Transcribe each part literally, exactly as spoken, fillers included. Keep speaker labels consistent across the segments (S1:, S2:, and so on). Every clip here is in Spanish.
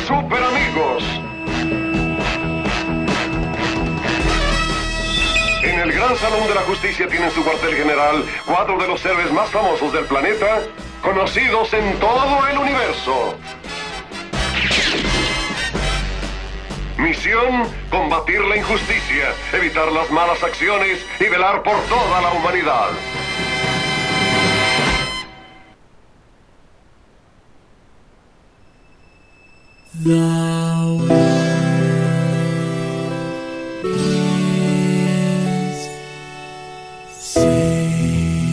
S1: Super Amigos. En el Gran Salón de la Justicia tienen su cuartel general cuatro de los héroes más famosos del planeta, conocidos en todo el universo. Misión: combatir la injusticia, evitar las malas acciones y velar por toda la humanidad.
S2: The world is saved.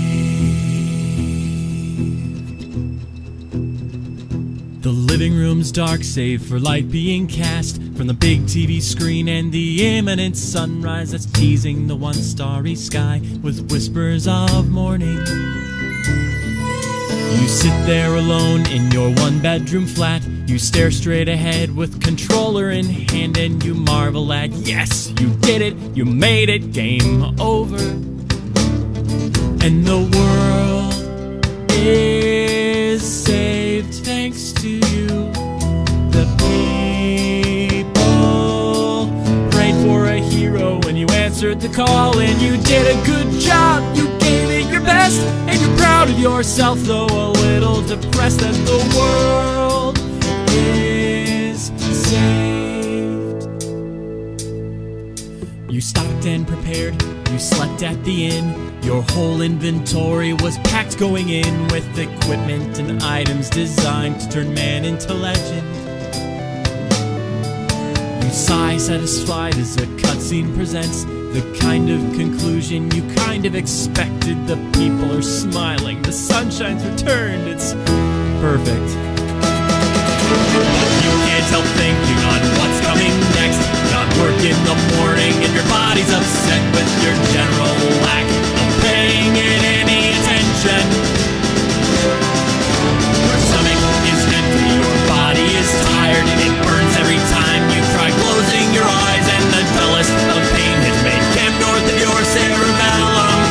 S2: The living room's dark, save for light being cast from the big T V screen and the imminent sunrise that's teasing the one starry sky with whispers of morning. You sit there alone in your one-bedroom flat. You stare straight ahead with controller in hand and you marvel at, yes, you did it, you made it, game over. And the world is saved thanks to you. The people prayed for a hero when you answered the call, and you did a good job, you gave it your best, and you're proud of yourself, though a little depressed that the world is saved. You stocked and prepared, you slept at the inn. Your whole inventory was packed going in with equipment and items designed to turn man into legend. You sigh satisfied as a cutscene presents the kind of conclusion you kind of expected. The people are smiling, the sunshine's returned, it's perfect. You can't help thinking on what's coming next. Got work in the morning and your body's upset with your general lack of paying it any attention. Your stomach is empty, your body is tired, and it burns every time you try closing your eyes, and the dullest of pain has made camp north of your cerebellum.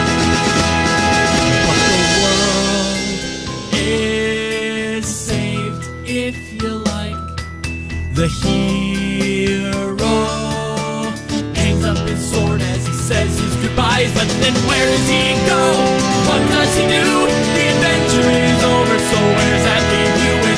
S2: But the world is saved if you like. The hero hangs up his sword as he says his goodbyes, but then where does he go? What does he do? The adventure is over, so where's that leave you when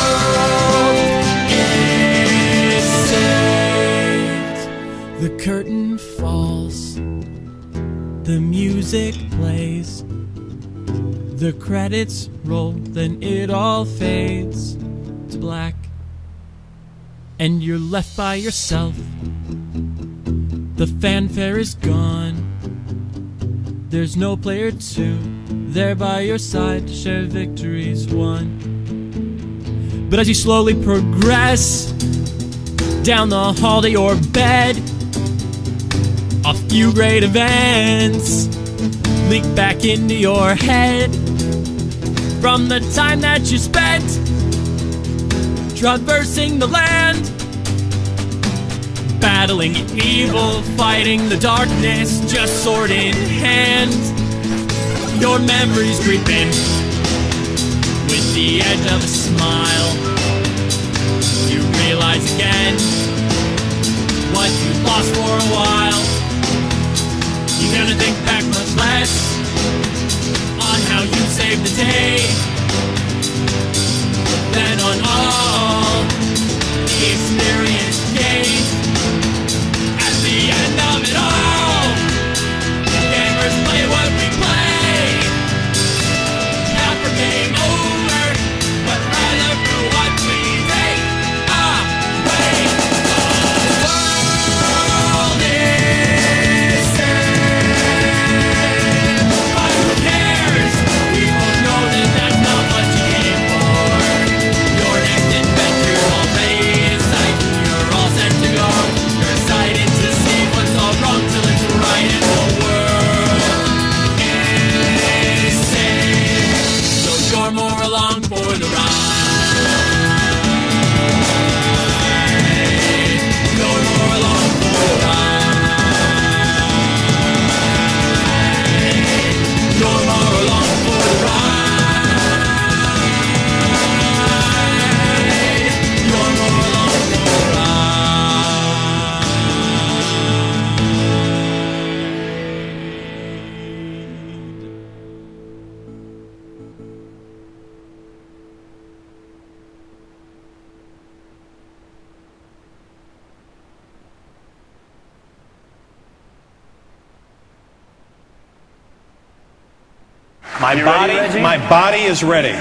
S2: the world is saved? The curtain falls, the music plays, the credits roll, then it all fades to black, and you're left by yourself. The fanfare is gone, there's no player two there by your side to share victories won. But as you slowly progress down the hall to your bed, a few great events leak back into your head from the time that you spent traversing the land, battling evil, fighting the darkness, just sword in hand. Your memories creep in with the edge of a smile. You realize again what you lost for a while. You're gonna think back much less on how you saved the day than on all the experience gained. At the end of it all, gamers play what we play, not for game over, but rather for what we take away. The world is saved, but who cares? We both know that that's not
S3: My body, my body is ready.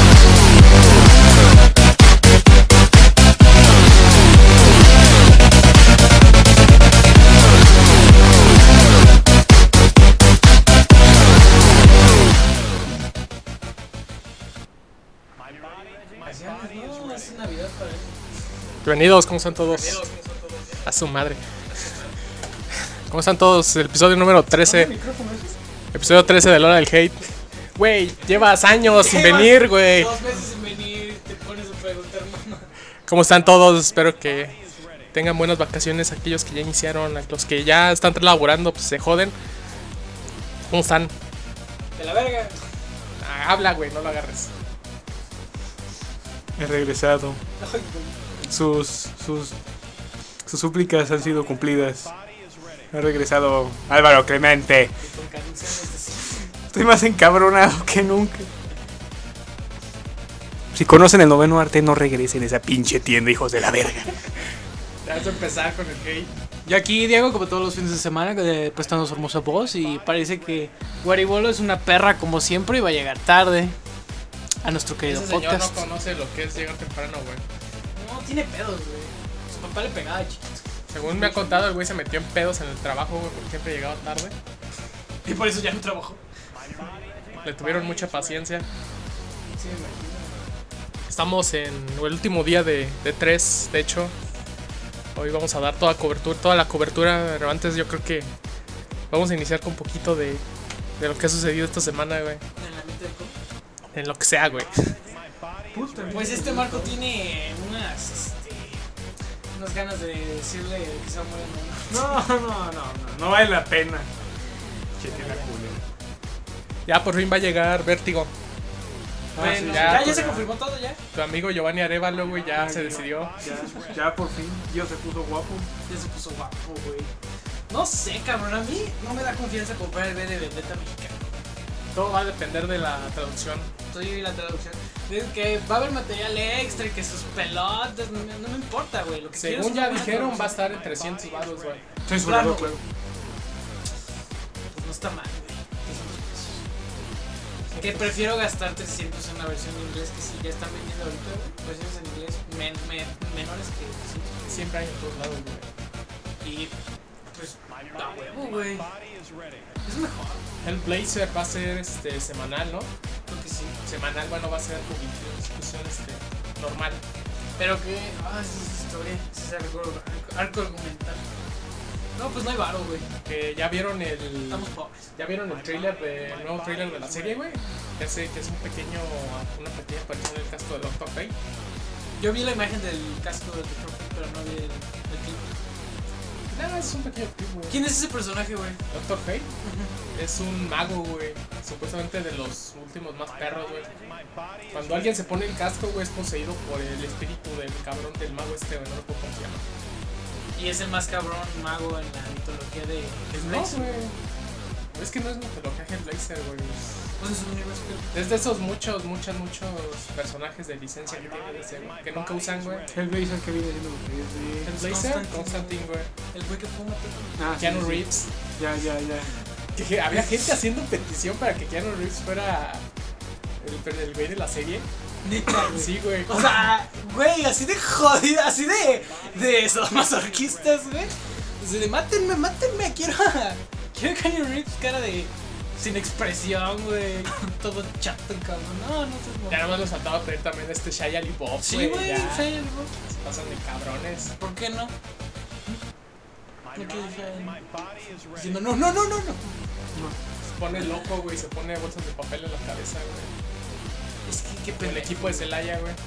S4: Bienvenidos, ¿cómo están todos? A su madre. ¿Cómo están todos? El episodio número trece. Episodio trece de La Hora del Hate. Güey, llevas años sin venir, güey.
S5: Dos meses sin venir, te pones a preguntar, mamá.
S4: ¿Cómo están todos? Espero que tengan buenas vacaciones. Aquellos que ya iniciaron, los que ya están laborando, pues se joden. ¿Cómo están?
S5: De la verga.
S4: Ah, habla, güey, no lo agarres.
S6: He regresado.
S5: Ay, güey.
S6: Sus, sus, sus súplicas han sido cumplidas. Ha regresado Álvaro Clemente.
S5: Con canciones así.
S6: Estoy más encabronado que nunca. Si conocen el noveno arte, no regresen a esa pinche tienda, hijos de la verga.
S4: Vamos a empezar con el hate.
S5: Yo aquí, Diego, como todos los fines de semana, eh, prestando su hermosa voz. Y parece que Guaribolo es una perra como siempre y va a llegar tarde a nuestro querido
S4: Ese señor
S5: podcast.
S4: no conoce lo que es llegar temprano, güey.
S5: No, tiene pedos, güey. Su papá le pegaba de chiquito.
S4: Según me ha contado, el güey se metió en pedos en el trabajo, güey, porque siempre llegaba tarde.
S5: Y por eso ya no trabajó.
S4: Le tuvieron mucha paciencia.
S5: Sí, me imagino.
S4: Estamos en el último día de, de tres, de hecho. Hoy vamos a dar toda cobertura, toda la cobertura, pero antes yo creo que vamos a iniciar con un poquito de, de lo que ha sucedido esta semana, güey.
S5: En la mitad del co-
S4: En lo que sea, güey.
S5: Pues este Marco tiene unas, este, unas ganas de decirle que se va a morir, ¿no?
S6: No, no, no, no, no vale la pena. Che, tiene la culera.
S4: Ya por fin va a llegar Vértigo.
S5: Bueno,
S4: ya,
S5: ya, ya
S4: pues,
S5: se
S4: ya.
S5: confirmó todo ya.
S4: Tu amigo Giovanni Arevalo, güey, ya se decidió.
S6: Ya, ya por fin, Dios se puso guapo.
S5: Ya se puso guapo, güey. No sé, cabrón, a mí no me da confianza comprar el B de Vendetta mexicano.
S4: Todo va a depender de la traducción.
S5: Estoy en la traducción. Dicen que va a haber material extra y que sus pelotas, no, me- no me importa, güey. Lo que quiero
S4: Según
S5: es
S4: ya
S5: una buena
S4: dijeron, va a
S5: traducción.
S4: estar en trescientos varos, güey.
S6: Censurado,
S5: Claro.
S6: claro.
S5: Pues no está mal, güey. trescientos pesos. Que prefiero gastar trescientos en una versión en inglés que si ya están vendiendo ahorita, güey. Versiones en inglés men- men- menores que trescientos.
S4: Siempre hay en todos lados, güey.
S5: Y pues, da huevo, güey. Es mejor.
S4: Hellblazer va a ser este semanal, ¿no?
S5: Creo que sí.
S4: Semanal, bueno, va a ser publicación, discusión este, normal.
S5: Pero que. Ah, esa es historia. Ese es arco, arco argumental. No, pues no hay varo, güey.
S4: Que ya vieron el.
S5: Estamos pobres.
S4: Ya vieron el trailer de, el nuevo trailer de la serie, güey. Ya sé que es un pequeño, una pequeña aparición del casco de Doctor Fate.
S5: Yo vi la imagen del casco del Doctor Fate, pero no vi el, el clip.
S4: Nada, es un pequeño clip, güey.
S5: ¿Quién es ese personaje, güey?
S4: Doctor Fate es un mago, güey. Supuestamente de los últimos más perros, güey. Cuando alguien se pone el casco, güey, es poseído por el espíritu del cabrón del mago este, güey. No lo puedo cómo se llama.
S5: Y es el más cabrón mago en la mitología de
S4: No,
S5: Hellblazer.
S4: güey. Es que no es mitología Hellblazer, güey.
S5: Pues es un universo que.
S4: Es de esos muchos, muchos, muchos personajes de licencia que tiene ese, güey. Que nunca usan, güey.
S6: Hellblazer que viene siendo lo que es de...
S4: Hellblazer,
S5: Constantine.
S4: Constantine, güey.
S5: El güey que fuma todo.
S6: Ah, sí,
S4: Keanu
S6: sí, sí.
S4: Reeves.
S6: Ya, ya, ya.
S4: Que, que había gente haciendo petición para que Keanu Reeves fuera el, el güey de la serie.
S5: Neta, güey.
S4: Sí, güey.
S5: O sea, güey, así de jodida, así de. de masoquistas, güey. Así de mátenme, mátenme, quiero. Quiero a Keanu Reeves, cara de. Sin expresión, güey. Todo chato, cabrón. No, no sé.
S4: Ya nada más nos faltaba pedir también este Shia LaBeouf,
S5: Sí, güey,
S4: ya.
S5: Shia LaBeouf.
S4: Se pasan de cabrones.
S5: ¿Por qué no? ¿Por qué Shia LaBeouf? Diciendo, no, no, no, no, no.
S4: Se pone loco, güey. Se pone bolsas de papel en la cabeza, güey.
S5: Es que qué
S4: El
S5: pendejo.
S4: equipo de Celaya, güey.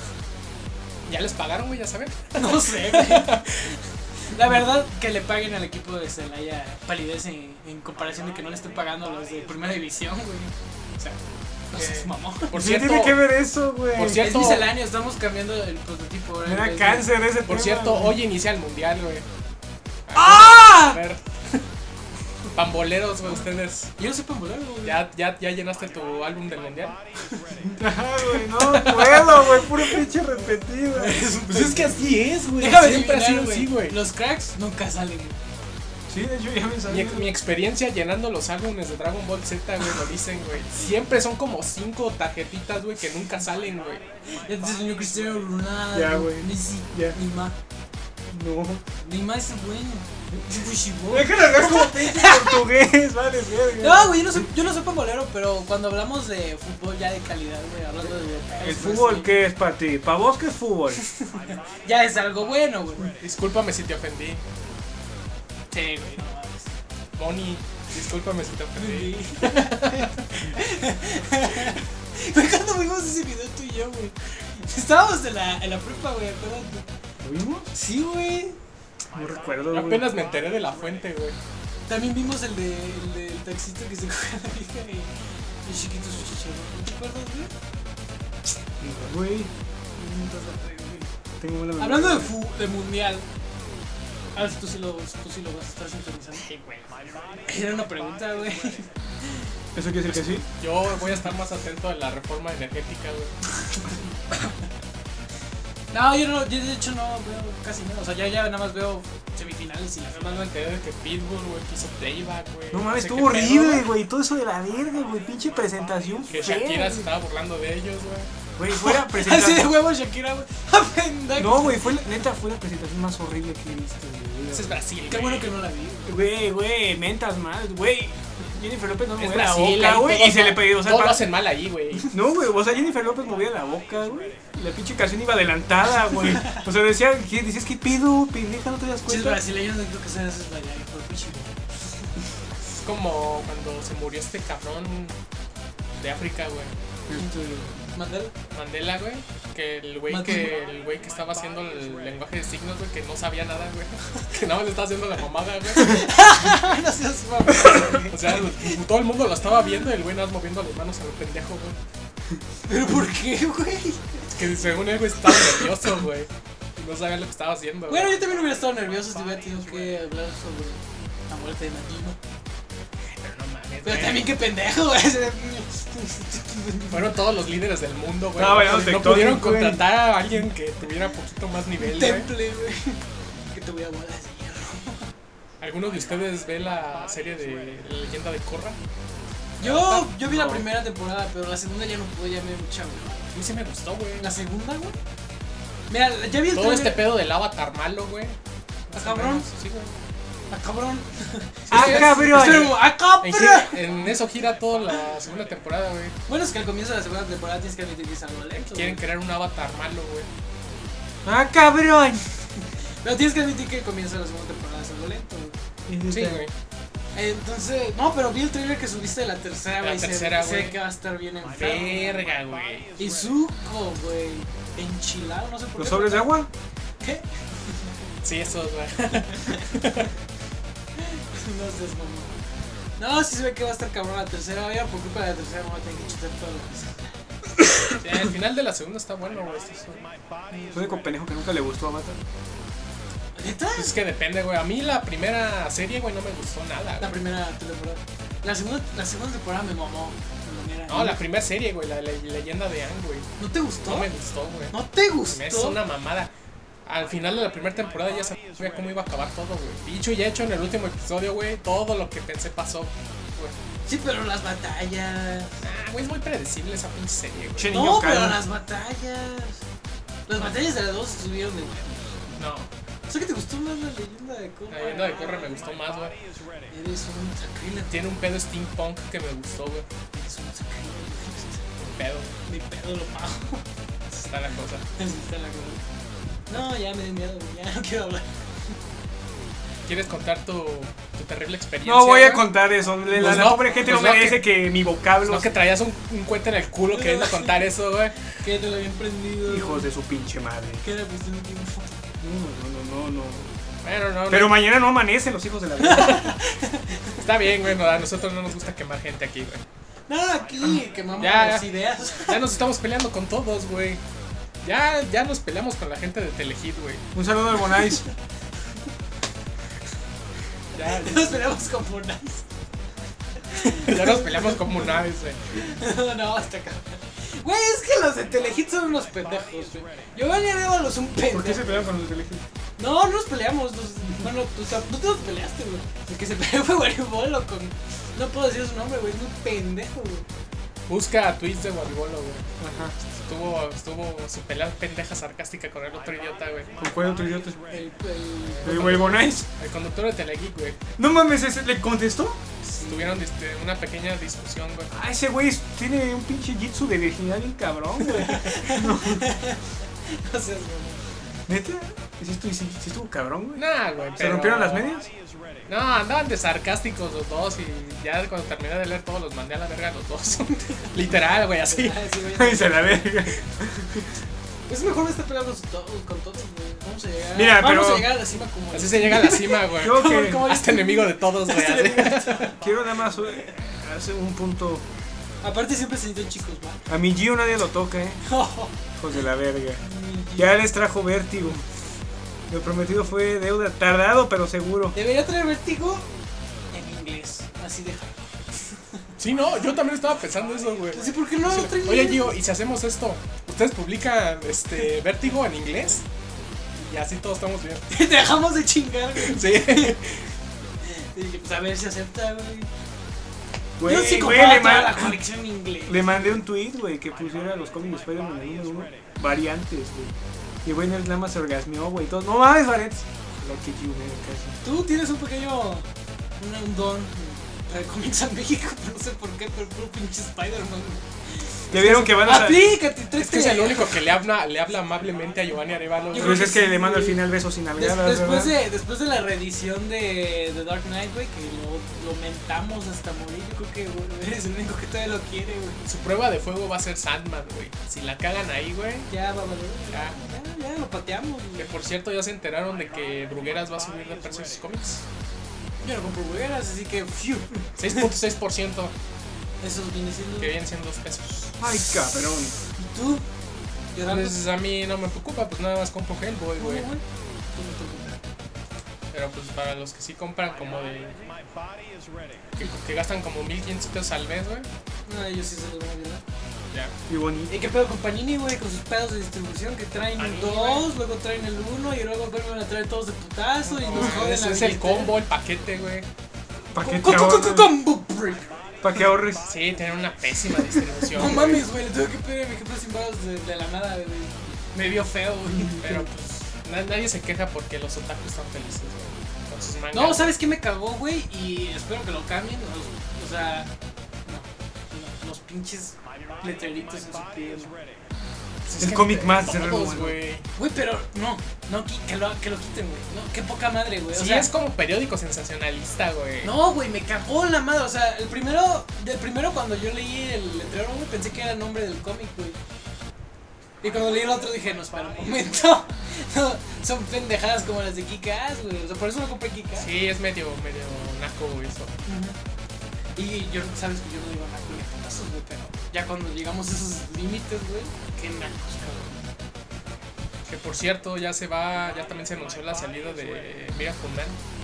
S4: Ya les pagaron, güey, ya saben.
S5: No sé, güey. La verdad, que le paguen al equipo de Celaya palidez en, en comparación de que no le estén pagando a los de primera división, güey. O sea, no
S4: Eh,
S5: seas mamón.
S4: Por
S6: ¿Qué
S4: cierto,
S6: tiene que ver eso, güey?
S4: por
S5: Es
S4: cierto,
S5: misceláneo, estamos cambiando el prototipo. ahora
S6: Me
S5: en
S6: da
S5: vez de-
S6: cáncer ese
S4: por
S6: tema,
S4: cierto,
S6: güey.
S4: hoy inicia el mundial, güey.
S5: ¡Ah!
S4: A ver. Pamboleros, güey, ustedes.
S5: Yo no soy pambolero, güey.
S4: ¿Ya, ya, ¿Ya llenaste tu álbum del mundial?
S6: Ajá, güey, no puedo, güey, puro pinche repetido.
S4: Pues es que así es, güey.
S5: Déjame
S4: Siempre ha sido
S5: adivinar,
S4: así, güey.
S5: Los cracks nunca salen, güey.
S6: Sí, de hecho ya me
S4: Mi,
S6: sabía.
S4: ex- mi experiencia llenando los álbumes de Dragon Ball Z, güey, lo dicen, güey. Siempre son como cinco tarjetitas, güey, que nunca salen, güey.
S5: Ya te enseñó Cristiano Ronaldo.
S6: Ya, güey.
S5: Messi.
S6: Ya.
S5: Neymar.
S6: No.
S5: Neymar es el bueno.
S6: Déjalo hablar como pinche portugués, vale, verga.
S5: No, güey, yo no soy, yo no soy pambolero, pero cuando hablamos de fútbol ya de calidad, güey, hablando de europeos,
S6: ¿El
S5: güey,
S6: fútbol
S5: sí,
S6: qué es para ti? ¿Para vos qué es fútbol?
S5: ya es algo bueno, güey.
S4: Discúlpame si te ofendí.
S5: Sí, güey, no mames.
S4: Moni, discúlpame si te ofendí.
S5: Fue cuando vimos ese video tú y yo, güey. Estábamos en la, en la prepa, güey, acuérdate.
S6: ¿Lo vimos?
S5: Sí, güey.
S6: No recuerdo,
S4: Yo
S6: güey.
S4: apenas me enteré de la fuente, güey.
S5: También vimos el de el del taxista que se coge a la hija y el chiquito su chicharrón. ¿No te acuerdas, güey?
S6: Güey, tengo mala memoria.
S5: Hablando de fu de mundial. A ver si tú sí lo, tú sí lo vas a estar sintonizando. Sí, güey. Era una pregunta, güey.
S6: ¿Eso quiere decir que sí?
S4: Yo voy a estar más atento a la reforma energética, güey.
S5: No, yo no, yo de hecho no veo casi nada. O sea, ya, ya nada más veo semifinales y la
S4: Además me enteré de que Pitbull, güey, quiso playback, güey.
S6: No mames,
S4: sé
S6: estuvo
S4: qué pedo,
S6: horrible,
S4: güey.
S6: güey. Todo eso de la verga, güey. Pinche presentación
S4: Que
S6: fea,
S4: Shakira se
S6: güey.
S4: estaba burlando de ellos, güey.
S6: Güey, fue la
S5: Así de
S6: presentación.
S5: huevo Shakira, güey. ¡Ah, pendejo!
S6: No, güey, fue la, neta, fue la presentación más horrible que he visto, güey.
S4: Ese es Brasil,
S5: Qué
S4: güey.
S5: bueno que no la vi.
S6: Güey, güey, mentas mal, güey. Jennifer López no
S4: Es
S6: movía la
S4: Brasil,
S6: boca,
S4: ahí
S6: güey.
S4: todos
S6: Y se
S4: lo-
S6: le pidió, o sea,
S4: todos lo
S6: pa-
S4: hacen mal ahí, güey.
S6: No, güey, o sea, Jennifer López movía la boca, güey. Y la pinche canción iba adelantada, güey. O sea, decía, ¿qué? Decías, ¿qué pido? Pendeja, ¿no te das
S5: Si es
S6: cuenta?
S5: brasileño, no creo que sea eso, es bailar, hijo de pinche.
S4: Es como cuando se murió este cabrón de África, güey.
S5: Mandela.
S4: Mandela, güey. Que el güey que el güey que estaba haciendo el lenguaje de signos, güey, que no sabía nada, güey. Que nada más le estaba haciendo la mamada, güey.
S5: No seas mamón, güey.
S4: O sea, todo el mundo lo estaba viendo y el güey nada más moviendo las manos a lo pendejo, güey.
S5: ¿Pero por qué, güey?
S4: Es que según él, güey, estaba nervioso, güey. Y no sabía lo que estaba haciendo, güey.
S5: Bueno, yo también hubiera estado nervioso si hubiera tenido que hablar sobre la muerte de Mandino.
S4: Pero no mames,
S5: Pero
S4: güey.
S5: también qué pendejo, güey.
S4: Fueron todos los líderes del mundo, güey.
S6: No, bueno,
S4: no
S6: tectónico,
S4: pudieron
S6: güey.
S4: contratar a alguien que tuviera poquito más nivel, güey.
S5: Temple, güey. Que te voy a bolas de hierro.
S4: ¿Alguno de ustedes ve la serie de La Leyenda de Korra?
S5: Yo, yo vi la
S4: No.
S5: primera temporada, pero la segunda ya no pude, ya me dio mucha hueva.
S4: A mí sí me gustó, güey.
S5: ¿La segunda, güey? Mira, ya vi el
S4: Todo
S5: trailer.
S4: este pedo del avatar malo, güey.
S5: ¿Ah, cabrón?
S4: Sí, güey.
S5: Ah, cabrón.
S6: ¡Ah, cabrón!
S5: Espera, ¡ah,
S4: En,
S5: cabrón!
S4: gira- en eso gira toda la segunda temporada, güey.
S5: Bueno, es que al comienzo de la segunda temporada tienes que admitir que es algo lento.
S4: Quieren
S5: güey.
S4: crear un avatar malo, güey.
S6: ¡Ah, cabrón!
S5: Pero tienes que admitir que el comienzo de la segunda temporada es algo lento, güey.
S4: Sí, güey.
S5: Entonces, no, pero vi el trailer que subiste de la tercera,
S4: La
S5: güey. se-
S4: tercera,
S5: Sé
S4: güey.
S5: que va a estar bien enfermo.
S4: Verga, güey.
S5: Y Zuko, güey. Enchilado, no sé por qué.
S6: ¿Los sobres de agua?
S5: ¿Qué?
S4: Sí, eso, güey.
S5: No seas mamón. No, sí se ve que va a estar cabrón la tercera, vaya, por culpa de la tercera me voy a tener que chutar todo lo que sea.
S4: Sí, el final de la segunda está bueno, güey. Este es-
S6: Soy de pendejo que nunca le gustó a Avatar.
S5: ¿Neta?
S4: Pues es que depende, güey. A mí la primera serie, güey, no me gustó nada,
S5: La
S4: güey.
S5: primera temporada. La segunda, la segunda temporada me mamó. de manera-
S4: No, la primera serie, güey, la, le- leyenda de Aang, güey.
S5: ¿No te gustó?
S4: No me gustó, güey.
S5: ¿No te gustó?
S4: Es una mamada. Al final de la primera temporada ya sabía cómo iba a acabar todo, güey. Dicho y hecho, en el último episodio, güey, todo lo que pensé pasó, güey.
S5: Sí, pero las batallas.
S4: Ah, güey, es muy predecible esa pinche serie, güey.
S6: Che,
S5: No,
S6: niño,
S5: pero
S6: calma.
S5: las batallas. Las batallas de las dos estuvieron de huevos.
S4: No,
S5: O sea que te gustó más la leyenda de Korra.
S4: la leyenda de Korra me gustó más, güey.
S5: Eres un sacrílego.
S4: Tiene un pedo steampunk que me gustó, güey.
S5: Eres un sacrílego.
S4: Un pedo,
S5: Mi pedo lo pago.
S4: así está la cosa.
S5: Así está la cosa. No, ya me dio miedo, güey, ya no quiero hablar.
S4: ¿Quieres contar tu, tu terrible experiencia?
S6: No voy a
S4: güey?
S6: contar eso. La,
S4: Pues
S6: la
S4: no,
S6: pobre gente
S4: pues
S6: no
S4: no,
S6: merece
S4: que-
S6: que, mi vocablo.
S4: No, que traías un, un cuento en el culo queriendo contar eso, güey.
S5: Que te lo habían prendido.
S6: Hijos de su pinche madre.
S5: Que era cuestión de tiempo.
S6: No, no, no, no, no.
S4: Bueno, no,
S6: Pero
S4: no.
S6: mañana no amanecen los hijos de la vida.
S4: Está bien, güey. No, a nosotros no nos gusta quemar gente aquí, güey.
S5: No, aquí quemamos
S4: Ya,
S5: las
S4: ya.
S5: ideas.
S4: Ya nos estamos peleando con todos, güey. Ya, ya nos peleamos con la gente de Telehit, güey.
S6: Un saludo al Bonais.
S4: Ya,
S5: Nos peleamos con Fortnite.
S4: ya nos peleamos como naves, güey.
S5: No, no, hasta acá. Güey, es que los de Telehit son unos pendejos, güey. Giovanni Arevalo es un pendejo.
S6: ¿Por qué se pelean con los de Telehit?
S5: No, no nos peleamos. Nos, bueno, tú, tú te nos peleaste, güey. El que se peleó fue Guaribolo con. No puedo decir su nombre, güey. Es muy pendejo, güey.
S4: Busca tweets de Guaribolo, güey.
S6: Ajá.
S4: Estuvo, estuvo su pelea pendeja sarcástica con el otro idiota, güey.
S6: ¿Con cuál otro idiota?
S5: El.
S6: ¿El Huevonais?
S4: El conductor de Telegeek, güey.
S6: No mames, ¿ese le contestó?
S4: Tuvieron este, una pequeña discusión, güey.
S6: Ah, ese güey tiene un pinche jitsu de virginidad bien cabrón, güey. No.
S5: No seas, güey.
S6: ¿Neta? ¿Sí estuvo, sí, sí estuvo cabrón, güey?
S4: Nah, güey.
S6: ¿Se
S4: pero-
S6: rompieron las medias?
S4: No, andaban de sarcásticos los dos y ya cuando terminé de leer todos los mandé a la verga a los dos. Literal, güey, así.
S5: Ah, sí, güey.
S6: Ay, se la verga.
S5: Es mejor estar peleando con todos, con todos, güey. Vamos a llegar.
S6: Mira,
S5: Vamos
S6: pero-
S5: a llegar a la cima como.
S4: Así se llega a la cima, güey.
S6: Yo que
S5: ¿Cómo?
S4: Hasta enemigo de todos, güey. así.
S6: quiero nada más eh, hacer un punto.
S5: Aparte siempre se sienten chicos, man.
S6: A mi Gio nadie lo toca, eh. Hijos de la verga.
S5: Ya.
S6: Ya les trajo vértigo. Lo prometido fue deuda. Tardado, pero seguro.
S5: Debería traer vértigo en inglés. Así de.
S4: Sí, no, yo también estaba pensando eso, güey.
S5: Sí, ¿por qué no lo traen?
S4: Oye, Gio, ¿y si hacemos esto? ¿Ustedes publican este Vértigo en inglés? Y así todos estamos bien.
S5: Dejamos de chingar, güey.
S4: Sí.
S5: Y pues a ver si acepta, güey.
S6: Güey,
S5: Yo sí
S6: güey,
S5: compraba
S6: le,
S5: toda
S6: man-
S5: la colección en inglés.
S6: le mandé un tweet, güey, que pusiera los cómics Spider-Man en el número uno. Variantes, güey. Y güey, nada más se orgasmeó, güey. Todos, no mames, variantes. Lo que Gio, güey, casi.
S5: Tú tienes un pequeño. Un, un don. Traer cómics a México, pero no sé por qué, pero puro pinche Spider-Man, güey.
S6: Ya vieron que van a.
S5: Aplícate,
S4: Es que es el único que le habla, le habla amablemente a Giovanni Arevalo.
S5: Yo
S6: Pues
S5: creo
S6: es
S5: que
S6: que
S5: sí,
S6: le mando al
S5: güey.
S6: final besos sin
S5: Des-
S6: nalgadas,
S5: después,
S6: ¿verdad?
S5: de, después de la reedición de, de Dark Knight, güey, que lo, lo mentamos hasta morir, yo creo que güey, eres el único que todavía lo quiere, güey.
S4: Su prueba de fuego va a ser Sandman, güey. Si la cagan ahí, güey.
S5: Ya, va a valer.
S4: Ya.
S5: Ya, ya, lo pateamos,
S4: Que
S5: güey.
S4: por cierto, ya se enteraron de que Brugueras va a subir de precio sus cómics.
S5: Yo no compro bugueras, así que, fiu.
S4: seis punto seis por ciento,
S5: Eso viene siendo.
S4: que vienen siendo dos pesos.
S6: Ay, cabrón.
S5: ¿Y tú? Llorando.
S4: Entonces a mí no me preocupa, pues nada más compro Hellboy,
S5: ¿Cómo,
S4: güey.
S5: güey? Tú no te preocupes.
S4: Pero pues para los que sí compran como de... Que, que gastan como mil quinientos pesos al mes, güey.
S5: No, ellos sí se los van a olvidar.
S4: Ya.
S6: Y bonito.
S5: ¿Y qué pedo con Panini, güey? Con sus pedos de distribución que traen
S4: Panini,
S5: dos, luego traen el uno y luego vuelven a traer todos de putazo y nos joden
S4: Ese
S5: la
S4: es el
S5: billetera.
S4: combo, el paquete, güey.
S6: ¿Para qué te
S5: Co- co- co-
S6: ahorres?
S5: Combo break.
S6: ¿Para qué ahorres?
S4: Sí, tienen una pésima distribución.
S5: No
S4: güey.
S5: mames, güey, le tuve que pedir a mi jefe sin baros de, de la nada, güey. Me vio feo, güey.
S4: Pero pues na- nadie se queja porque los otakus están felices, güey. Con sus mangas.
S5: No, ¿sabes qué me cagó, güey? Y espero que lo cambien. O, o sea, no, no, los pinches letreritos en su piel.
S4: Pues es
S6: el
S4: que
S6: cómic más
S4: todos,
S6: re bueno.
S4: güey.
S5: Güey, pero no, no, qui- que lo, que lo quiten, güey. No, qué poca madre, güey. O
S4: Sí,
S5: sea,
S4: es como periódico sensacionalista, güey.
S5: no, güey, me cagó la madre. O sea, el primero, del primero cuando yo leí el letrero, güey, pensé que era el nombre del cómic, güey. Y cuando leí el otro dije, no, espera un momento. No, son pendejadas como las de Kick-Ass, güey. O sea, por eso no compré Kick-Ass.
S4: Sí, es medio, medio naco eso.
S5: Y yo, sabes que yo no digo naco ni a putazos, güey, pero ya cuando llegamos a esos límites, güey, qué nacos, cabrón.
S4: Que por cierto, ya se va, ya también se anunció la salida de Miracle Man.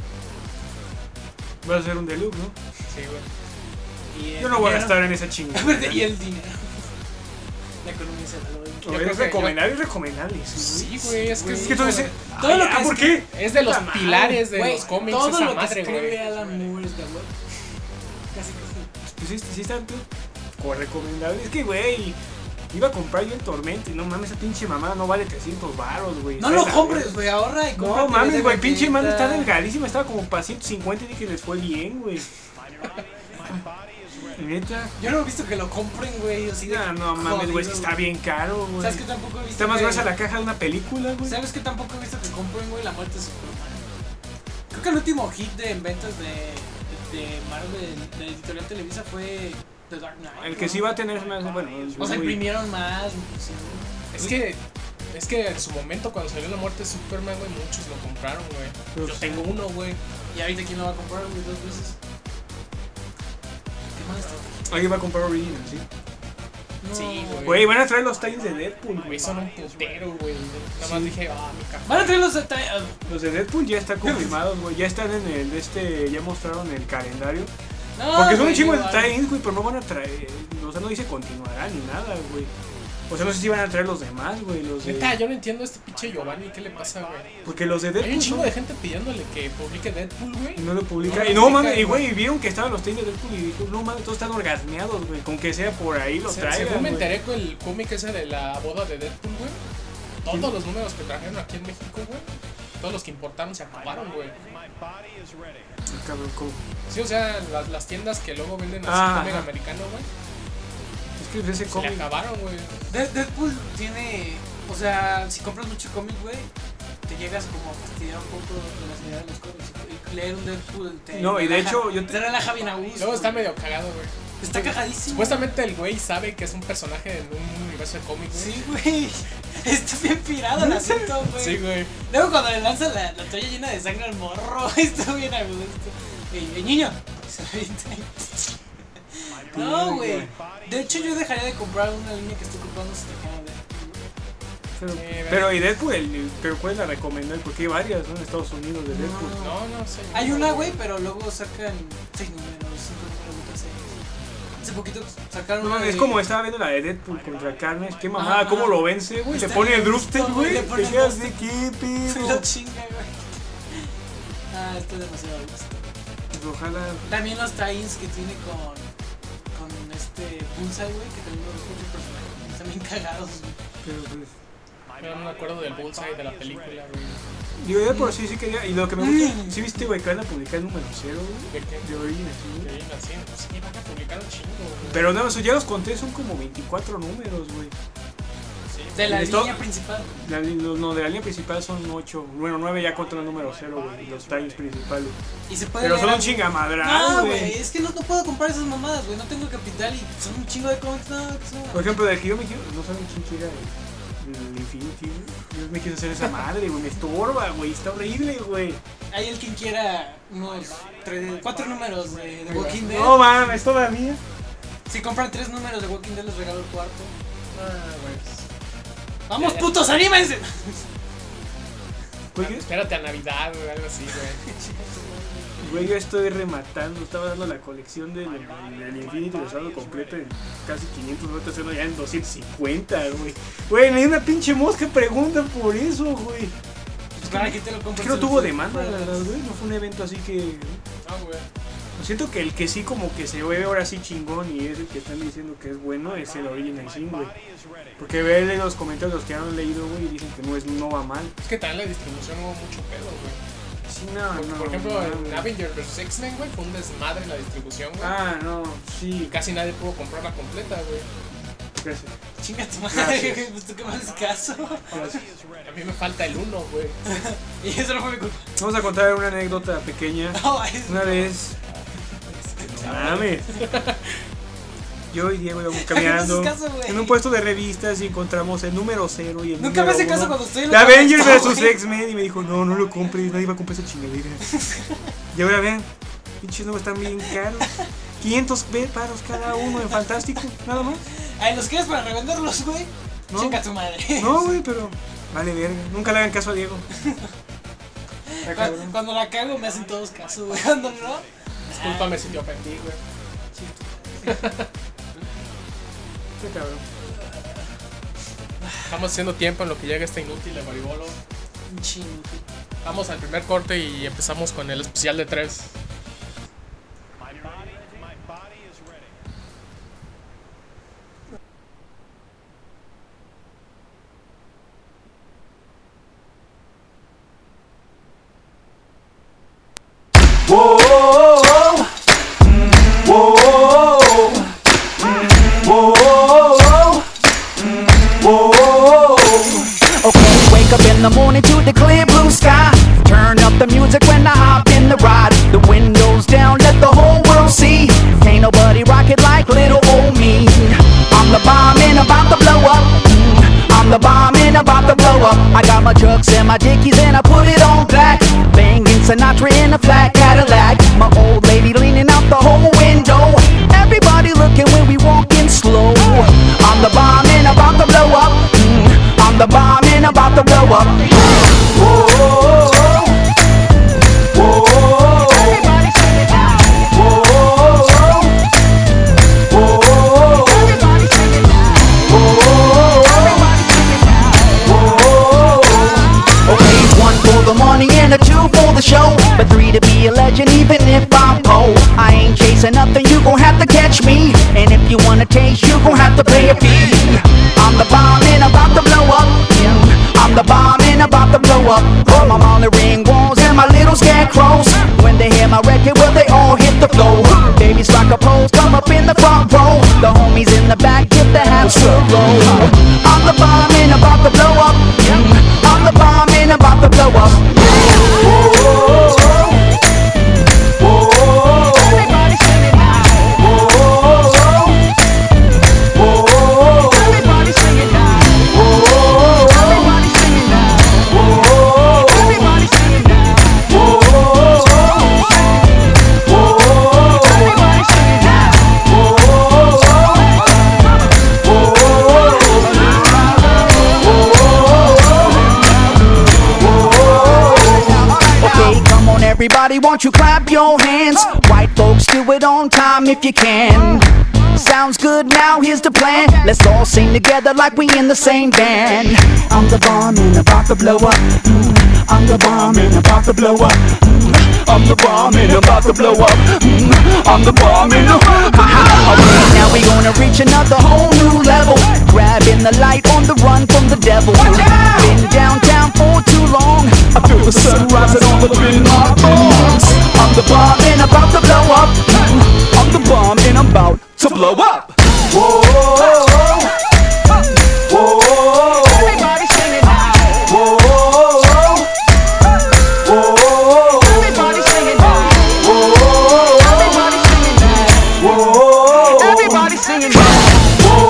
S6: Va a ser un deluxe, ¿no?
S4: Sí, güey.
S5: Y el
S6: Yo no voy a
S5: dinero-
S6: gastar en esa chingada.
S5: A ver, y el dinero. La economía se la doy.
S4: Yo creo
S6: Es
S4: que
S6: recomendable, es recomendable.
S4: Sí, güey, es que
S6: Es
S4: es,
S6: que tú dices,
S5: Todo
S6: ay,
S5: lo
S6: ah,
S5: que es-
S6: ¿por qué?
S4: es de los
S6: Puta madre.
S4: pilares de
S5: Güey,
S4: los cómics
S5: todo
S4: esa
S5: lo que
S4: madre,
S5: escribe
S4: güey.
S5: Alan Moore es de huevo. Casi, casi.
S6: Pues sí, sí está como recomendable. Es que, güey, iba a comprar yo el Tormento y no mames, esa pinche mamada no vale trescientos baros, güey.
S5: No
S6: Está
S5: lo
S6: de la
S5: compres,
S6: verga.
S5: güey, ahorra y compra.
S6: No mames, güey, pinche mano está delgadísima, estaba como para ciento cincuenta y dije que les fue bien, güey. Neta.
S5: Yo no he visto que lo compren, güey, así de.
S6: No, no mames, güey, es que está bien caro, güey.
S5: ¿Sabes que tampoco he visto?
S6: Está más
S5: que-
S6: gruesa la caja de una película, güey.
S5: ¿Sabes que tampoco he visto que compren, güey, la muerte de Superman? Creo que el último hit de en ventas de, de, de Marvel, de, de Editorial Televisa fue The Dark Knight.
S6: El que
S5: ¿no?
S6: sí va a tener más, bueno,
S5: O sea,
S6: muy-
S5: imprimieron más. pues, sí.
S4: Es que, es que en su momento cuando salió la muerte de Superman, güey, muchos lo compraron, güey.
S6: Pero
S4: Yo
S6: sí.
S4: tengo uno, güey.
S5: Y ahorita, ¿quién lo va a comprar, güey, dos veces? ¿Qué más está?
S6: Alguien va a comprar Original, sí.
S5: No.
S4: Sí, güey.
S6: Güey, van a traer los tiles de Deadpool,
S4: Güey,
S6: güey.
S4: son un putero, güey. Nada más dije, ah, mi caja.
S5: Van a traer los detalles.
S6: Los de Deadpool ya están confirmados, güey. Ya están en el, este, ya mostraron el calendario.
S5: No,
S6: Porque son un
S5: güey,
S6: chingo de
S5: igual.
S6: tie-ins, güey, pero no van a traer, o sea, no dice continuará ni nada, güey. O sea, no sé si van a traer los demás, güey. Los de...
S4: Neta, yo no entiendo a este pinche Giovanni, ¿qué le pasa, güey?
S6: Porque los de Deadpool.
S4: Hay un chingo
S6: son...
S4: de gente pidiéndole que publique Deadpool, güey.
S6: Y no lo publica.
S4: No lo
S6: y no
S4: publica,
S6: mames, y
S4: güey.
S6: güey, vieron que estaban los tenis de Deadpool y dijo, no mames, todos están orgasmeados, güey. Con que sea por ahí lo
S4: Se-
S6: traigan.
S4: Según me
S6: güey.
S4: enteré con el cómic ese de la boda de Deadpool, güey. Todos los números que trajeron aquí en México, güey. Todos los que importaron se acabaron, güey.
S6: Ah, cabrón, ¿cómo?
S4: Sí, o sea, las, las tiendas que luego venden así
S6: Ah,
S4: cómic
S6: ajá.
S4: americano, güey.
S6: Es que ese
S4: Se le
S6: cómic.
S4: acabaron, güey.
S5: De- Deadpool tiene, o sea, si compras mucho cómic, güey, te llegas como a fastidiar un poco de la señal de los cómics. Y leer un Deadpool te
S6: No, y de
S5: relaja-
S6: hecho, yo te-
S5: te relaja bien a gusto.
S4: Luego está medio cagado, güey.
S5: Está cagadísimo.
S4: Supuestamente el güey sabe que es un personaje en un universo de cómic, güey.
S5: Sí, güey. Está bien pirado el asunto, güey.
S4: Sí, güey.
S5: Luego cuando le lanza la, la toalla llena de sangre al morro, está bien a gusto. Ey, ey, niño. Se avienta ahí. No, güey. De hecho, yo dejaría de comprar una línea que estoy comprando si dejara de.
S6: Pero,
S4: Sí, ve.
S6: pero y Deadpool, el- pero ¿cuál es la recomendable? Porque hay varias, ¿no? En Estados Unidos de Deadpool.
S4: No, no sé.
S5: Hay una, güey, pero luego sacan seis números, cinco números, otras seis. Hace poquito sacaron
S6: No,
S5: una
S6: es
S5: de-
S6: como estaba viendo la de Deadpool contra Carnage. Qué mamada,
S5: Ajá.
S6: cómo lo vence, güey. Le
S5: Está
S6: pone
S5: bien
S6: el Drupsted,
S5: listo,
S6: güey.
S5: le
S6: Te
S5: pone el
S6: quedas de
S5: Drupsted.
S6: qué
S5: Se lo
S6: pedo.
S5: chinga, güey. Ah, esto es demasiado gusto.
S6: Pues ojalá.
S5: También los tie-ins que tiene con, con este Bullseye, güey, que también los muchos personajes. Están bien cagados, güey.
S6: Pero pues.
S4: Yo no me acuerdo del Bullseye de la película, güey.
S6: Digo, yo por sí sí quería. Y lo que me gusta.
S5: Mm.
S6: ¿Sí viste, güey, que van a publicar el número cero, güey?
S4: ¿De qué?
S6: De Origin, así,
S4: De
S6: güey.
S4: ahí nací. Sí, van a publicar un chingo, güey.
S6: Pero no, eso ya los conté, son como veinticuatro números, güey.
S4: Sí.
S5: De la
S6: ¿Listo?
S5: línea principal.
S6: La, los- no, de la línea principal son ocho. Bueno, nueve ya contra el número cero, güey. Los times principales.
S5: Y se puede
S6: Pero son
S5: leer
S6: un
S5: a-
S6: chingamadral,
S5: No,
S6: güey.
S5: güey, es que no, no puedo comprar esas mamadas, güey. No tengo capital y son un chingo de cómics. No, que son-
S6: Por ejemplo, del que yo me quiero. No saben quién quiera el, el Infinity, güey. Yo me quiero hacer esa madre, güey. Me estorba, güey. Está horrible, güey.
S5: Hay el quien quiera unos tres, cuatro números de, de Walking Dead.
S6: No mames, todavía.
S5: Si compran tres números de Walking Dead, les regalo el cuarto.
S4: Ah, güey.
S5: ¡Vamos,
S4: Ya, ya.
S5: putos, anímense!
S6: Güey, yo-
S4: Espérate a Navidad, güey, algo así, güey.
S6: güey, yo estoy rematando. Estaba dando la colección del, del Infinity de saldo completo en casi quinientos. Ahorita haciendo ya en doscientos cincuenta, güey. Güey, me dio una pinche mosca pregunta por eso, güey.
S5: Pues para que te lo
S6: Es
S5: compres.
S6: que no tuvo demanda, la verdad, güey. No fue un evento así que.
S4: No, güey.
S6: Siento que el que sí como que se ve ahora sí chingón y es el que están diciendo que es bueno es el Original Sin, güey. Porque ver los comentarios los que han leído, güey, y dicen que no es no va mal.
S4: Es que también la distribución hubo mucho pedo, güey.
S6: Sí, no,
S4: Porque,
S6: no.
S4: por ejemplo,
S6: no,
S4: en
S6: no.
S4: Avengers versus. X-Men, güey, fue un desmadre la distribución, güey.
S6: Ah, no,
S4: Y
S6: sí.
S4: casi nadie pudo comprarla completa, güey.
S6: Gracias.
S5: Chinga tu
S6: Gracias.
S5: madre, güey, pues tú que me haces caso.
S6: Gracias.
S4: A mí me falta el uno, güey.
S5: Y eso no fue mi culpa.
S6: Vamos a contar una anécdota pequeña.
S5: No, es-
S6: Una vez. No mames. Yo y Diego íbamos caminando
S5: No haces caso, güey.
S6: en un puesto de revistas y encontramos el número cero y el
S5: Nunca me
S6: número
S5: hace caso
S6: uno.
S5: cuando estoy en
S6: The
S5: la
S6: Avengers
S5: colección,
S6: versus
S5: güey.
S6: X-Men y me dijo, no, no lo compres, nadie va a comprar esa chingadera. Y ahora vean, pinches nuevos están bien caros. quinientos paros cada uno en Fantástico, nada más.
S5: Ay, ¿los quieres para revenderlos, güey?
S6: No.
S5: Chinga tu madre.
S6: No, güey, pero vale verga. Nunca le hagan caso a Diego. Está
S5: Cu-
S6: cabrón.
S5: Cuando la cago me hacen todos caso, güey. Cuando no,
S4: Discúlpame si te ofendí, güey.
S6: Está cabrón.
S4: Estamos haciendo tiempo en lo que llega este inútil de Maribolo.
S5: un chingo.
S4: Vamos al primer corte y empezamos con el especial de tres.
S7: Okay, wake up in the morning to the clear blue sky. Turn up the music when I hop in the ride. The windows down, let the whole world see. Ain't nobody rock it like little old me. I'm the bomb and about to blow up. Mm, I'm the bomb and about to blow up. I got my trucks and my dickies and I put it on black. Banging Sinatra in a flat Cadillac. My old lady leaning out the whole window. Everybody looking when we walking slow. I'm the bomb and about to blow up. Mm, I'm the bomb and about to blow up. Whoa, whoa, whoa, whoa. Everybody sing it now. Whoa, whoa, whoa. Everybody sing it now. Whoa, have to catch me. And if you wanna taste, you gon' have to pay a fee. I'm the bomb and about to blow up. Yeah. I'm the bomb and about to blow up. I'm on the ring walls and my little scarecrows. When they hear my record, well, they all hit the floor. Babies rock a pose, come up in the front row. The homies in the back, give the half roll. I'm the bomb and about to blow up. Yeah. I'm the bomb and about to blow up. Everybody sing it now. Everybody sing it now. Everybody sing it now. Everybody sing it now. Everybody sing it now. Okay, come on everybody, won't you clap your hands? White folks, do it on time if you can. Sounds good, now here's the plan. Let's all sing together like we in the same band. I'm the bomb and about to blow up. Mm, I'm the bomb and about to blow up. Mm, I'm the bomb and about to blow up. Mm, I'm the bomb and okay, now we gonna reach another whole new level. Grabbing the light on the run from the devil. Been downtown for too long. I feel the sun rising all up in my bones. I'm the bomb and about to blow up. Mm, I'm the bomb and I'm about to blow up. Whoa, whoa, whoa, whoa. Everybody sing it now. Whoa, whoa, whoa. Everybody sing it now. Whoa, everybody sing it now. Whoa, everybody sing it now. Whoa,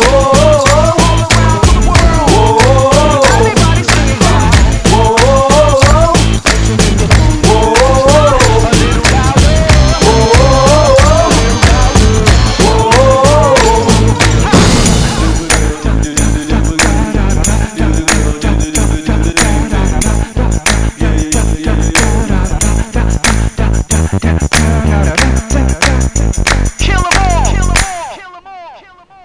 S7: everybody sing it now. Kill 'em all. Kill 'em all. Kill 'em all. Kill 'em all.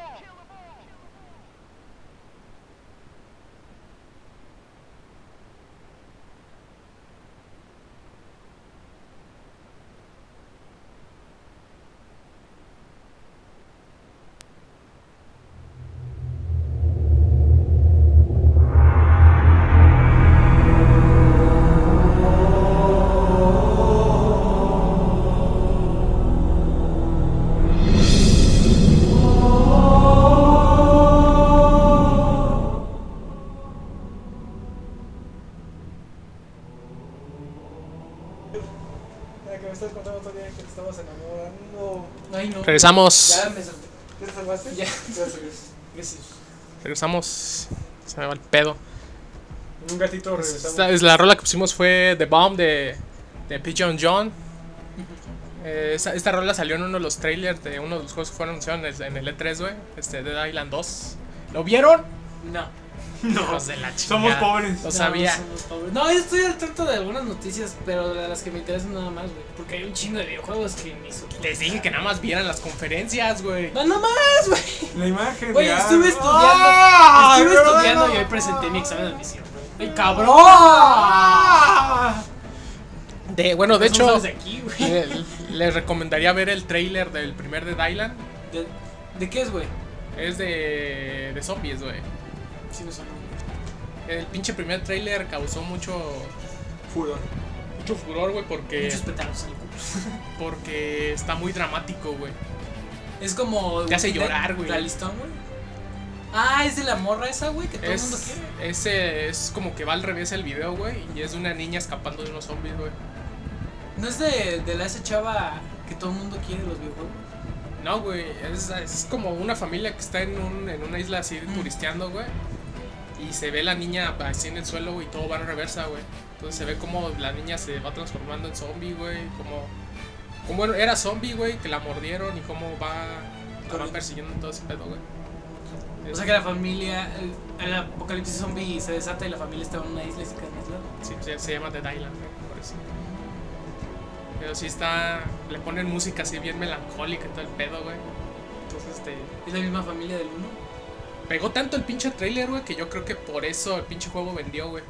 S6: La que me estás contando otro día que te estabas enamorando.
S5: Ay, no.
S4: Regresamos.
S5: Ya me salté.
S6: ¿Ya te salvaste?
S5: Ya.
S6: Gracias.
S5: Gracias.
S4: Regresamos. Se me va el pedo.
S6: Un gatito regresamos.
S4: Esta es la rola que pusimos fue The Bomb de, de Pigeon John. Eh, esta, esta rola salió en uno de los trailers de uno de los juegos que fueron anunciados en el, en el E tres, güey. Este, Dead Island dos. ¿Lo vieron?
S5: No.
S6: No,
S4: Hijos de la
S6: somos
S4: chingada.
S6: pobres.
S4: Lo
S5: No,
S4: sabía.
S5: somos pobres. No, yo estoy al tanto de algunas noticias, pero de las que me interesan nada más, güey. Porque hay un chingo de videojuegos que ni su.
S4: Les dije que nada más vieran las conferencias, güey.
S5: No, nada más, güey.
S6: La imagen.
S5: Güey,
S6: real.
S5: estuve estudiando.
S6: ¡Ah!
S5: estuve
S6: Pero
S5: estudiando
S6: no.
S5: y hoy presenté mi examen de admisión, güey. ¡Ay, cabrón!
S4: De, bueno, de
S5: Eso no
S4: hecho,
S5: sales de aquí, güey.
S4: le- les recomendaría ver el trailer del primer Dead Island.
S5: ¿De, ¿De qué es, güey?
S4: Es de, de zombies, güey.
S5: Sí, me sonó.
S4: El pinche primer trailer causó mucho
S6: Furor.
S4: mucho furor, güey, porque
S5: Muchos pétalos en el culo.
S4: porque está muy dramático, güey.
S5: Es como.
S4: Te hace
S5: de-
S4: llorar, güey.
S5: ¿Realistón, güey? Ah, es de la morra esa, güey, que todo el mundo
S4: Es,
S5: quiere.
S4: ese es como que va al revés el video, güey, y es de una niña escapando de unos zombies, güey.
S5: ¿No es de, de la esa chava que todo el mundo quiere los videojuegos?
S4: No, güey, es, es como una familia que está en, un, en una isla así turisteando, güey. Y se ve la niña así en el suelo, güey, y todo va en reversa, güey. Entonces se ve como la niña se va transformando en zombie, güey. Como, como era zombie, güey, que la mordieron y cómo va, la van persiguiendo en todo ese pedo, güey.
S5: O sea que la familia, el, el apocalipsis zombie se desata y la familia está en una isla y se queda en isla.
S4: Sí, se, se llama Dead Island, güey, por eso. Pero sí está, le ponen música así bien melancólica y todo el pedo, güey. Entonces, este...
S5: Es la misma familia del uno.
S4: Pegó tanto el pinche trailer, güey, que yo creo que por eso el pinche juego vendió, güey.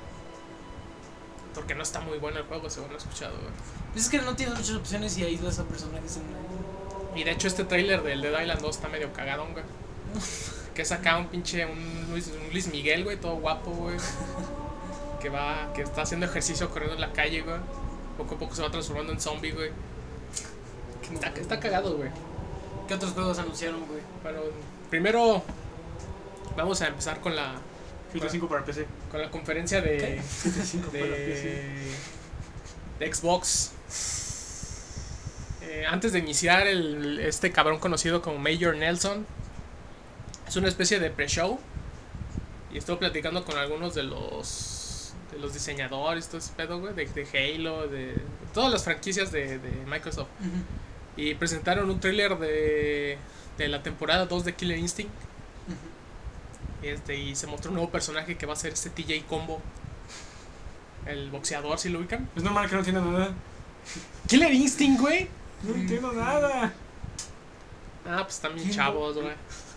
S4: Porque no está muy bueno el juego, según lo he escuchado, güey.
S5: Pues es que no tienes muchas opciones y aíslas a personajes en una.
S4: Y de hecho este trailer del Dead Island dos está medio cagadón, güey. Que es acá un pinche, un Luis, un Luis Miguel, güey, todo guapo, güey. Que va, que está haciendo ejercicio corriendo en la calle, güey. Poco a poco se va transformando en zombie, güey. Está, está cagado, güey.
S5: ¿Qué otros juegos anunciaron, güey?
S4: Bueno, primero vamos a empezar con la
S6: G T A cinco para P C.
S4: con la conferencia de
S6: G T A cinco para P C.
S4: de, de Xbox. Eh, antes de iniciar, el, este cabrón conocido como Major Nelson es una especie de pre-show y estuve platicando con algunos de los de los diseñadores, todo ese pedo, güey, de, de Halo, de, de todas las franquicias de, de Microsoft.
S5: Uh-huh.
S4: Y presentaron un tráiler de, de la temporada dos de Killer Instinct. Uh-huh. Este, y se mostró un nuevo personaje que va a ser este T J Combo, el boxeador, ¿sí lo ubican?
S6: Es normal que no entienda nada.
S4: Killer Instinct, güey.
S6: No entiendo nada.
S4: Ah, pues también chavos, güey.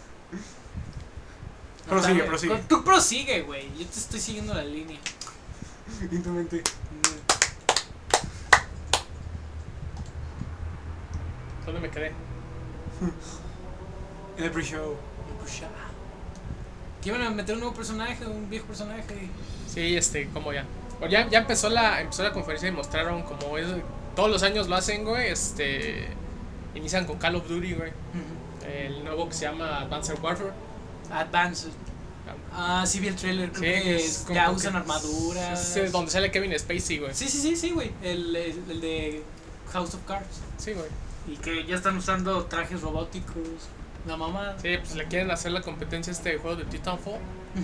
S6: Prosigue,
S5: Dale,
S6: prosigue.
S5: Tú prosigue, güey. Yo te estoy siguiendo la línea.
S6: Lentamente.
S4: ¿Dónde me quedé?
S6: En el pre-show.
S5: Que iban a meter un nuevo personaje, un viejo personaje.
S4: Sí, este, como ya. Bueno, ya, ya empezó la empezó la conferencia y mostraron como es, todos los años lo hacen, güey. Este, inician con Call of Duty, güey.
S5: Uh-huh.
S4: El nuevo que se llama Advanced Warfare.
S5: Advanced. Ah, sí vi el trailer, creo
S4: Sí,
S5: que
S4: es como
S5: ya
S4: que-
S5: usan armaduras.
S4: Es donde sale Kevin Spacey, güey.
S5: Sí, sí, sí, sí, güey. El, el, el de House of Cards.
S4: Sí, güey.
S5: Y que ya están usando trajes robóticos. La mamá.
S4: Sí, pues le quieren hacer la competencia a este juego de Titanfall.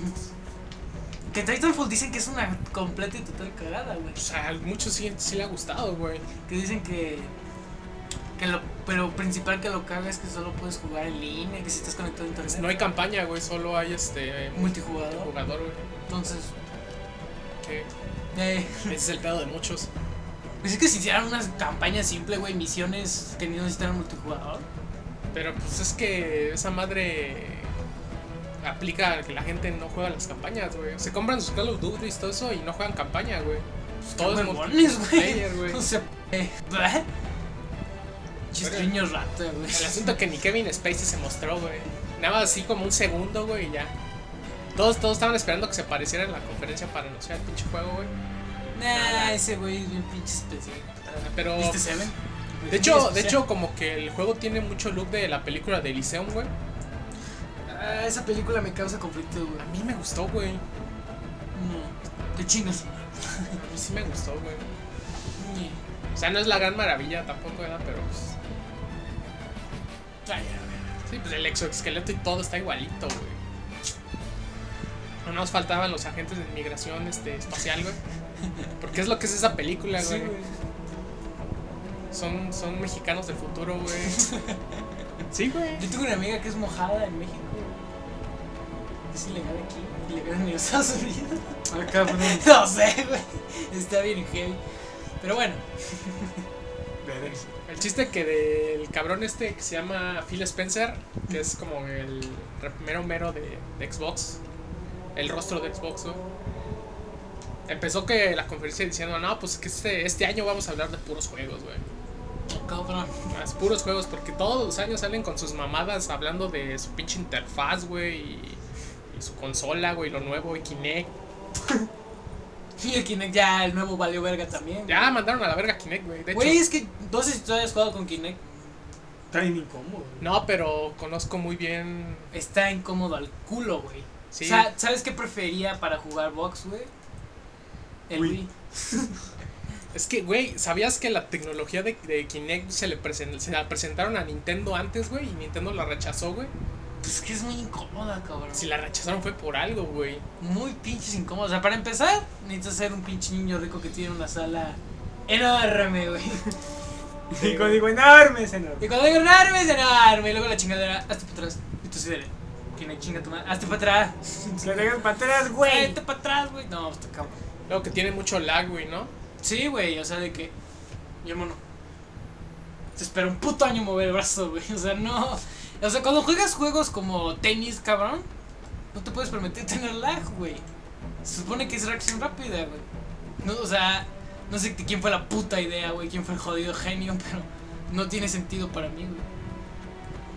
S5: Que Titanfall dicen que es una completa y total cagada, güey.
S4: Pues a muchos sí, sí le ha gustado, güey.
S5: Que dicen que. que lo, pero principal que lo caga es que solo puedes jugar en línea, que si estás conectado a internet.
S4: No hay campaña, güey, solo hay este
S5: multijugador.
S4: jugador, güey.
S5: Entonces.
S4: Que
S5: Eh,
S4: ese es el pedo de muchos.
S5: pues es que si hicieran una campaña simple, güey, misiones que no necesitan multijugador.
S4: Pero pues es que esa madre aplica a que la gente no juega las campañas, güey. Se compran sus Call of Duty y todo eso y no juegan campaña, güey. Pues todo es
S5: Huevones,
S4: multiplayer, güey.
S5: No sé. Eh, ¿verdad? Chistriños rata, güey.
S4: El asunto que ni Kevin Spacey se mostró, güey. Nada más así como un segundo, güey, y ya. Todos, todos estaban esperando que se apareciera en la conferencia para anunciar el pinche juego, güey.
S5: Nah, ese güey es bien pinche especial.
S4: Ah, Pero
S5: ¿Viste Seven?
S4: de hecho, de hecho como que el juego tiene mucho look de la película de Elysium, güey.
S5: Ah, esa película me causa conflicto, güey.
S4: A mí me gustó, güey.
S5: No, te chingas.
S4: A mí sí me gustó, güey. O sea, no es la gran maravilla tampoco, ¿verdad? Pero pues...
S5: Ay, a ver.
S4: Sí, pues el exoesqueleto y todo está igualito, güey. No nos faltaban los agentes de inmigración este, espacial, güey. Porque es lo que es esa película, güey.
S5: Sí, güey.
S4: Son, son mexicanos del futuro, güey. Sí, güey.
S5: Yo tengo una amiga que es mojada en México. Es ilegal aquí, ilegal en Estados Unidos.
S6: Ah, cabrón.
S5: No sé, güey. Está bien heavy. Pero bueno.
S6: Verás.
S4: El chiste que del cabrón este que se llama Phil Spencer, que es como el mero mero de, de Xbox, el rostro de Xbox, ¿no? Empezó que la conferencia diciendo, no, pues que este, este año vamos a hablar de puros juegos, güey.
S5: Cabrón.
S4: Más puros juegos, porque todos los años salen con sus mamadas hablando de su pinche interfaz, güey, y, y su consola, güey, lo nuevo, y Kinect.
S5: Y el Kinect ya, el nuevo valió verga también.
S4: Ya mandaron a la verga Kinect, güey. De
S5: Güey,
S4: hecho,
S5: es que no sé si tú hayas jugado con Kinect.
S6: Está bien incómodo.
S4: no, pero conozco muy bien.
S5: Está incómodo al culo, güey.
S4: Sí.
S5: O sea, ¿sabes qué prefería para jugar box, güey? El
S6: Wii.
S5: Wii.
S4: Es que, güey, ¿sabías que la tecnología de, de Kinect se, le presen- se la presentaron a Nintendo antes, güey? Y Nintendo la rechazó, güey.
S5: Pues es que es muy incómoda, cabrón.
S4: Si la rechazaron fue por algo, güey.
S5: Muy pinches incómoda. O sea, para empezar, necesitas ser un pinche niño rico que tiene una sala enorme, güey.
S6: Y cuando digo enorme, es enorme.
S5: Y cuando digo enorme, es enorme. Y luego la chingadera, hazte para atrás. Y tú sí, dale. Kinect, chinga tu madre. Hazte para atrás.
S6: Que te hagas para atrás, güey.
S5: Hazte para atrás, güey. No, está cabrón.
S4: Luego que tiene mucho lag, güey, ¿no?
S5: Sí, güey, o sea, de que. Mi hermano. Se espera un puto año mover el brazo, güey. O sea, no. O sea, cuando juegas juegos como tenis, cabrón, no te puedes permitir tener lag, güey. Se supone que es reacción rápida, güey. No, o sea, no sé quién fue la puta idea, güey. Quién fue el jodido genio, pero no tiene sentido para mí, güey.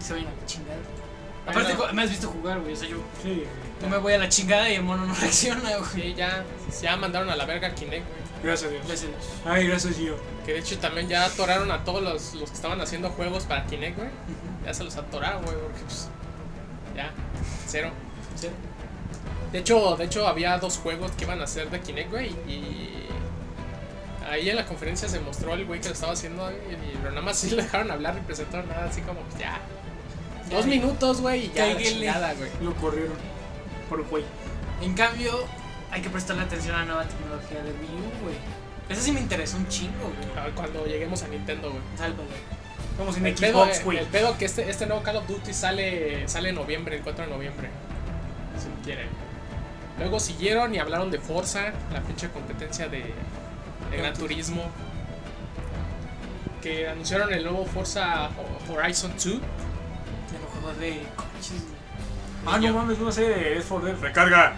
S5: se vayan a la chingada. Aparte,
S4: Bueno.
S5: me has visto jugar, güey. O sea, yo
S6: Sí.
S5: no me voy a la chingada y el mono no reacciona, güey.
S4: Sí, ya, ya mandaron a la verga a Kinect, güey.
S6: Gracias a Dios.
S5: Gracias a Dios.
S6: Ay, gracias, Gio.
S4: Que de hecho también ya atoraron a todos los, los que estaban haciendo juegos para Kinect, güey. Ya se los atoraron, güey, porque pues. Ya, cero.
S5: Sí.
S4: De hecho, de hecho había dos juegos que iban a hacer de Kinect, güey. Y ahí en la conferencia se mostró el güey que lo estaba haciendo, güey, y, pero nada más sí le dejaron hablar y presentaron nada, así como pues ya.
S5: Ya,
S4: Dos
S5: ya.
S4: minutos, güey, y ya la
S5: Cáiguele.
S4: chingada, güey.
S6: Lo corrieron. Por güey.
S5: En cambio, hay que prestarle atención a la nueva tecnología de Wii U, güey. Eso sí me interesó un chingo, güey.
S4: A ver, cuando lleguemos a Nintendo, güey.
S5: Sálvalo.
S6: Vamos en
S4: El pedo,
S6: Xbox,
S4: eh,
S6: güey.
S4: el pedo que este, este nuevo Call of Duty sale, sale en noviembre, el cuatro de noviembre. Si quieren. Luego siguieron y hablaron de Forza, la pinche competencia de, de Gran Turismo. Que anunciaron el nuevo Forza Horizon dos.
S5: De los juegos de coches, güey.
S6: Ah, no mames, no sé, es for Dead. Recarga.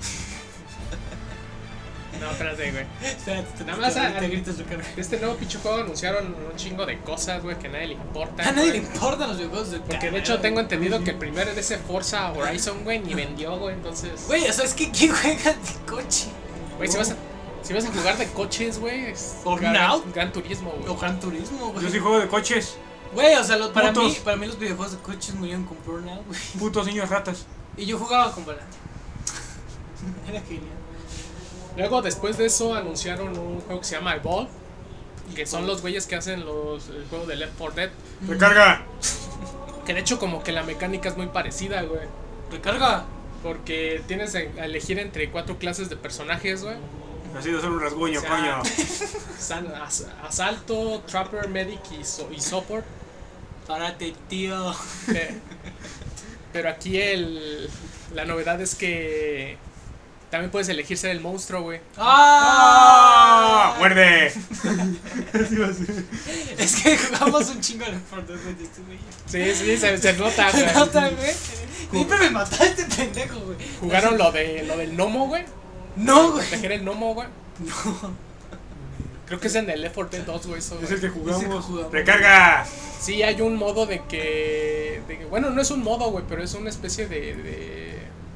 S4: No, espérate, güey.
S5: Espérate,
S4: Nada más
S5: te,
S4: a-
S5: te gritas recarga.
S4: Este nuevo pinche juego anunciaron un chingo de cosas, güey, que a nadie le importa.
S5: A nadie le
S4: güey.
S5: importan los videojuegos de
S4: Porque de hecho tengo entendido que el primero de ese Forza Horizon, güey, ni vendió, güey, entonces...
S5: Güey, o sea, es que ¿quién juega de coche?
S4: Güey, si vas a, si vas a jugar de coches, güey, es
S5: Burnout.
S4: gran, gran turismo,
S5: O
S4: güey.
S5: Gran Turismo, güey.
S6: Yo sí juego de coches.
S5: Güey, o sea, lo- para,
S6: Putos.
S5: mí, para mí los videojuegos de coches murieron con Burnout, güey.
S6: Putos niños ratas.
S5: Y yo jugaba con Burnout. Era genial.
S4: Luego, después de eso, anunciaron un juego que se llama Evolve, que son los güeyes que hacen los, el juego de Left four Dead.
S6: Recarga.
S4: Que de hecho como que la mecánica es muy parecida, güey.
S5: Recarga.
S4: Porque tienes a elegir entre cuatro clases de personajes, güey.
S6: Así de hacer un rasguño,
S4: O sea,
S6: coño.
S4: San- as- Asalto, Trapper, Medic y, so- y Support.
S5: Párate, tío.
S4: Eh, Pero aquí el, la novedad es que también puedes elegir ser el monstruo, güey.
S5: ¡Ah!
S6: ¡Ah! ¡Muerde!
S5: Es que jugamos un chingo de Fortnite, güey, este güey.
S4: Sí, sí, se, se nota, güey.
S5: Se nota, güey. Siempre me mataste, pendejo, güey.
S4: Jugaron lo, de, lo del gnomo, güey.
S5: No, güey.
S4: Proteger el gnomo, güey.
S5: No.
S4: Creo que es en el Left four Dead dos, güey. Eso,
S6: Es
S4: güey.
S6: el que jugamos.
S5: Es el que jugamos.
S6: ¡Recarga!
S4: Sí, hay un modo de que, de que- bueno, no es un modo, güey, pero es una especie de de,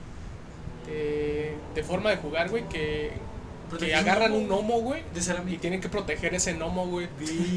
S4: de, de forma de jugar, güey, que, que
S5: Proteger
S4: agarran
S5: un
S4: un gnomo, güey,
S5: De
S4: y
S5: cerámica.
S4: tienen que proteger ese gnomo, güey.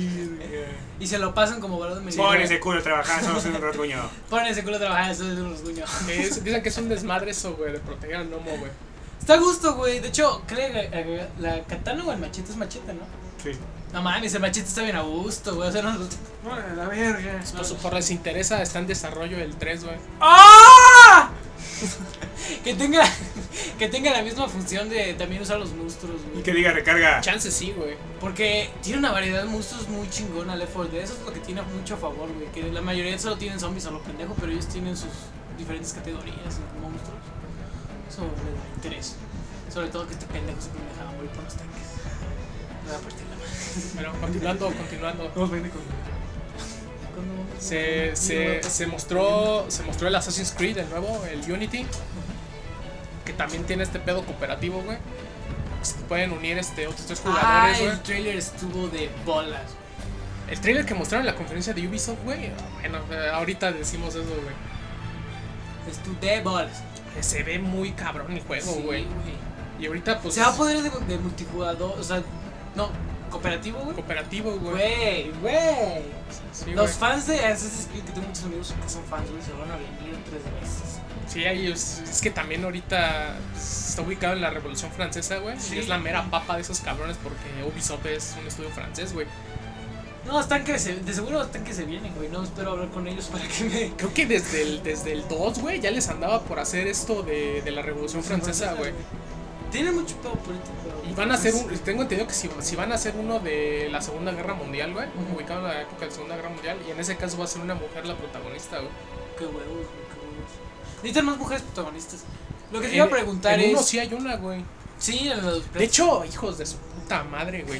S5: Y se lo pasan como balón de medicina.
S6: Pon ese culo a trabajar, solo hacer un rasguño.
S5: Pon ese culo a trabajar, eso es un rasguño.
S4: Es- dicen que es un desmadre eso, güey, de proteger al gnomo, güey.
S5: Está a gusto, güey. De hecho, creo que la, la katana o el machete es machete, ¿no?
S6: Sí.
S5: No mames, el machete está bien a gusto, güey. O sea, no.
S6: Bueno, la verga.
S4: Pues, por les interesa, está en desarrollo el tres, güey.
S5: ¡Ah! que tenga que tenga la misma función de también usar los monstruos,
S6: Y
S5: güey.
S6: que diga recarga.
S4: Chance sí, güey.
S5: Porque tiene una variedad de monstruos muy chingona Left four Dead. Eso es lo que tiene mucho a favor, güey. Que la mayoría solo tienen zombies a lo pendejo, pero ellos tienen sus diferentes categorías de monstruos. Eso me da interés. Sobre todo que este pendejo siempre me dejaba morir por los tanques. Me va a partir la madre.
S4: Bueno, continuando, continuando.
S6: Vamos, vende con.
S5: Cuando-
S4: Se, se, se mostró se mostró el Assassin's Creed, el nuevo, el Unity, que también tiene este pedo cooperativo, güey. Se pueden unir este otros tres
S5: Ah,
S4: jugadores, güey.
S5: el trailer estuvo de bolas.
S4: El trailer que mostraron en la conferencia de Ubisoft, güey. Bueno, eh, ahorita decimos eso, güey.
S5: Estuvo de bolas.
S4: Eh, Se ve muy cabrón el juego,
S5: Sí,
S4: güey. Y ahorita, pues.
S5: Se va a poder de, de multijugador, o sea, no, cooperativo, güey.
S4: Cooperativo, güey.
S5: Güey, güey.
S4: Sí,
S5: Los
S4: güey.
S5: fans de Assassin's Creed, que tengo muchos amigos que son fans, güey, se van a venir tres veces.
S4: Sí, ahí es, es que también ahorita pues, está ubicado en la Revolución Francesa, güey.
S5: Sí.
S4: Y es la mera papa de esos cabrones porque Ubisoft es un estudio francés, güey.
S5: No, están que se, de seguro están que se vienen, güey. No espero hablar con ellos para que me.
S4: Creo que desde el, desde el dos, güey, ya les andaba por hacer esto de, de la Revolución Francesa, güey.
S5: Tienen mucho pedo político.
S4: Y van a hacer un, tengo entendido que si, si van a hacer uno de la Segunda Guerra Mundial, güey,
S5: Ujú.
S4: ubicado en la época de la Segunda Guerra Mundial, y en ese caso va a ser una mujer la protagonista, güey.
S5: Qué huevos, güey, qué huevos. Necesitan más mujeres protagonistas. Lo que te iba a
S4: En-
S5: preguntar
S4: en
S5: es.
S4: uno sí hay una, güey.
S5: Sí, en los.
S4: De hecho, hijos de su puta madre, güey.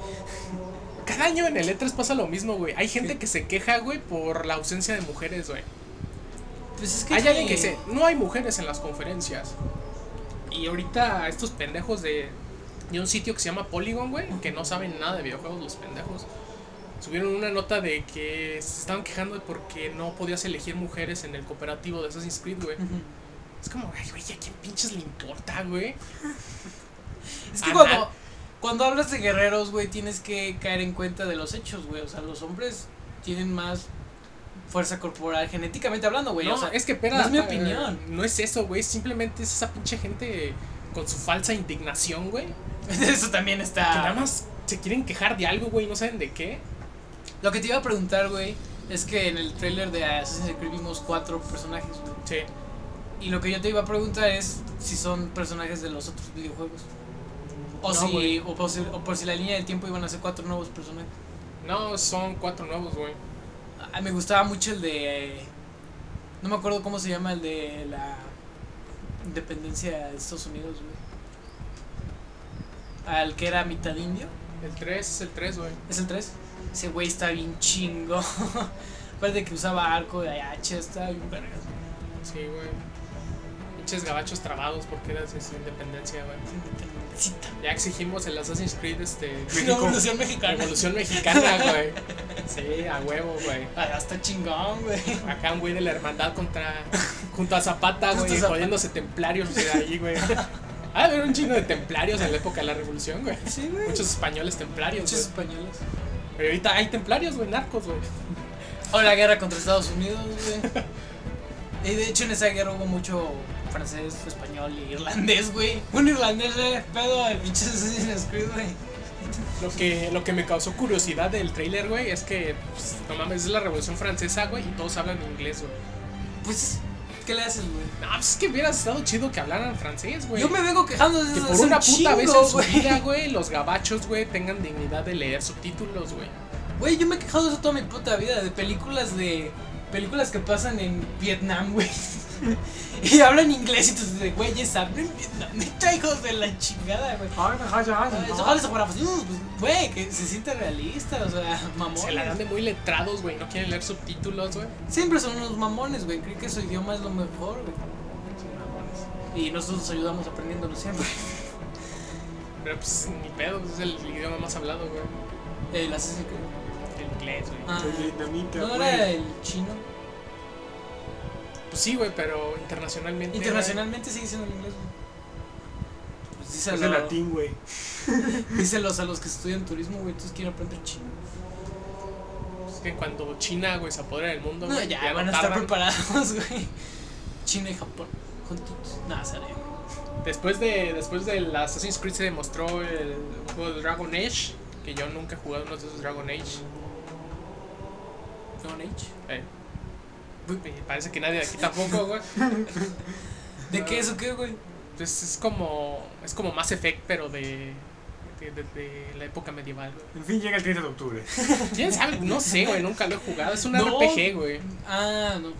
S4: Cada año en el E tres pasa lo mismo, güey. Hay gente que se queja, güey, por la ausencia de mujeres, güey.
S5: Pues es que.
S4: Hay alguien que dice, no hay mujeres en las conferencias. Y ahorita estos pendejos de, de un sitio que se llama Polygon, güey, que no saben nada de videojuegos los pendejos, subieron una nota de que se estaban quejando de porque no podías elegir mujeres en el cooperativo de Assassin's Creed, güey. Uh-huh. Es como, ay, güey, ¿a quién pinches le importa, güey?
S5: Es que cuando, cuando hablas de guerreros, güey, tienes que caer en cuenta de los hechos, güey. O sea, los hombres tienen más fuerza corporal, genéticamente hablando, güey.
S4: No,
S5: o sea,
S4: es que, espera,
S5: no es mi opinión.
S4: No es eso, güey. Simplemente es esa pinche gente con su falsa indignación, güey.
S5: Eso también está.
S4: Que nada más se quieren quejar de algo, güey, no saben de qué.
S5: Lo que te iba a preguntar, güey, es que en el trailer de Assassin's Creed vimos cuatro personajes, güey.
S4: Sí.
S5: Y lo que yo te iba a preguntar es si son personajes de los otros videojuegos. O no, si o por, si o por si la línea del tiempo iban a ser cuatro nuevos personajes.
S4: No, son cuatro nuevos, güey.
S5: Ah, me gustaba mucho el de... No me acuerdo cómo se llama, el de la independencia de Estados Unidos, güey. Al que era mitad indio.
S4: El tres, es el tres, güey.
S5: ¿Es el tres? Ese güey está bien chingo. Aparte que usaba arco de hacha, está bien vergas.
S4: Sí, güey. Pinches gabachos trabados porque era su independencia, güey. Ya exigimos el Assassin's Creed, este...
S5: México. Revolución mexicana.
S4: Revolución mexicana, güey. Sí, a huevo, güey.
S5: Ah, está chingón, güey.
S4: Acá un güey de la hermandad contra... Junto a Zapata, güey, jodiéndose templarios de ahí, güey. Ah, había un chingo de templarios en la época de la revolución, güey.
S5: Sí, güey.
S4: Muchos españoles templarios,
S5: Muchos
S4: güey.
S5: españoles.
S4: Pero ahorita hay templarios, güey, narcos, güey.
S5: O la guerra contra Estados Unidos, güey. Y de hecho en esa guerra hubo mucho francés, español y irlandés, güey. Un irlandés de pedo de pinches Assassin's Creed, güey.
S4: Lo que, lo que me causó curiosidad del trailer, güey, es que, pues, no mames, es la Revolución Francesa, güey, y todos hablan inglés, güey.
S5: Pues, ¿qué le haces, güey?
S4: No, pues es que hubiera estado chido que hablaran francés, güey.
S5: Yo me vengo quejando desde
S4: que por una puta
S5: chingo,
S4: vez en su
S5: güey.
S4: vida, güey, los gabachos, güey, tengan dignidad de leer subtítulos, güey.
S5: Güey, yo me he quejado de eso toda mi puta vida, de películas de... Películas que pasan en Vietnam, güey. Y hablan inglés y tú dices, güeyes, hablan vietnamita, hijos de la chingada, güey. Güey, que se siente realista, o sea, mamones.
S4: Se la dan de muy letrados, güey, no quieren leer subtítulos, güey.
S5: Siempre son unos mamones, güey, creen que su idioma es lo mejor, güey. Y nosotros nos ayudamos aprendiéndolo siempre.
S4: Pero pues ni pedo, es el idioma más hablado, güey.
S5: El Assassin's Creed.
S4: El inglés, güey.
S5: Ah,
S6: El vietnamita,
S5: ¿no
S6: güey.
S5: era el chino?
S4: Pues sí, güey, pero internacionalmente.
S5: Internacionalmente sigue siendo el inglés, güey. Pues díselo.
S6: Es el latín, güey.
S5: Díselos a los que estudian turismo, güey, entonces quieren aprender chino.
S4: Es que cuando China, güey, se apodera del mundo,
S5: No,
S4: güey,
S5: ya,
S4: ya
S5: van
S4: no
S5: a estar
S4: tardan.
S5: preparados, güey. China y Japón, juntitos. Nada, sale.
S4: Después de, después del Assassin's Creed se demostró el juego de Dragon Age, que yo nunca he jugado uno de esos Dragon Age.
S5: Dragon Age.
S4: Eh. Uy, parece que nadie de aquí tampoco, güey.
S5: ¿De qué es o qué, güey?
S4: Pues es como, es como Mass Effect, pero de, de, de, de la época medieval, güey.
S6: En fin, llega el treinta de octubre.
S4: ¿Quién sabe? No sé, güey, nunca lo he jugado. Es un
S5: No.
S4: R P G, güey.
S5: Ah, no.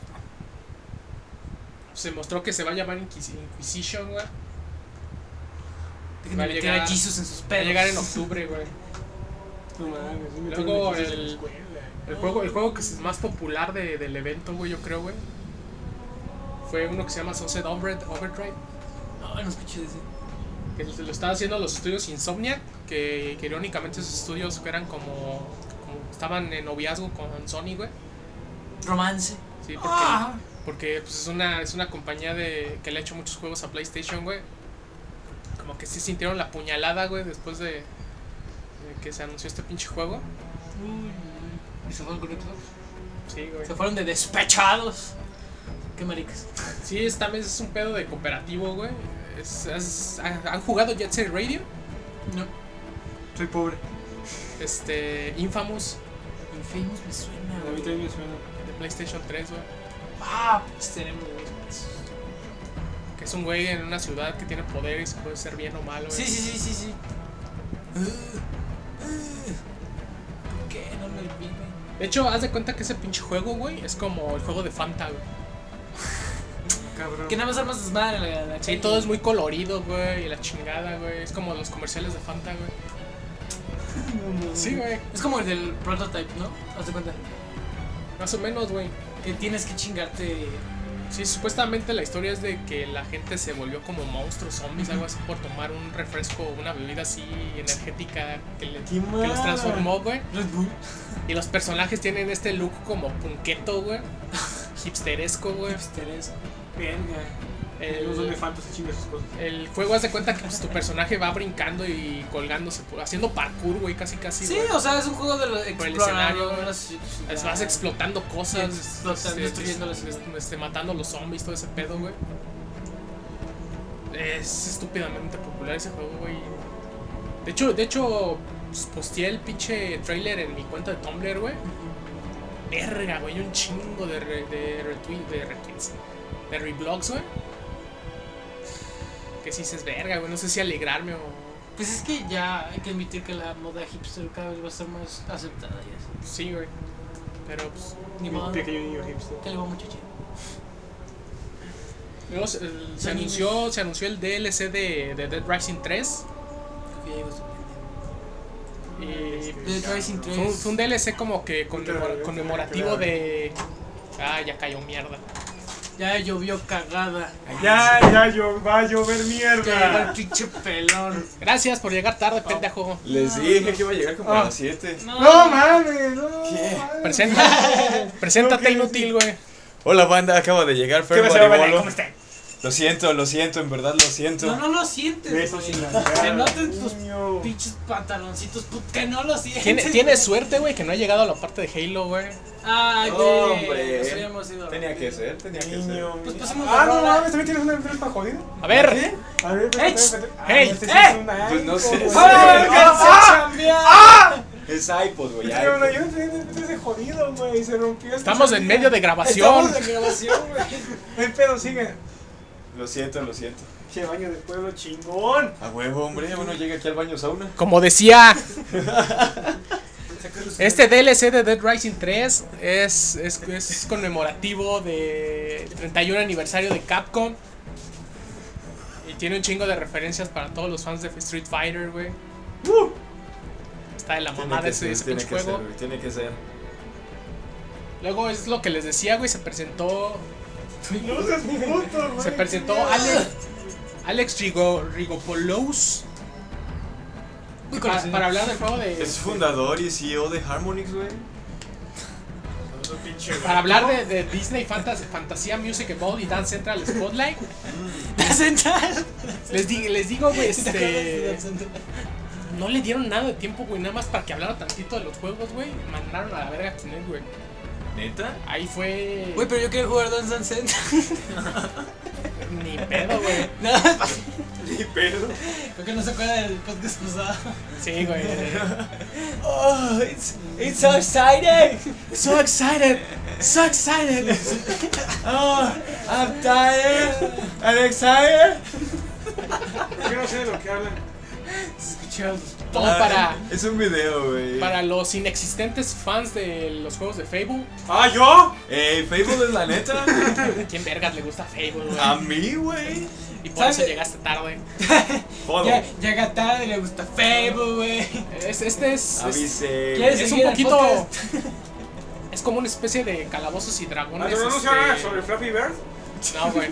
S4: Se mostró que se va a llamar Inquis- Inquisition, güey.
S5: Déjenme
S4: Va a
S5: meter
S4: llegar-
S5: a Jesus en sus
S4: Va a
S5: pedos.
S4: llegar en octubre, güey.
S6: No mames, sí me
S4: Luego
S6: tengo que hacer
S4: el-
S6: en la escuela.
S4: El juego, el juego que es más popular de, del evento, güey, yo creo, güey, fue uno que se llama Sunset Overd- Overdrive,
S5: No, no escuché de ese.
S4: que lo estaban haciendo los estudios Insomniac, que, que irónicamente esos estudios eran como, como estaban en noviazgo con Sony, güey.
S5: Romance.
S4: Sí, porque,
S5: Ah.
S4: porque pues, es una es una compañía de que le ha hecho muchos juegos a PlayStation, güey. Como que sí sintieron la puñalada, güey, después de, de que se anunció este pinche juego.
S5: ¿Y se fueron con Xbox?
S4: Sí, güey.
S5: Se fueron de despechados. Qué maricas.
S4: Sí, esta vez es un pedo de cooperativo, güey. Es, es- ¿Han jugado Jet Set Radio?
S5: No.
S6: Soy pobre.
S4: Este, Infamous
S5: Infamous me suena,
S6: A mí
S5: güey.
S6: también me suena.
S4: de PlayStation tres, güey.
S5: Ah, pues tenemos dos pesos.
S4: Que es un güey en una ciudad que tiene poder y se puede ser bien o malo.
S5: Sí,
S4: güey.
S5: sí, sí, sí, sí. Uh, uh. ¿Por qué no lo vi, güey?
S4: De hecho, haz de cuenta que ese pinche juego, güey, es como el juego de Fanta, güey.
S6: Cabrón.
S5: Que nada más armas desmadre la, la
S4: Sí,
S5: calle.
S4: todo es muy colorido, güey, y la chingada, güey. Es como los comerciales de Fanta, güey. Sí, güey.
S5: Es como el del prototype, ¿no? Haz de cuenta.
S4: Más o menos, güey.
S5: Que tienes que chingarte
S4: Sí, supuestamente la historia es de que la gente se volvió como monstruos, zombies, algo así, por tomar un refresco, una bebida así energética que, le, que los transformó, güey. Y los personajes tienen este look como punqueto, güey. Hipsteresco, güey.
S6: Hipsteresco. Venga.
S4: El,
S6: los elefantes se chingan sus cosas.
S4: El juego, haz de cuenta que pues, tu personaje va brincando y colgándose, haciendo parkour, güey, casi casi.
S5: Sí,
S4: güey.
S5: o sea, es un juego de los
S4: por el escenario,
S5: güey.
S4: vas explotando cosas,
S5: explotando,
S4: este,
S5: destruyendo
S4: este, este, matando a los zombies, todo ese pedo, güey. Es estúpidamente popular ese juego, güey. De hecho, de hecho, pues, posteé el pinche trailer en mi cuenta de Tumblr, güey. Verga, güey, un chingo de, re, de, retweet, de retweets, de reblogs, güey. Que si dices verga, güey, no sé si alegrarme o...
S5: Pues es que ya hay que admitir que la moda hipster cada vez va a ser más aceptada y eso.
S4: Sí, güey. Pero pues...
S5: Ni modo.
S6: Pequeño niño hipster.
S5: Que le va mucho chido.
S4: Luego se, el, se anunció se anunció el D L C de, de Dead Rising tres. Y
S5: Dead Rising tres.
S4: Fue un, fue un D L C como que conmemora, conmemorativo de... Ah, ya cayó mierda.
S5: Ya llovió cagada.
S6: Ya, ya, yo, va a llover
S5: Ya llegó
S6: mierda.
S5: el pinche pelón.
S4: Gracias por llegar tarde, pendejo.
S8: Les dije que iba a llegar como a las siete.
S6: No mames, no.
S8: ¿Qué?
S4: Presenta, preséntate,
S6: No, ¿qué?
S4: inútil, güey.
S8: Hola banda, acaba de llegar
S6: ¿Qué
S8: Fer
S6: pasa, Vale?
S8: Maribolo.
S6: ¿Cómo están?
S8: Lo siento, lo siento, en verdad lo siento.
S5: No, no lo sientes,
S6: Besos
S5: güey.
S6: sin la cara,
S5: Se notan tus
S6: niño.
S5: pinches pantaloncitos, put- que no lo sientes.
S4: Tiene, tiene suerte, güey, que no ha llegado a la parte de Halo, güey.
S5: Ay, güey.
S8: Hombre.
S5: Nos habíamos ido.
S8: Tenía que ser, tenía que ser.
S6: Niño.
S5: Pues pusimos
S6: Ah,
S5: la
S6: no
S5: rola.
S6: mames, también tienes una empresa jodida.
S4: A ver,
S6: A ver, espérate,
S5: ¡Hey!
S6: espérate. Ah,
S4: ¡Hey!
S6: este sí
S5: ¡Eh!
S6: es una
S8: Pues no
S6: iPhone,
S8: sé.
S6: güey.
S5: ¡Ah!
S6: ¡Ah!
S5: ¡Ah!
S8: Es iPod, güey.
S6: Es que una-
S8: iPod.
S6: yo tenía ese jodido, güey, se rompió. esta
S4: estamos en
S6: salida.
S4: medio de grabación.
S5: Estamos en grabación, güey.
S6: El pedo sigue.
S8: Lo siento, lo siento.
S6: Che, baño de pueblo chingón.
S8: A huevo, hombre, uno llega aquí al baño sauna.
S4: Como decía, este D L C de Dead Rising tres es, es, es conmemorativo de treinta y uno aniversario de Capcom. Y tiene un chingo de referencias para todos los fans de Street Fighter, güey.
S6: Uh.
S4: Está de la
S8: Tiene
S4: mamada
S8: que
S4: ese,
S8: ser,
S4: ese
S8: tiene
S4: pinche
S8: que ser,
S4: juego.
S8: güey, tiene que ser.
S4: Luego es lo que les decía, güey, se presentó...
S6: No seas puto, güey.
S4: Se presentó Alex, Alex Rigo, Rigopoulos
S5: Muy
S4: para,
S5: conocido.
S4: para hablar del juego de...
S8: Es fundador y C E O de Harmonix, güey.
S4: Para hablar de, de Disney Fantas- Fantasía Music Ball y Dance Central Spotlight.
S5: Dance Central.
S4: Les, di- les digo, güey,
S5: ¿Te acuerdas de
S4: este...
S5: Dance Central?
S4: No le dieron nada de tiempo, güey, nada más para que hablara tantito de los juegos, güey. Mandaron a la verga a Kinect, güey.
S8: ¿Neta?
S4: Ahí fue...
S5: Güey, pero yo quiero jugar Dance Central.
S4: Ni pedo, güey.
S5: No,
S6: Ni pedo.
S5: ¿por qué no se acuerda del podcast pasado?
S4: Sí, güey.
S8: Oh, it's, it's so exciting!
S4: So excited, so excited.
S8: Oh, I'm tired and excited.
S6: Yo no sé de lo que hablan.
S4: Todo para...
S8: Es un video, güey.
S4: Para los inexistentes fans de los juegos de Fable.
S6: ¡Ah, yo!
S8: Ey, Fable es la neta.
S4: ¿A quién vergas le gusta Fable, güey?
S8: A mí, güey.
S4: Y por eso
S5: ¿Sabes?
S4: llegaste tarde.
S8: Fodo.
S5: Ya, llega tarde y le gusta Fable, güey.
S4: Es, este es... es
S8: Avise.
S5: ¿Quieres
S4: Es
S5: seguir
S4: un
S5: el
S4: poquito...
S5: podcast?
S4: Es como una especie de calabozos y
S6: ¿Ah,
S4: dragones.
S6: no no se
S4: este-
S6: habla sobre Flappy Bird?
S4: No, güey.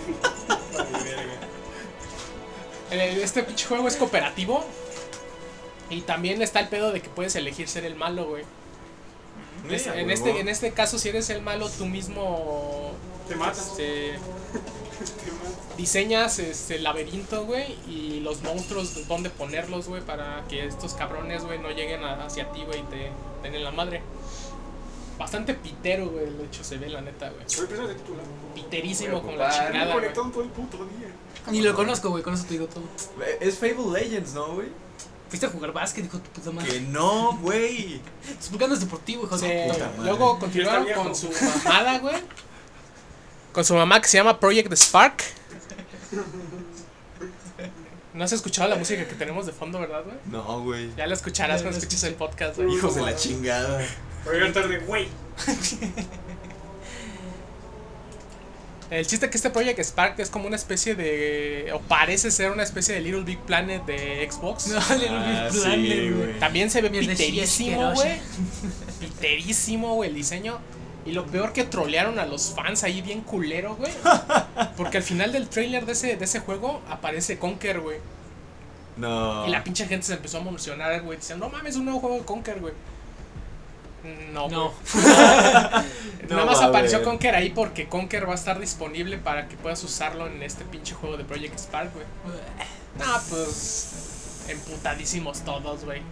S4: El- Este pinche juego es cooperativo. Y también está el pedo de que puedes elegir ser el malo, güey. Es- en, este, en este caso, si eres el malo, tú mismo
S6: Te matas.
S4: este, diseñas este, el laberinto, güey. Y los monstruos, dónde ponerlos, güey. Para que estos cabrones, güey, no lleguen a- hacia ti, güey, y te den en la madre. Bastante pitero, güey, de hecho se ve, la neta, güey.
S6: Soy persona de titular.
S4: Piterísimo
S8: Voy
S4: con
S8: a
S4: la
S8: ocupar.
S4: chingada,
S6: Me
S4: güey.
S6: conectado todo el puto día.
S5: Ni lo conozco, güey, con eso te digo todo.
S8: Es Fable Legends, ¿no, güey?
S5: Fuiste a jugar básquet, hijo de tu puta madre.
S8: Que no, güey.
S5: Explicando es deportivo, hijo
S4: Se-
S5: de
S8: puta madre.
S4: luego
S6: Ya
S4: continuaron
S6: está
S4: con su
S6: viejo.
S4: mamada, güey. Con su mamá que se llama Project Spark. No has escuchado la música que tenemos de fondo, ¿verdad, güey?
S8: No, güey.
S4: Ya la escucharás
S5: Ya
S4: cuando
S5: la
S4: escuches el podcast, güey.
S8: Hijos de la chingada.
S6: Voy a llegar tarde, güey.
S4: El chiste es que este Project Spark es como una especie de... O parece ser una especie de Little Big Planet de Xbox.
S5: No, Little
S8: Ah,
S5: Big Planet,
S8: sí,
S5: güey.
S8: güey.
S4: También se ve
S5: Mierda,
S4: piterísimo,
S5: asquerosa.
S4: güey. Piterísimo, güey, el diseño. Y lo peor que trolearon a los fans ahí bien culero, güey. Porque al final del trailer de ese, de ese juego aparece Conker, güey.
S8: No.
S4: Y la pinche gente se empezó a emocionar, güey, diciendo, no mames, un nuevo juego de Conker, güey. No,
S5: No.
S4: güey.
S8: No
S4: Nada más
S8: va a
S4: apareció
S8: haber.
S4: Conker ahí porque Conker va a estar disponible para que puedas usarlo en este pinche juego de Project Spark, güey. No, pues emputadísimos todos, güey.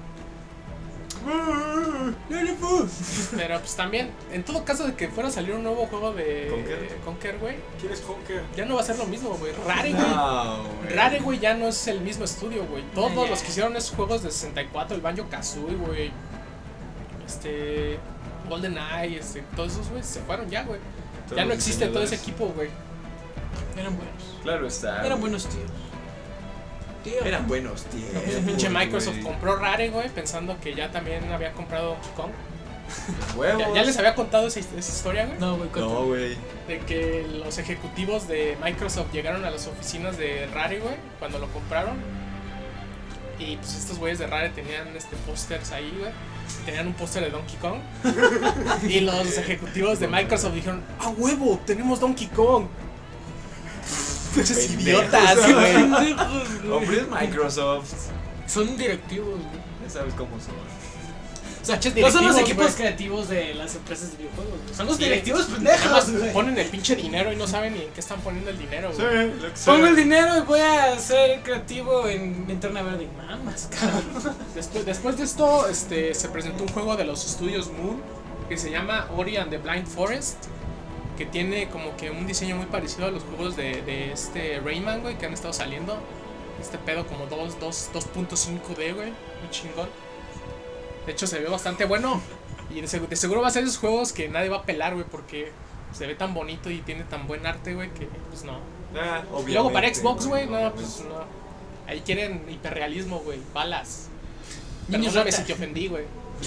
S4: Pero pues también, en todo caso de que fuera a salir un nuevo juego de
S8: ¿Conker?
S4: Conker, güey,
S6: ¿Quién es Conker?
S4: ya no va a ser lo mismo, güey. Rare, güey.
S8: No, güey.
S4: Rare, güey, ya no es el mismo estudio, güey. Todos
S5: Ya.
S4: los que hicieron esos juegos de sesenta y cuatro, el Banjo Kazooie, güey. Este. GoldenEye, este. Todos esos, güey, se fueron ya, güey.
S8: Todos
S4: Ya no
S8: los
S4: existe todo ese
S8: diseñadores.
S4: equipo, güey.
S5: Eran buenos.
S8: Claro está.
S5: Eran
S8: güey.
S5: buenos tíos. Tío.
S8: Eran buenos tiempos.
S4: El pinche Microsoft
S8: güey.
S4: compró Rare, güey, pensando que ya también había comprado Donkey Kong.
S8: Huevos.
S4: ¿Ya, ya les había contado esa, esa historia, güey?
S5: No, güey,
S8: No, güey.
S4: De que los ejecutivos de Microsoft llegaron a las oficinas de Rare, güey, cuando lo compraron. Y pues estos güeyes de Rare tenían este pósters ahí, güey. Tenían un póster de Donkey Kong. Y los ejecutivos de Microsoft dijeron, ¡a huevo! ¡Tenemos Donkey Kong! Pinches
S8: Pendejos,
S4: idiotas, güey.
S5: Pendejos, güey.
S8: Hombre, es Microsoft.
S5: Son directivos, güey.
S8: Ya sabes cómo son.
S5: O sea,
S4: Pinches
S5: no son los
S4: directivos,
S5: equipos
S4: güey.
S5: creativos de las empresas de videojuegos, güey. Son los
S4: Sí.
S5: directivos
S4: Nada
S5: pendejos,
S4: más
S5: güey.
S4: ponen el pinche dinero y no saben ni en qué están poniendo el dinero, güey.
S8: lo que sea.
S5: Pongo el dinero y voy a ser creativo en Linterna Verde. Mamas, cabrón.
S4: Después, después de esto, este, se presentó un juego de los estudios Moon que se llama Ori and the Blind Forest, que tiene como que un diseño muy parecido a los juegos de, de este Rayman, güey, que han estado saliendo. Este pedo como dos punto cinco D, güey, muy chingón. De hecho se ve bastante bueno y de, seg- de seguro va a ser esos juegos que nadie va a pelar, güey, porque se ve tan bonito y tiene tan buen arte, güey, que pues no.
S8: Ah,
S4: Y luego para
S8: obviamente,
S4: Xbox, güey, no, pues no. Ahí quieren hiperrealismo, güey, balas.
S5: Niños
S4: Perdóname
S5: rata.
S4: si te ofendí, güey.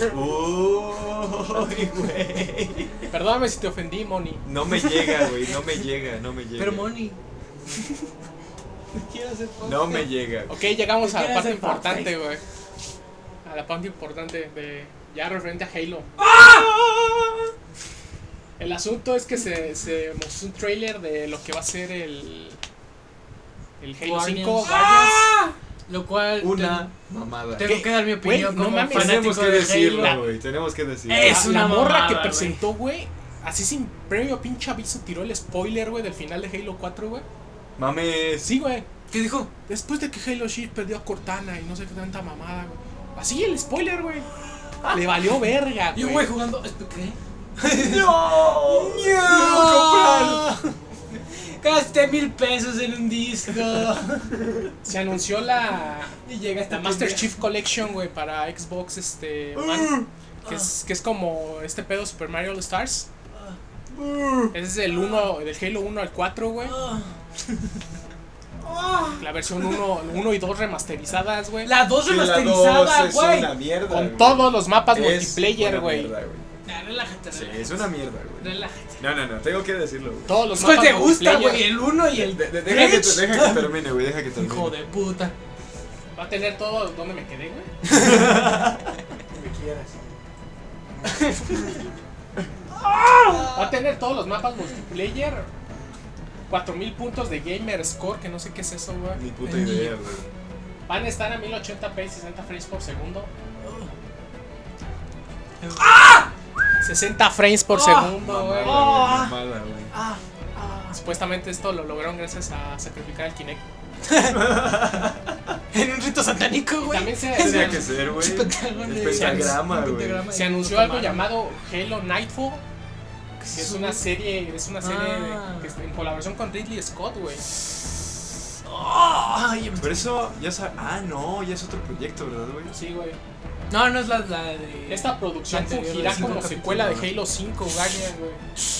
S8: Uy, güey.
S4: Perdóname si te ofendí, Moni.
S8: No me llega, güey. No me llega, no me llega.
S5: Pero Moni. Quiero hacer
S8: No me llega.
S4: Ok, llegamos a la
S5: ¿Qué
S4: parte
S5: hace
S4: importante,
S5: Fortnite?
S4: güey. A la parte importante de. Ya referente a Halo. El asunto es que se, se mostró un trailer de lo que va a ser el. El Halo
S5: Guardians.
S4: cinco Guardians.
S5: Lo cual.
S8: Una mamada.
S5: Tengo que dar mi opinión
S4: Güey, no
S5: como
S4: mames.
S5: fanático
S8: Tenemos que
S5: de
S8: decirlo,
S5: Halo.
S8: güey. Tenemos que decirlo.
S5: Es
S4: la,
S5: una
S4: la morra
S5: mamada,
S4: que
S5: güey.
S4: presentó, güey. Así sin previo pinche aviso tiró el spoiler, güey, del final de Halo cuatro, güey.
S8: Mames.
S4: Sí, güey.
S5: ¿Qué dijo?
S4: Después de que Halo Shield perdió a Cortana y no sé qué tanta mamada, güey. Así el spoiler, güey. Le valió verga,
S5: Y un
S4: güey.
S5: güey jugando. ¿Qué?
S8: ¡No!
S5: ¡No! Gasté mil pesos en un disco.
S4: Se anunció la,
S5: Y llega esta
S4: la Master
S5: pendeja.
S4: Chief Collection, güey, para Xbox, este, One, que es, que es como este pedo Super Mario All Stars. Es del uno, del Halo uno al cuatro, güey. La versión uno y dos remasterizadas, güey.
S5: La dos
S8: Que la dos
S5: remasterizada,
S8: es
S5: güey.
S8: una mierda,
S4: Con
S8: güey.
S4: todos los mapas
S8: Es
S4: multiplayer,
S8: una
S4: güey.
S8: mierda, güey.
S5: Nah, relájate,
S8: Sí,
S5: relájate.
S8: es una mierda, güey.
S5: Relájate.
S8: No, no, no, tengo que decirlo, güey.
S4: Todos los
S5: ¿Cuál
S4: mapas
S5: te gusta,
S4: multiplayer.
S5: güey? El uno y el
S8: De- de- deja, que,
S5: Rich.
S8: deja que termine, güey, deja que termine.
S5: Hijo de puta.
S4: Va a tener todo donde me quedé, güey.
S6: Me quieras.
S4: Va a tener todos los mapas multiplayer. cuatro mil puntos de gamer score, que no sé qué es eso, güey.
S8: Ni puta idea, güey.
S4: Van a estar a mil ochenta p y sesenta frames por segundo. sesenta frames por segundo, güey.
S8: Mamada, güey, mamada, güey.
S4: Supuestamente esto lo lograron gracias a sacrificar el Kinect.
S5: En un rito satánico, güey.
S4: También se,
S8: Tenía
S4: se-
S8: que ser, güey.
S5: El pentagrama,
S8: El
S5: el
S8: pentagrama, güey.
S5: pentagrama.
S4: se anunció algo llamado Halo Nightfall, que es una serie, es una serie
S5: Ah.
S4: que está en colaboración con Ridley Scott, güey.
S5: Ay, em-
S8: Pero eso ya sa- Ah, no, ya es otro proyecto, ¿verdad, güey?
S4: Sí, güey.
S5: No, no es la, la de.
S4: Esta producción
S5: La anterior,
S4: fungirá
S5: de cinco
S4: como
S5: capítulos.
S4: secuela de Halo cinco, Guardian, güey.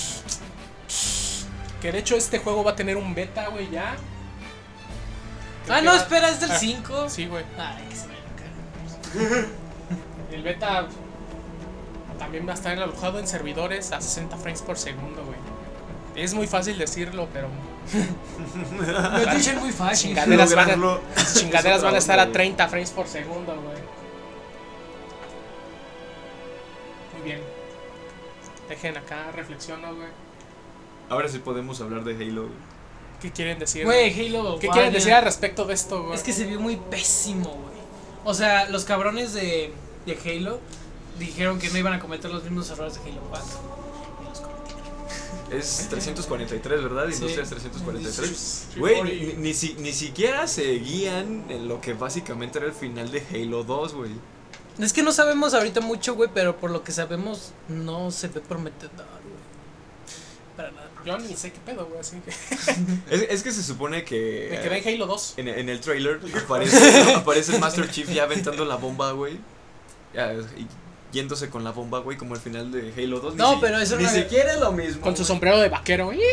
S4: Que de hecho este juego va a tener un beta, güey, ya. Creo
S5: Ah,
S4: que
S5: no,
S4: va-
S5: espera, es del
S4: Ah,
S5: cinco.
S4: Sí, güey.
S5: Ay, que se me cagar.
S4: El beta también va a estar alojado en servidores a sesenta frames por segundo, güey. Es muy fácil decirlo, pero
S5: Lo dicen muy fácil.
S4: chingaderas van a,
S8: Lograrlo
S4: las chingaderas
S8: es
S4: van a
S8: otra
S4: estar a
S8: onda,
S4: treinta frames por segundo, güey. Muy bien. Dejen acá, reflexiono, güey.
S8: Ahora sí podemos hablar de Halo, güey.
S4: ¿Qué quieren decir?
S5: Güey, Halo.
S4: ¿Qué
S5: Guardian.
S4: quieren decir al respecto de esto, güey?
S5: Es que se vio muy pésimo, güey. O sea, los cabrones de, de Halo dijeron que no iban a cometer los mismos errores de Halo cuatro. Y los cometieron.
S8: Es trescientos cuarenta y tres, ¿verdad?
S5: Sí.
S8: Industrias trescientos cuarenta y tres.
S4: Sí,
S8: Güey,
S4: sí,
S8: ni, ni, si- ni siquiera seguían en lo que básicamente era el final de Halo dos, güey.
S5: Es que no sabemos ahorita mucho, güey, pero por lo que sabemos no se ve prometedor, güey. Para nada.
S4: Yo ni sé qué pedo, güey, así que.
S8: Es, es que se supone que...
S4: Me quedé en Halo dos.
S8: En, en el trailer aparece, aparece el Master Chief ya aventando la bomba, güey. Ya, y yéndose con la bomba, güey, como el final de Halo dos.
S5: No,
S8: ni si-
S5: pero eso
S8: Ni
S5: no-
S8: siquiera es lo mismo.
S4: Con su
S8: güey.
S4: sombrero de vaquero, güey.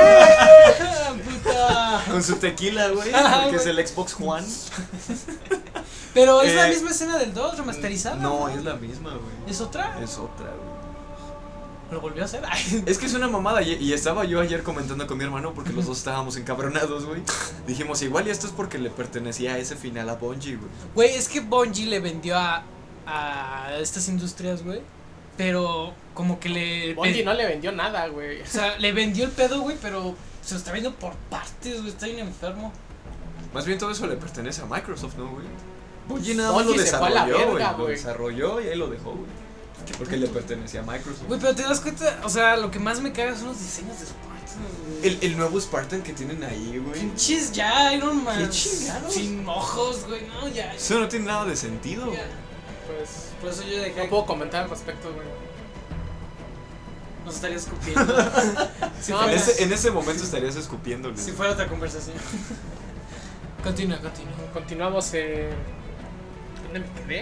S5: Puta.
S8: Con su tequila, güey,
S5: Ah,
S8: que es
S5: güey.
S8: el Xbox One.
S5: Pero es la
S8: Eh,
S5: misma escena del dos remasterizada.
S8: No, es la misma, güey.
S5: ¿Es otra?
S8: Es otra, güey.
S5: Lo volvió a hacer. Ay.
S8: Es que es una mamada y, y estaba yo ayer comentando con mi hermano porque los dos estábamos encabronados, güey. Dijimos, igual y esto es porque le pertenecía a ese final a Bungie, güey.
S5: Güey, es que Bungie le vendió a, a estas industrias, güey. Pero como que le...
S4: Bungie no le vendió nada, güey.
S5: O sea, le vendió el pedo, güey, pero se lo está viendo por partes, güey. Está bien enfermo.
S8: Más bien todo eso le pertenece a Microsoft, ¿no, güey? Bungie nada más lo
S4: Bungie se fue a la
S8: desarrolló,
S4: verga,
S8: güey. Lo
S4: güey.
S8: desarrolló y ahí lo dejó, güey. Porque le pertenecía a Microsoft.
S5: Güey, pero te das cuenta, o sea, lo que más me caga son los diseños de Spartan, güey.
S8: El, el nuevo Spartan que tienen ahí, güey.
S5: Pinches ya, Iron Man.
S8: ¿Qué chingados?
S5: Sin ojos, güey, no, ya.
S8: Eso no tiene nada de sentido.
S5: ya.
S4: Pues.
S5: Por eso yo dejé.
S4: No puedo comentar al respecto, güey.
S5: Nos estaría escupiendo. si,
S4: No,
S5: fuera,
S8: En ese, en ese momento estarías escupiéndole.
S5: si fuera otra conversación. Continúa, continúa.
S4: Continuamos. Eh... ¿Dónde me quedé?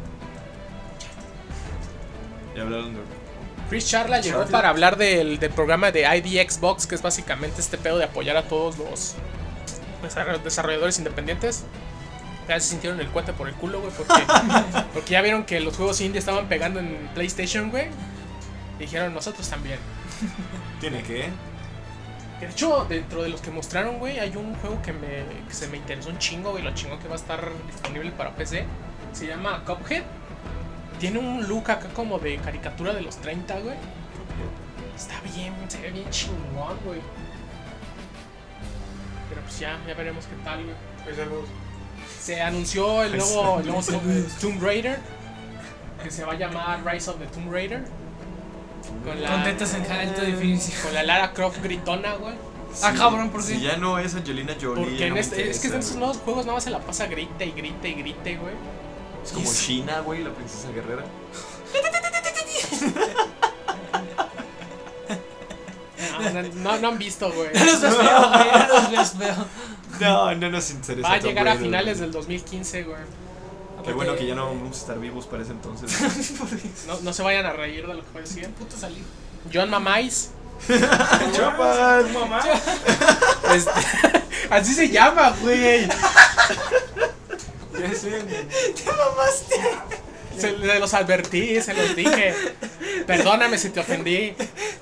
S8: Ya hablaron de...
S4: Chris Charla llegó
S8: Uncharted.
S4: para hablar del, del programa de I D Xbox, que es básicamente este pedo de apoyar a todos los desarroll- desarrolladores independientes. Ya se sintieron el cuate por el culo, güey, porque, porque ya vieron que los juegos indie estaban pegando en PlayStation, güey. Y dijeron, nosotros también.
S8: ¿Tiene qué?
S4: De hecho, dentro de los que mostraron, güey, hay un juego que, me, que se me interesó un chingo, güey, lo chingón que va a estar disponible para P C. Se llama Cuphead. Tiene un look acá como de caricatura de los treinta, güey. Está bien, se ve bien chingón, güey. Pero pues ya, ya veremos qué tal, güey. Se anunció el nuevo, el nuevo Tomb Raider, que se va a llamar Rise of the Tomb Raider. Con la,
S5: Contentas en alta definición.
S4: con la Lara Croft gritona, güey.
S5: Ah, cabrón, ¿por qué?
S8: Si ya no es Angelina Jolie.
S4: Porque
S8: ya
S4: en
S8: no me
S4: este, es que en
S8: interesa,
S4: estos
S8: güey.
S4: nuevos juegos nada más se la pasa grite y grite y grite, güey.
S8: Es como Sheena, güey, la princesa guerrera.
S4: No, no, no, no han visto, güey.
S5: No los ves feo, güey, no los ves feo.
S8: No, no nos interesa.
S4: Va a
S8: Tomb
S4: llegar a
S8: Raider,
S4: finales
S8: güey.
S4: del dos mil quince, güey.
S8: Qué bueno que ya no vamos a estar vivos para ese entonces.
S4: No, no se vayan a reír de lo que voy a decir.
S5: Puto salir.
S4: John Mamais.
S8: ¡Chapas, mamá!
S4: Este, así se llama, güey.
S5: Te mamaste.
S4: Se, se los advertí, se los dije. Perdóname si te ofendí.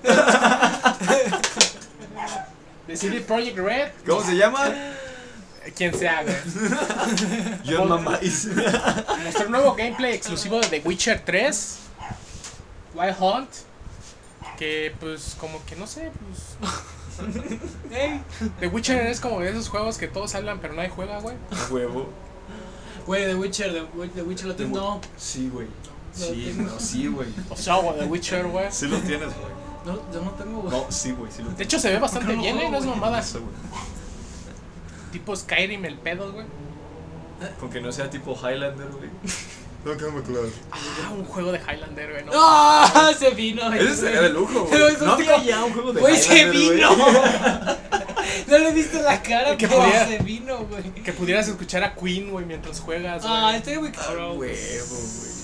S4: De C D Projekt Red.
S8: ¿Cómo se llama?
S4: Quien sea, güey.
S8: John Mamais.
S4: Mostró un nuevo gameplay exclusivo de The Witcher tres, Wild Hunt, que pues como que no sé, pues hey, The Witcher es como de esos juegos que todos hablan pero nadie juega, güey.
S8: A huevo.
S5: Güey, The Witcher, The, Wi- The Witcher lo
S8: The
S5: tengo.
S8: Wi- Sí, güey. Sí,
S5: tengo.
S8: no, sí, güey.
S4: O sea, güey, The Witcher, güey.
S8: Sí lo tienes, güey.
S5: No, yo no tengo, güey.
S8: No, sí, güey, sí lo
S4: De
S8: tienes.
S4: hecho se ve bastante
S5: ¿Por qué no
S4: bien,
S5: lo
S4: eh, no es
S5: juego,
S4: mamada.
S8: Eso, güey.
S4: Tipo Skyrim el pedo, güey.
S8: Con que no sea tipo Highlander, güey. No, quédame claro.
S4: Ah, un juego de Highlander, güey. No.
S5: ¡Ah! Se vino.
S8: Ese sería de lujo,
S5: Pero
S8: güey.
S5: eso
S8: No
S5: tipo-
S8: había ya un juego de
S5: Güey, se
S8: Highlander, güey.
S5: vino. No le viste la cara,
S4: Que
S5: pero
S4: pudiera-
S5: se vino, güey.
S4: Que pudieras escuchar a Queen, güey, mientras juegas, güey.
S5: Ah, este güey
S8: Ah,
S5: cabrón.
S8: huevo, güey.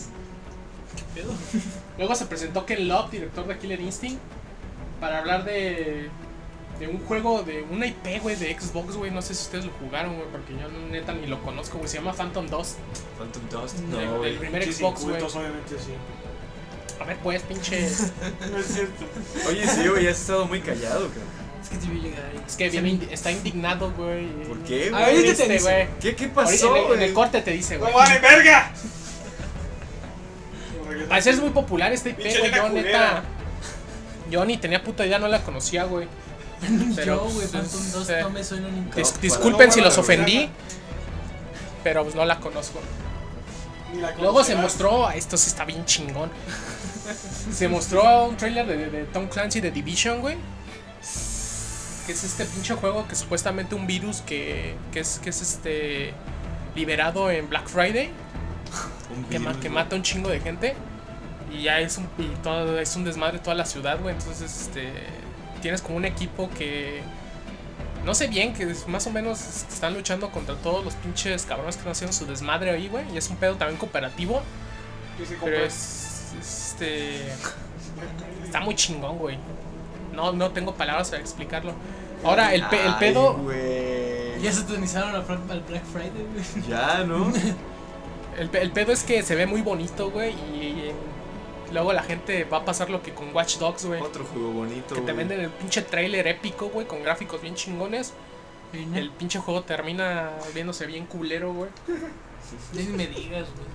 S4: Luego se presentó Ken Love, director de Killer Instinct, para hablar de, de un juego, de una I P, güey, de Xbox, güey. No sé si ustedes lo jugaron, güey, porque yo neta ni lo conozco, güey. Se llama Phantom Dust.
S8: Phantom Dust.
S4: Del-
S8: No,
S4: del
S8: güey.
S4: primer
S6: Sí,
S4: Xbox,
S6: sí,
S4: güey.
S6: cultos, obviamente sí.
S4: A ver, pues, pinche.
S6: No es cierto.
S8: Oye, sí, güey, has estado muy callado, cabrón.
S5: Es que te vi llegar ahí.
S4: Es que viene indi- está indignado, güey.
S8: ¿Por qué,
S5: A
S8: güey?
S5: ver, ¿qué te
S4: Triste,
S5: dice?
S4: güey.
S8: ¿Qué, qué
S4: Ahorita
S8: pasó,
S4: en, el, en
S8: güey?
S4: el corte te dice, güey.
S6: ¡No vale, verga!
S4: Parece es muy popular este I P,
S6: Pinche
S4: güey.
S6: nena
S4: Yo,
S6: culera.
S4: neta. Yo ni tenía puta idea, no la conocía, güey. Pero,
S5: Yo, güey,
S4: pues,
S5: Phantom dos
S4: eh,
S5: no me suena ni
S4: Dis-
S8: No,
S4: disculpen
S9: no,
S4: si
S9: bueno,
S4: los
S9: la
S4: ofendí, pero pues no la conozco.
S9: Ni la
S4: Luego se
S9: conocerás.
S4: mostró, esto sí está bien chingón. Se mostró un trailer de, de, de Tom Clancy de Division, güey. Que es este pinche juego que supuestamente un virus que, que es que es este liberado en Black Friday,
S8: Un
S4: que, ma-
S8: virus,
S4: que
S8: güey.
S4: mata un chingo de gente y ya es un y todo, es un desmadre toda la ciudad, güey. Entonces, este tienes como un equipo que no sé bien, que es más o menos este, están luchando contra todos los pinches cabrones que están haciendo su desmadre ahí, güey. Y es un pedo también cooperativo.
S9: Que se
S4: Pero
S9: compra.
S4: es, este está muy chingón, güey. No, no tengo palabras para explicarlo. Ahora, el, pe- el
S8: Ay,
S4: pedo
S8: güey.
S5: Ya se tonizaron al Fra- al Black Friday, güey.
S8: Ya, ¿no?
S4: el, pe- el pedo es que se ve muy bonito, güey. Y, y luego la gente va a pasar lo que con Watch Dogs, güey.
S8: Otro juego bonito,
S4: Que te
S8: güey.
S4: venden el pinche trailer épico, güey, con gráficos bien chingones. El pinche juego termina viéndose bien culero, güey.
S5: Ya ni me digas, güey.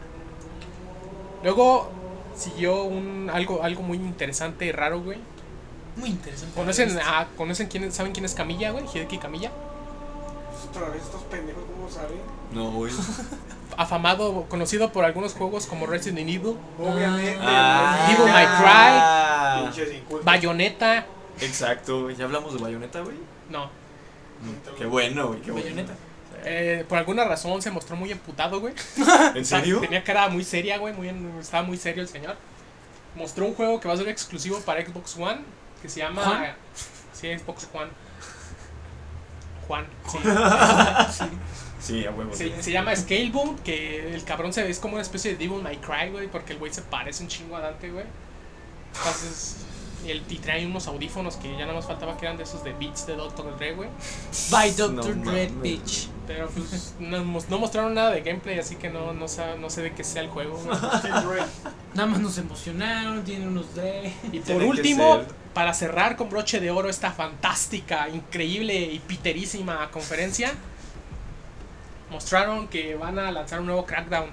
S4: Luego siguió un algo, algo muy interesante y raro, güey.
S5: Muy interesante.
S4: ¿Conocen, a, ¿conocen quién, ¿Saben quién es Camilla, güey? Hideki Camilla.
S9: Otra vez estos pendejos, ¿cómo saben?
S8: No, güey.
S4: Afamado, conocido por algunos juegos como Resident Evil,
S9: Obviamente.
S8: Ah,
S4: Devil May
S8: ah,
S9: Pinches incultos.
S4: Bayonetta.
S8: Exacto, güey. ¿Ya hablamos de Bayonetta, güey?
S4: No,
S8: Mm, Qué bueno, güey. Qué bueno.
S5: Bayonetta.
S4: eh, por alguna razón se mostró muy emputado, güey.
S8: ¿En serio?
S4: Tenía cara muy seria, güey. Muy en- estaba muy serio el señor. Mostró un juego que va a ser exclusivo para Xbox One, que se llama...
S5: ¿Juan?
S4: Sí, Xbox One. Juan, sí.
S8: Sí, a huevo.
S4: Se, se llama Scalebound, que el cabrón se ve es como una especie de Devil May Cry, güey, porque el güey se parece un chingo a Dante, güey. Entonces, y, el, y trae unos audífonos que ya nada más faltaba que eran de esos de Beats de doctor Dre, güey.
S5: By Doctor
S8: No
S5: Dread,
S8: mames.
S5: bitch.
S4: Pero pues no, mos- no mostraron nada de gameplay, así que no, no, sa- no sé de qué sea el juego, güey.
S9: Steel Ray.
S5: Nada más nos emocionaron, tienen unos Dre.
S4: Y por
S8: Tiene que
S4: último,
S8: ser.
S4: para cerrar con broche de oro esta fantástica, increíble y piterísima conferencia, mostraron que van a lanzar un nuevo Crackdown.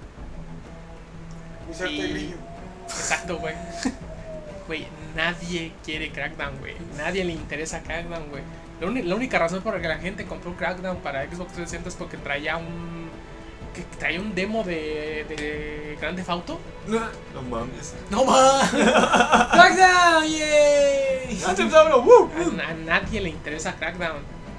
S9: Inserte
S4: Y-
S9: grillo.
S4: Exacto, güey. Güey, nadie quiere Crackdown, güey. Nadie le interesa Crackdown, güey. La, uni- la única razón por la que la gente compró Crackdown para Xbox trescientos sesenta es porque traía un... Que traía un demo de, de Grand Theft Auto.
S8: No mames.
S5: ¡No va! ¡Crackdown! ¡Yay!
S8: ¡Woo!
S4: A, a nadie le interesa Crackdown.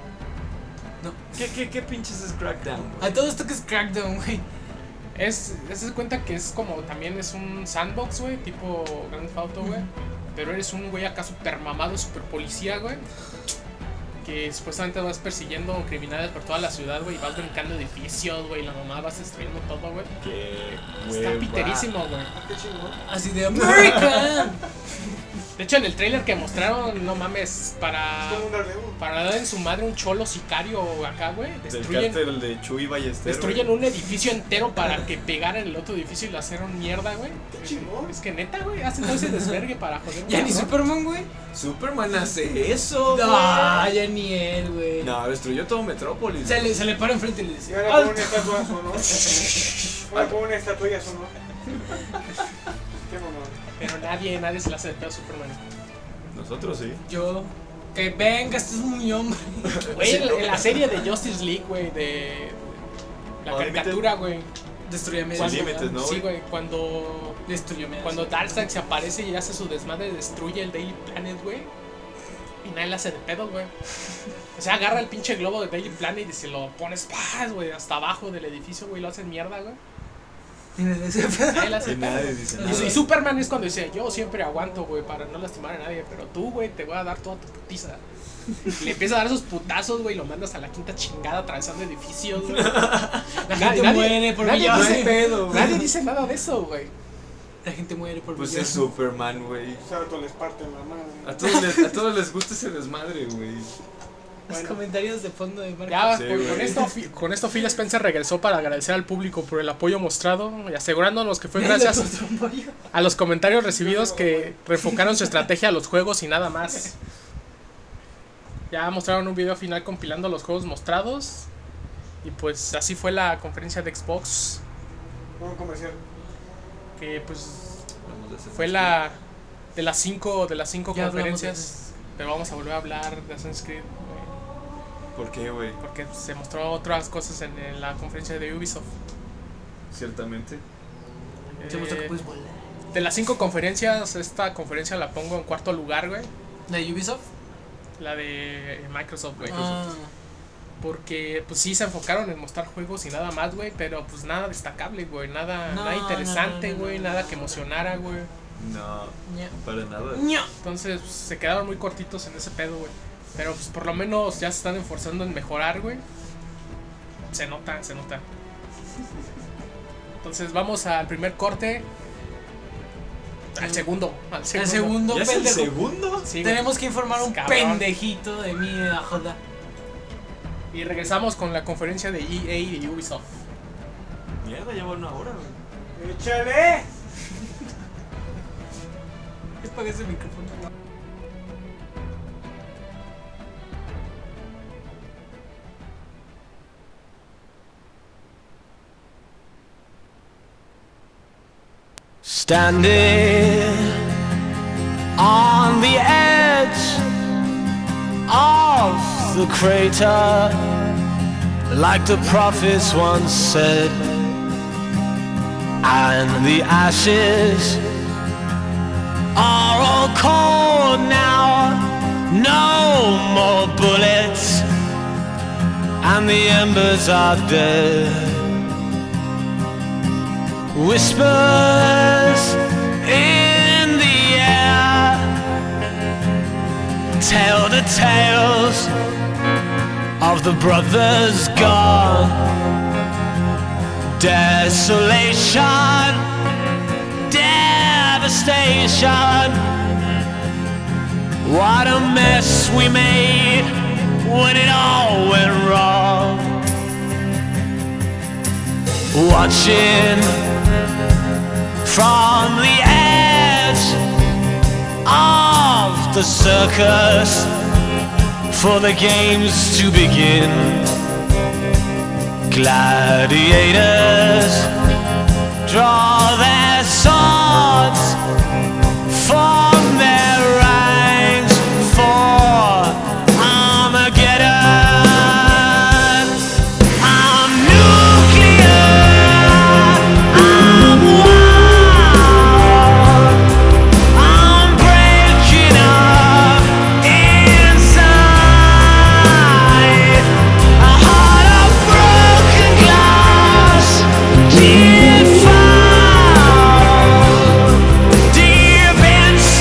S8: ¿Qué, qué, qué pinches es Crackdown, güey?
S5: A todo esto que es Crackdown, güey.
S4: Es, es de cuenta que es como, también es un sandbox, güey, tipo Grand Theft Auto, güey. Pero eres un güey acá super mamado, super policía, güey. Que supuestamente vas persiguiendo criminales por toda la ciudad, güey. Y vas brincando edificios, güey. Y la mamá vas destruyendo todo, güey.
S8: Qué
S4: Está
S8: hueva.
S4: piterísimo, güey.
S9: Qué chingón.
S5: Así de American.
S4: De hecho, en el trailer que mostraron, no mames, para...
S9: Es como un Daredevil.
S4: Para dar en su madre un cholo sicario acá, güey.
S8: Del
S4: Destruyen...
S8: cártel de Chuy Ballester.
S4: Destruyen
S8: güey.
S4: un edificio entero para que pegaran el otro edificio y lo hicieron mierda, güey.
S9: Qué chingón.
S4: Es que neta, güey, hacen todo ese desvergue para joder.
S5: Ya ni
S4: cabrón.
S5: Superman, güey.
S8: Superman hace eso, güey.
S5: No, ya ni él, güey.
S8: No, destruyó todo Metrópolis.
S5: Se le, se le para enfrente y le
S9: Y
S5: dice:
S9: ahora pone
S5: ¡Alto!
S9: una estatua a su honor. Ahora pone una estatua a su honor. Qué mamón.
S4: Pero nadie, nadie se le hace de pedo a Superman.
S8: Nosotros sí.
S5: Yo. Que venga, este es muy hombre.
S4: Güey, en, la- en la serie de Justice League, güey, de. La
S8: Unlimited.
S4: caricatura, güey.
S5: Destruyame.
S8: Sin límites, ¿no,
S4: Sí,
S8: güey?
S4: güey, cuando.
S5: Destruyame.
S4: Cuando Darkseid se aparece y hace su desmadre, destruye el Daily Planet, güey. Y nadie le hace de pedo, güey. O sea, agarra el pinche globo de Daily Planet y se lo pones, ¡paz! Güey, hasta abajo del edificio, güey, lo hacen mierda, güey. Nadie le hace
S8: Y
S4: pedo.
S8: nadie dice
S4: Y,
S8: nada.
S4: y Superman es cuando dice, yo siempre aguanto, güey, para no lastimar a nadie, pero tú, güey, te voy a dar toda tu putiza. Y le empieza a dar esos putazos, güey, y lo mandas a la quinta chingada atravesando edificios, güey.
S5: La
S4: Nadie-
S5: gente
S4: nadie-
S5: muere por
S4: nadie
S5: millones.
S4: dice-
S8: pedo, güey.
S4: Nadie dice nada de eso, güey.
S5: La gente muere por
S8: Pues
S5: millones.
S8: es Superman, güey.
S9: Salto les parten la madre.
S8: A todos, les, a todos les gusta ese desmadre, güey.
S5: Los comentarios de fondo de Marco.
S4: Ya,
S8: Sí,
S4: con, con
S8: güey.
S4: esto, Fi- con esto Phil Spencer regresó para agradecer al público por el apoyo mostrado y asegurándonos que fue gracias a los comentarios recibidos que refocaron su estrategia a los juegos y nada más. Ya mostraron un video final compilando los juegos mostrados y pues así fue la conferencia de Xbox,
S9: Un comercial.
S4: que pues
S8: Vamos a hacer
S4: fue la de las cinco, de las cinco
S5: Ya hablamos
S4: conferencias, pero vamos a volver a hablar de Assassin's Creed, güey,
S8: ¿Por qué, güey?
S4: porque se mostró otras cosas en, en la conferencia de Ubisoft.
S8: Ciertamente.
S5: Se mostró que
S4: Eh,
S5: puedes volar.
S4: de las cinco conferencias, esta conferencia la pongo en cuarto lugar, güey.
S5: ¿De Ubisoft?
S4: La de Microsoft, güey.
S5: Ah,
S4: Porque, pues sí, se enfocaron en mostrar juegos y nada más, güey. Pero, pues nada destacable, güey. Nada,
S5: No,
S4: nada interesante,
S5: no, no, no,
S4: güey.
S5: no.
S4: Nada que emocionara, güey.
S8: No,
S5: ña.
S8: para nada.
S5: ña.
S4: Entonces, pues, se quedaron muy cortitos en ese pedo, güey. Pero, pues por lo menos ya se están esforzando en mejorar, güey. Se nota, se nota. Entonces, vamos al primer corte. Al segundo. Al segundo.
S5: El segundo
S8: ¿Ya es el
S5: pendejo.
S8: segundo?
S4: Sí, güey.
S5: Tenemos que informar a un
S4: Cabrón.
S5: pendejito de mi joda.
S4: Y regresamos con la conferencia de E A y Ubisoft.
S8: Mierda, lleva una hora, güey.
S9: ¡Échale!
S5: ¿Qué paga ese micrófono?
S7: Standing on the edge of the crater, like the prophets once said, and the ashes are all cold now, no more bullets, and the embers are dead. Whispers in the air tell the tales of the brothers gone. Desolation, devastation. What a mess we made when it all went wrong. Watching from the edge of the circus for the games to begin. Gladiators draw their swords, form their ranks for Armageddon. I'm nuclear, I'm wild, I'm breaking up inside. A heart of broken glass, deep foul, deep inside.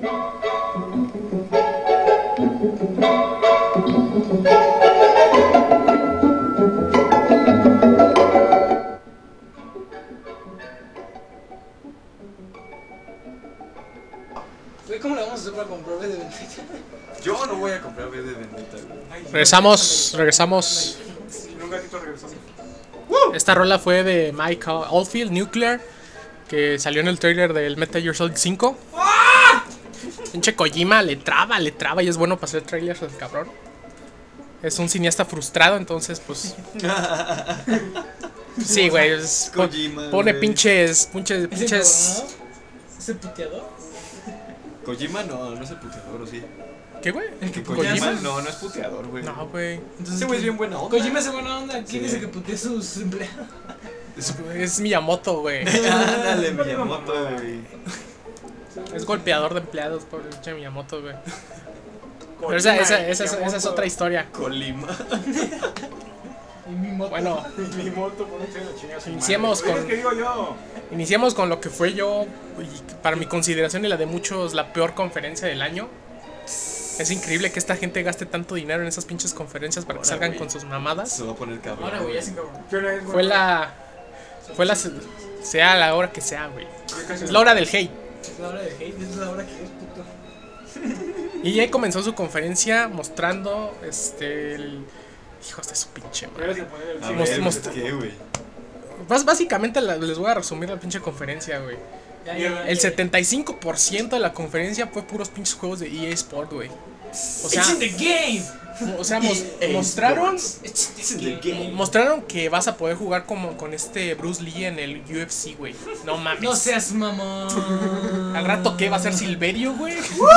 S5: Güey, ¿cómo le vamos a hacer para comprar V de Vendetta?
S8: Yo no voy a comprar V de Vendetta, güey.
S4: Regresamos, regresamos.
S9: En un gatito regresamos.
S4: Esta rola fue de Mike Oldfield, Nuclear, que salió en el trailer del Metal Gear Solid cinco. Pinche Kojima le traba, le traba y es bueno para hacer trailers el cabrón. Es un cineasta frustrado, entonces pues... Sí, güey, es- pon-
S8: Kojima,
S4: pone
S8: güey.
S4: pinches, pinches,
S5: ¿Ese
S4: pinches...
S5: cabrón? ¿Ese puteador?
S8: Kojima no, no es el puteador, ¿o sí?
S4: ¿Qué, güey?
S8: Que
S4: ¿Kojima?
S8: Kojima no, no es puteador, güey.
S4: No, güey.
S8: Ese güey es bien buena onda.
S5: Kojima es buena onda. ¿Quién
S8: Sí.
S5: dice que putea a sus empleados?
S4: Es Miyamoto, güey.
S8: Ándale, Miyamoto, güey.
S4: Es golpeador de empleados, por el pinche Miyamoto, güey. Pero esa, esa, esa, esa, esa es otra historia.
S8: Colima.
S5: Y mi moto.
S4: Bueno,
S9: Mi moto por un chingo de chingas.
S4: Iniciemos
S9: madre.
S4: con-
S9: Es que digo yo.
S4: iniciemos con lo que fue yo, y para mi consideración y la de muchos, la peor conferencia del año. Es increíble que esta gente gaste tanto dinero en esas pinches conferencias para que
S8: Ahora,
S4: salgan
S8: güey.
S4: con sus mamadas.
S8: Se va a poner cabrón.
S5: Ahora, güey, ya se cabrón.
S9: ¿Qué hora es, güey?
S4: Fue la... Fue la... Sea la hora que sea, güey. Es la hora del hate.
S5: Es la hora de hate, es la hora que es puto.
S4: Y ya comenzó su conferencia mostrando, este... El... Hijos de su pinche madre.
S9: Debes de poner el
S8: A
S9: sí,
S4: Mos-
S8: ver,
S4: most-
S8: ¿qué, güey?
S4: Bas- Básicamente la- les voy a resumir la pinche conferencia, güey.
S5: Ya, ya, ya,
S4: El
S5: ya.
S4: setenta y cinco por ciento de la conferencia fue puros pinches juegos de E A Sport, güey. O sea,
S5: It's in the game.
S4: o sea mos-
S8: E A
S4: mostraron
S5: It's
S8: It's in
S5: in
S8: the game.
S4: mostraron que vas a poder jugar como con este Bruce Lee en el U F C, güey. No mames.
S5: No seas mamón.
S4: Al rato qué va a ser Silverio, güey.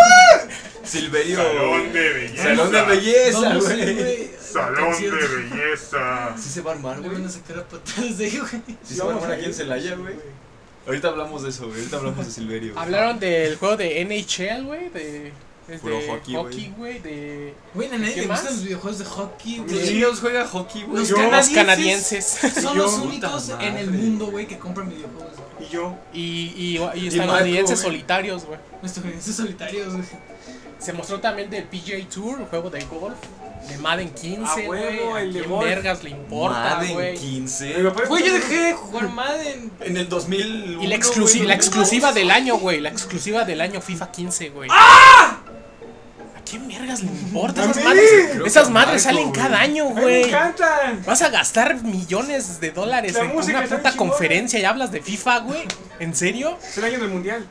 S8: Silverio.
S9: Salón de belleza.
S8: Salón de belleza,
S5: Vamos,
S8: güey.
S5: güey.
S9: Salón de
S5: Concierto.
S9: belleza.
S8: Sí se va a armar,
S5: Le
S8: güey.
S5: van a sacar a patadas de ahí, güey.
S8: Sí se va a armar aquí en Celaya, güey. Ahorita hablamos de eso, güey. Ahorita hablamos de Silverio. güey.
S4: Hablaron del juego de N H L, güey, de es
S8: Puro
S4: de
S8: hockey,
S4: hockey, güey, de
S5: Güey, a nadie
S4: ¿Qué
S5: le
S4: más?
S5: gustan los videojuegos de hockey,
S8: ¿Qué
S5: güey.
S8: chingados juega hockey, güey?
S5: Los
S9: Yo-
S4: los
S5: canadienses
S4: canadienses.
S5: son
S8: Yo,
S5: los
S8: puta
S5: únicos
S8: madre.
S5: en el mundo, güey, que compran videojuegos. güey.
S9: Y yo.
S4: y, y, y estadounidenses
S8: Marco, güey.
S4: solitarios, güey.
S5: Nuestros canadienses solitarios, güey.
S4: Se mostró también del P G A Tour, un juego de golf, de Madden quince,
S9: Ah, huevo,
S4: güey.
S9: el
S4: ¿A
S9: de
S4: quién
S9: golf.
S4: vergas le importa,
S8: Madden
S4: güey?
S8: quince.
S9: Pero, pero-
S5: Güey, yo dejé de jugar Madden.
S8: En el dos mil uno,
S4: Y la, exclusi-
S8: güey,
S4: la
S8: no
S4: exclusiva
S8: mames.
S4: del año, güey. La exclusiva del año FIFA quince, güey. ¿A quién vergas le importa? Esas
S9: mí.
S4: madres,
S8: Creo
S4: esas
S8: que a
S4: madres
S8: Marco,
S4: salen
S8: güey.
S4: cada año,
S9: ¡Ay, me
S4: güey.
S9: encantan!
S4: Vas a gastar millones de dólares
S9: La
S4: en
S9: música
S4: una
S9: está
S4: puta
S9: chingona.
S4: conferencia y hablas de FIFA, güey. ¿En serio?
S9: Es el año del mundial.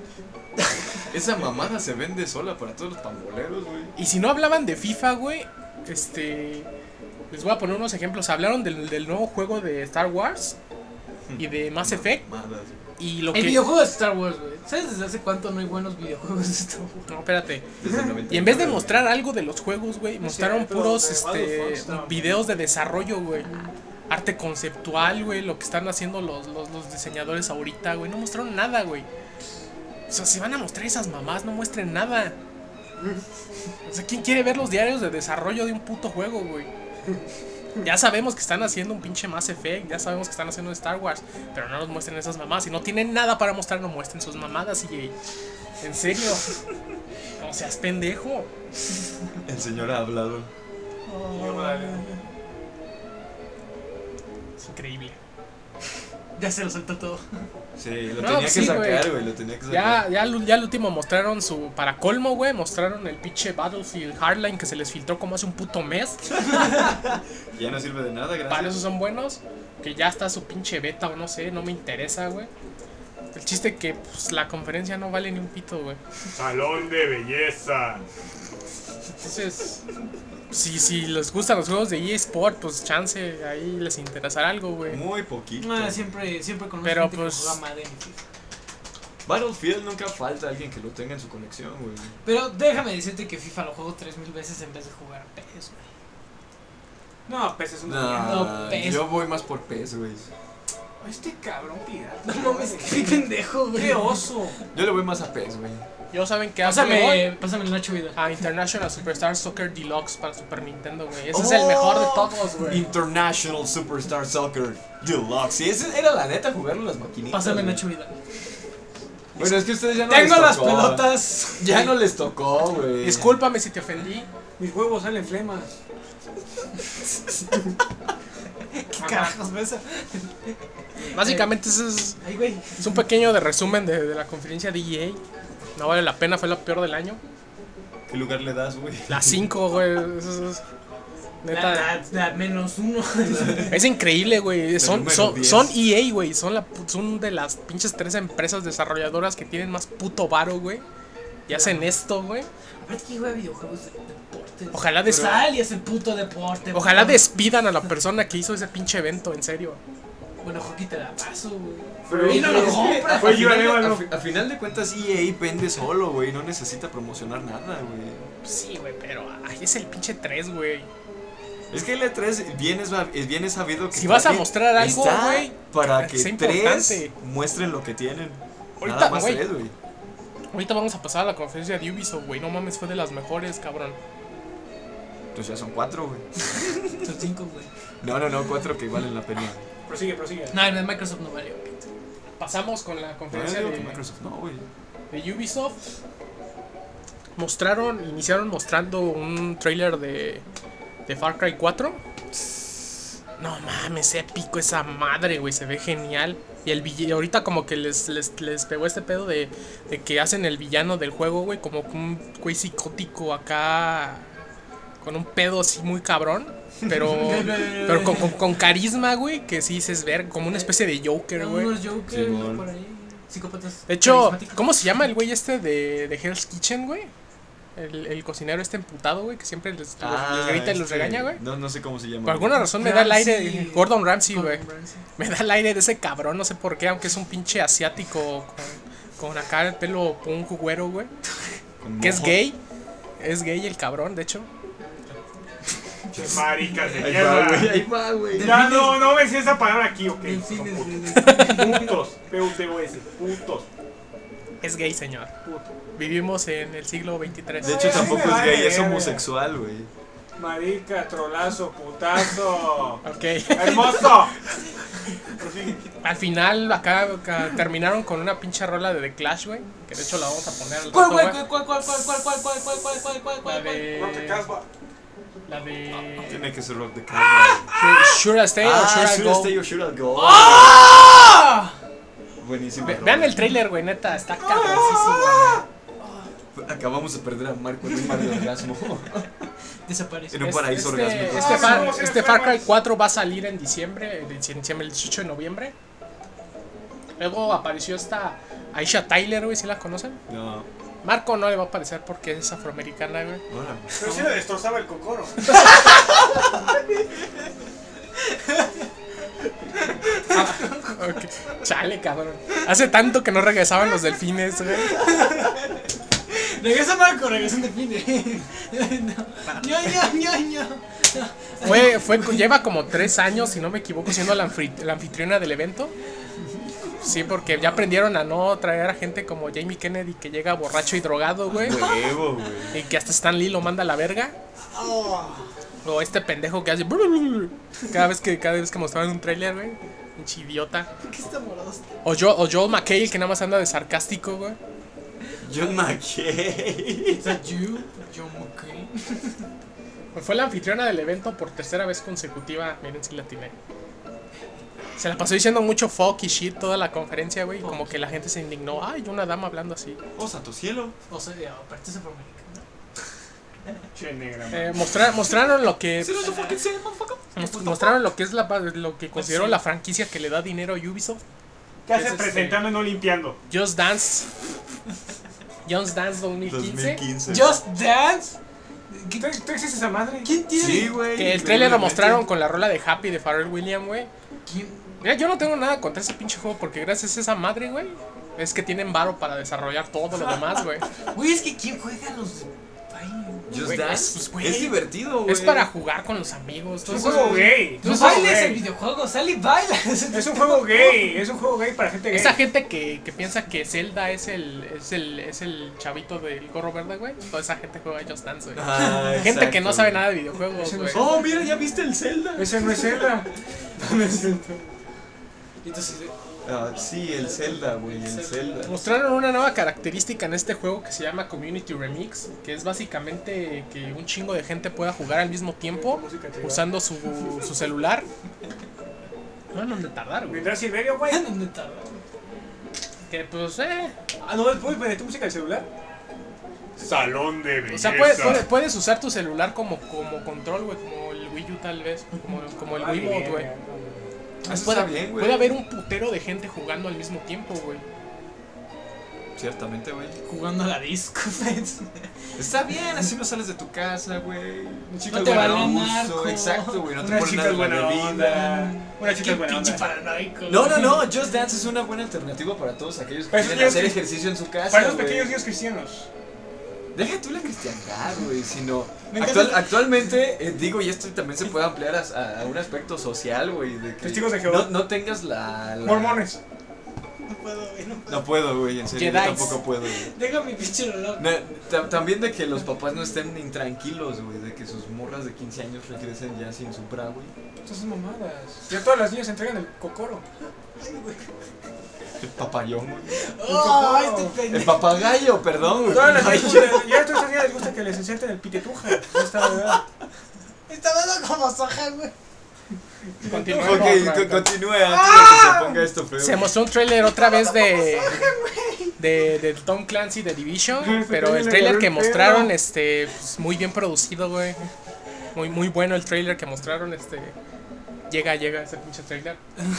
S8: Esa mamada se vende sola para todos los pamboleros, güey.
S4: Y si no hablaban de FIFA, güey, este... Les voy a poner unos ejemplos. Hablaron del, del nuevo juego de Star Wars y de Mass Effect.
S8: Mamadas, güey.
S4: Y lo
S5: El
S4: que...
S5: videojuego de Star Wars, güey. ¿Sabes desde hace cuánto no hay buenos videojuegos de Star Wars?
S4: No, espérate.
S8: Desde el noventa y
S4: Y en vez de
S8: nueve,
S4: mostrar algo de los juegos, güey, mostraron
S9: pero
S4: puros
S9: de
S4: este,
S9: Battle Fox, no.
S4: videos de desarrollo, güey. Arte conceptual, güey, lo que están haciendo los, los, los diseñadores ahorita, güey. No mostraron nada, güey. O sea, si van a mostrar esas mamás, no muestren nada. O sea, ¿quién quiere ver los diarios de desarrollo de un puto juego, güey? Ya sabemos que están haciendo un pinche Mass Effect, ya sabemos que están haciendo Star Wars, pero no nos muestren esas mamás. Si no tienen nada para mostrar, no muestren sus mamadas, y en serio. No seas pendejo.
S8: El señor ha hablado.
S4: Es increíble.
S5: Ya se lo soltó todo.
S8: Sí, lo
S4: No,
S8: tenía
S4: pues
S8: que
S4: sí,
S8: sacar,
S4: güey.
S8: güey. Lo tenía que sacar.
S4: Ya, ya, al- ya al último mostraron su. Para colmo, güey, mostraron el pinche Battlefield Hardline que se les filtró como hace un puto mes.
S8: Ya no sirve de nada, gracias.
S4: Para eso son buenos. Que ya está su pinche beta o no sé, no me interesa, güey. El chiste que pues, la conferencia no vale ni un pito, güey.
S9: Salón de belleza.
S4: Entonces, si, si les gustan los juegos de E A Sport, pues chance, ahí les interesará algo, güey.
S8: Muy poquito.
S5: Ah, siempre, siempre con
S4: Pero,
S5: gente
S4: pues-
S5: que juega Madden.
S8: Battlefield nunca falta alguien que lo tenga en su colección, güey.
S5: Pero déjame decirte que FIFA lo juego tres mil veces en vez de jugar P E S, güey.
S9: No, pues es una mierda.
S8: No,
S5: No, P E S.
S8: yo voy más por P E S, güey.
S9: Este cabrón pirata.
S5: No mames, qué pendejo, güey.
S9: ¡Qué oso!
S8: Yo le voy más a P E S, güey.
S4: Yo saben que hace voy
S5: Pásame, pásame el Nacho Vidal.
S4: a International Superstar Soccer Deluxe para Super Nintendo, güey. Ese es el mejor de todos, güey.
S8: International Superstar Soccer Deluxe. Sí, ese era la neta jugarlo en las maquinitas.
S5: Pásame el
S8: güey.
S5: Nacho Vidal.
S8: Bueno, es que ustedes ya no
S5: Tengo
S8: les
S5: las
S8: tocó.
S5: pelotas.
S8: Ya no les tocó, güey.
S4: Discúlpame si te ofendí.
S6: Mis huevos salen flemas.
S5: ¿Qué carajos ves?
S4: Básicamente eso es,
S5: Ay, güey.
S4: es un pequeño de resumen de, de la conferencia de E A. No vale la pena, fue la peor del año.
S8: ¿Qué lugar le das, güey?
S4: La cinco, güey. Eso es,
S5: La,
S4: neta.
S5: la, la menos uno.
S4: Es increíble, güey. Son,
S8: número
S4: son,
S8: diez.
S4: son E A, güey. Son, la, son de las pinches tres empresas desarrolladoras que tienen más puto varo, güey. Y hacen esto, güey.
S5: Aparte que juega videojuegos de deporte.
S4: Ojalá des-
S5: Sal y es el puto deporte.
S4: Ojalá
S5: güey.
S4: despidan a la persona que hizo ese pinche evento, en serio.
S5: Bueno, Joaquín, te la paso, güey.
S6: Pero
S5: Y no lo
S8: es que
S5: compras.
S8: a,
S6: Fue yo,
S8: final de,
S6: Arévalo.
S8: a fi- a final de cuentas E A vende solo, güey. No necesita promocionar nada, güey.
S4: Sí, güey, pero ay, es el pinche tres, güey.
S8: Es que el E tres bien es, es bien es sabido que
S4: Si vas a
S8: está-
S4: mostrar algo,
S8: está
S4: güey,
S8: para
S4: que
S8: que
S4: sea
S8: tres
S4: importante.
S8: muestren lo que tienen.
S4: Ahorita,
S8: Nada más
S4: güey.
S8: tres, güey.
S4: Ahorita vamos a pasar a la conferencia de Ubisoft, güey. No mames, fue de las mejores, cabrón.
S8: Entonces ya son cuatro, güey.
S5: Son cinco, güey.
S8: No, no, no, cuatro que valen la pena.
S6: Prosigue, prosigue.
S5: No, en el Microsoft no valió.
S4: Pasamos con la
S8: No, yo
S4: conferencia
S8: digo
S4: de,
S8: que Microsoft no, güey.
S4: de Ubisoft. Mostraron, iniciaron mostrando un trailer de, de Far Cry cuatro. No mames, épico esa madre, güey, se ve genial. Y el villano, ahorita como que les, les, les pegó este pedo de, de que hacen el villano del juego, güey, como un güey psicótico acá, con un pedo así muy cabrón. Pero, pero con, con, con carisma, güey, que sí dices ver, como una especie de Joker, güey.
S5: Unos Joker
S8: Simón.
S5: por ahí. Psicópatas.
S4: De hecho,
S5: carismáticos.
S4: ¿cómo se llama el güey este de, de Hell's Kitchen, güey? El, el cocinero este emputado, güey, que siempre les, les- les grita y los
S8: este,
S4: regaña, güey.
S8: No, no sé cómo se llama.
S4: Por alguna razón me da el aire.
S5: Ramsay.
S4: Gordon Ramsay, güey.
S5: Gordon Ramsay.
S4: Me da el aire de ese cabrón, no sé por qué, aunque es un pinche asiático con, con acá el pelo un güero, güey.
S8: Con
S4: Que es
S8: mojo.
S4: gay. Es gay el cabrón, de hecho.
S6: Che, maricas de
S8: Ahí va, güey,
S6: mierda.
S8: ahí va, güey.
S6: Ya no, no ves esa palabra aquí, ok.
S5: Delfines,
S6: Son
S5: güey,
S6: putos.
S5: delfines.
S6: Putos. P U T O S. Putos.
S4: Es gay, señor.
S6: Puto.
S4: Vivimos en el siglo veintitrés.
S8: De hecho, tampoco es
S6: Vale,
S8: gay, es
S6: verga.
S8: homosexual, güey.
S6: Marica, trolazo, putazo.
S4: Ok.
S6: Hermoso. Prosigue.
S4: Al final, acá, acá terminaron con una pinche rola de The Clash, güey. Que de hecho la vamos a poner al
S5: ¿Cuál,
S4: rato,
S5: cuál,
S4: güey.
S5: cuál, cuál, cuál, cuál, cuál, cuál, cuál, cuál, cuál, cuál,
S4: La
S5: cuál,
S4: de.
S6: Rock the Casbah.
S4: La de.
S8: Tiene que ser Rock the Casbah.
S4: Should I Stay or
S8: Ah,
S4: Should I
S8: Should I
S4: Go?
S8: Stay or Should I Go?
S5: ¡Ah!
S8: Buenísimo.
S4: Ve- vean el trailer, güey, neta, está cabroncísimo, güey.
S8: Acabamos de perder a Marco en un mar de orgasmo.
S5: Desapareció.
S8: En un paraíso
S4: Este,
S8: orgásmico.
S4: este,
S6: Ah,
S4: Far,
S6: no, sí,
S4: este
S6: sí,
S4: Far
S6: sí.
S4: Cry cuatro va a salir en diciembre, en diciembre, el dieciocho de noviembre. Luego apareció esta Aisha Tyler, güey, ¿sí la conocen?
S8: No,
S4: Marco no le va a aparecer porque es afroamericana, güey.
S8: ahora.
S6: Pero sí le destrozaba el cocoro.
S4: Ok. Chale, cabrón. Hace tanto que no regresaban los delfines, güey.
S5: Regresa Marco, regresa un delfín. No. Ño, ño, ño, ño.
S4: Fue, fue, lleva como tres años, si no me equivoco, siendo la, anfri- la anfitriona del evento. Sí, porque ya aprendieron a no traer a gente como Jamie Kennedy que llega borracho y drogado, güey.
S8: Huevo, güey.
S4: Y que hasta Stan Lee lo manda a la verga. O este pendejo que hace cada vez que cada vez que mostraban un trailer, güey. Pinche idiota.
S5: ¿Qué está morado?
S4: O, Jo- o Joel McHale que nada más anda de sarcástico, güey.
S8: John McKay.
S5: ¿Es that you? John McCain.
S4: Pues fue la anfitriona del evento por tercera vez consecutiva. Miren si la tiene. Se la pasó diciendo mucho fuck y shit toda la conferencia, güey. Como que la gente se indignó. Ay, una dama hablando así.
S8: Oh, santo cielo.
S5: O sea, ya, aparte es afroamericano.
S6: Che, negra. man.
S4: Eh, mostra- mostraron lo que
S8: ¿Será lo fucking say, motherfucker?
S4: mos- mostraron lo que es la lo que considero la franquicia que le da dinero a Ubisoft.
S6: ¿Qué hace
S4: es este-
S6: presentando y no limpiando?
S4: Just Dance. Just Dance dos mil quince.
S8: dos mil quince.
S5: Just Dance.
S6: ¿Tú, tú existe esa madre?
S5: ¿Quién tiene?
S8: Sí, güey.
S4: Que el trailer lo
S8: increíblemente.
S4: mostraron con la rola de Happy de Pharrell Williams, güey.
S5: ¿Quién?
S4: Mira, yo no tengo nada contra ese pinche juego porque gracias a esa madre, güey, es que tienen varo para desarrollar todo lo demás, güey.
S5: Güey, es que ¿quién juega los de Ay,
S8: Just
S4: Güey,
S8: Dance.
S4: pues, güey.
S8: Es divertido, güey.
S4: Es para jugar con los amigos.
S6: Es
S4: todo
S6: un
S4: eso.
S6: juego gay.
S5: No
S6: Es un juego
S5: bailes el
S6: gay.
S5: videojuego, sale y baila.
S6: Es un juego gay. Es un juego gay para gente gay.
S4: Esa gente que, que piensa que Zelda es el, es el es el chavito del gorro verde, güey. Toda esa gente juega Just Dance, güey.
S8: Ah,
S4: Gente
S8: exacto,
S4: que no sabe
S8: güey.
S4: nada de videojuegos, güey.
S8: Oh, mira, ¿ya viste el Zelda?
S6: Ese no es Zelda.
S5: Entonces,
S8: Ah, sí, el Zelda, güey, el Zelda.
S4: Mostraron una nueva característica en este juego que se llama Community Remix, que es básicamente que un chingo de gente pueda jugar al mismo tiempo usando su, su celular. No en donde tardar, güey.
S6: ¿Vendrá Silverio, güey?
S5: ¿En dónde tardar?
S4: Que pues, eh.
S6: Ah, ¿no puedes poner tu música del celular?
S9: Salón de belleza.
S4: O sea, puedes, puedes, puedes usar tu celular como, como control, güey, como el Wii U tal vez, como, como el Wii Mode, güey.
S8: Eso
S4: Puede,
S8: está bien, güey.
S4: puede haber un putero de gente jugando al mismo tiempo, güey.
S8: Ciertamente, güey.
S5: Jugando a la disco, Feds.
S8: Está bien, así no sales de tu casa, güey. Un chico
S5: No te
S8: buen
S5: vale
S8: uso,
S5: narco.
S8: exacto, güey. No te
S6: Una
S8: ponen
S6: chica
S8: nada
S6: es buena
S8: de bebida.
S6: onda. Una chica
S5: Qué
S6: es buena
S5: pinche
S6: onda.
S5: paranoico.
S8: No, no,
S5: güey.
S8: no, Just Dance es una buena alternativa para todos aquellos que
S6: Para esos
S8: quieren hacer
S6: niños que-
S8: ejercicio en su casa.
S6: Para esos
S8: güey.
S6: pequeños niños cristianos.
S8: Deja tú la cristiandad, güey, sino
S5: Me
S8: actual-
S5: encanta-
S8: actualmente, eh, digo, y esto también se puede ampliar a, a un aspecto social, güey, de que
S6: Testigos de Jehová.
S8: no, no tengas la, la-
S6: Mormones.
S5: No puedo, güey, no puedo.
S8: No puedo, güey, en serio, yo
S4: Jedis.
S8: tampoco puedo, güey.
S5: Deja mi pinche reloj.
S8: Na- ta- También de que los papás no estén intranquilos, güey, de que sus morras de quince años regresen ya sin su bra, güey.
S6: Esas son mamadas. Ya todas las niñas se entregan el cocoro.
S8: El papayón, güey.
S5: ¡Oh, este
S8: El
S5: pendejo!
S8: papagayo, perdón, güey.
S6: Todas las
S8: papagayo.
S6: niñas, ya a todas esas niñas les gusta que les inserten el pitetuja. Ya está, ¿verdad?
S5: Está dando como soja, güey.
S4: Continuemos.
S8: Ok,
S4: Frank.
S8: co- continúe antes de que se ponga esto feo.
S4: Se mostró un trailer otra vez de, de, de Tom Clancy de Division, pero el trailer que mostraron, este, pues, muy bien producido, güey. Muy, muy bueno el trailer que mostraron, este. Llega, llega ese pinche trailer.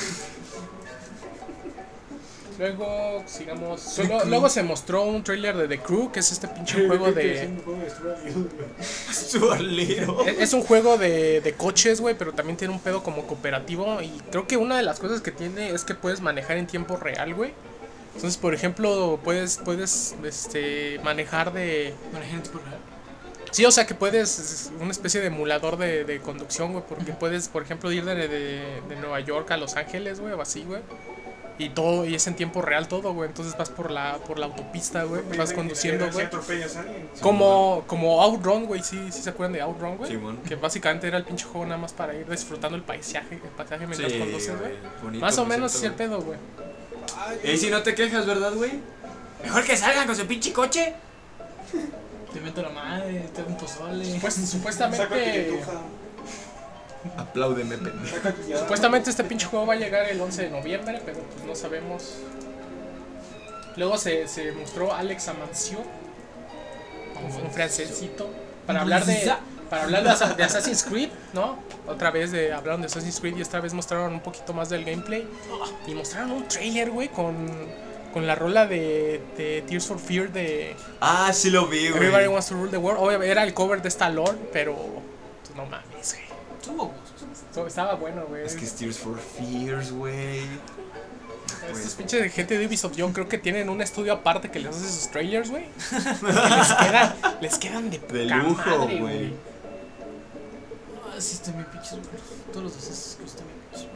S4: Luego, sigamos. Solo- luego se mostró un trailer de The Crew, que es este pinche juego de.
S8: Stuart Little.
S4: Es es un juego de, de coches, güey, pero también tiene un pedo como cooperativo. Y creo que una de las cosas que tiene es que puedes manejar en tiempo real, güey. Entonces, por ejemplo, puedes, puedes este, manejar de...
S5: Manejar en tiempo real.
S4: Sí, o sea que puedes, es una especie de emulador de, de conducción, güey, porque puedes, por ejemplo, ir de, de, de Nueva York a Los Ángeles, güey, o así, güey. Y todo, y es en tiempo real todo, güey. Entonces vas por la, por la autopista, güey, vas conduciendo, güey. Como, como Outrun, güey, ¿sí, sí se acuerdan de Outrun, güey?
S8: Simón.
S4: Que básicamente era el pinche juego nada más para ir disfrutando el paisaje, el paisaje mientras
S8: Sí,
S4: conduces,
S8: güey,
S4: güey.
S8: bonito,
S4: Más o
S8: por
S4: menos
S8: cierto,
S4: sí el
S8: güey.
S4: pedo, güey.
S8: Y si no te quejas, ¿verdad, güey?
S5: Mejor que salgan con su pinche coche. Te meto la madre, te hago un pozole.
S4: Pues supuestamente...
S8: Apláudeme, pendejo.
S4: Supuestamente este pinche juego va a llegar el once de noviembre, pero pues no sabemos. Luego se, se mostró Alex Amancio, un, un francesito, para hablar de para hablar de, Asa- de Assassin's Creed, ¿no? Otra vez de, hablaron de Assassin's Creed y esta vez mostraron un poquito más del gameplay. Y mostraron un trailer, güey, con, con la rola de, de Tears for Fear de
S8: Ah, sí lo vi, güey.
S4: Everybody Wants to Rule the World. Obviamente era el cover de esta lore, pero pues, no mames, güey.
S5: Tuvo
S4: So, estaba bueno, güey.
S8: Es que es Tears for Fears, güey.
S4: Estos pinches de gente de Ubisoft, yo creo que tienen un estudio aparte que les hace sus trailers, güey. les, quedan, les quedan de poca
S8: De lujo,
S4: madre,
S8: güey.
S5: Ah, sí, están bien pinches, güey. Todos los Assassin's Creed están bien pinches,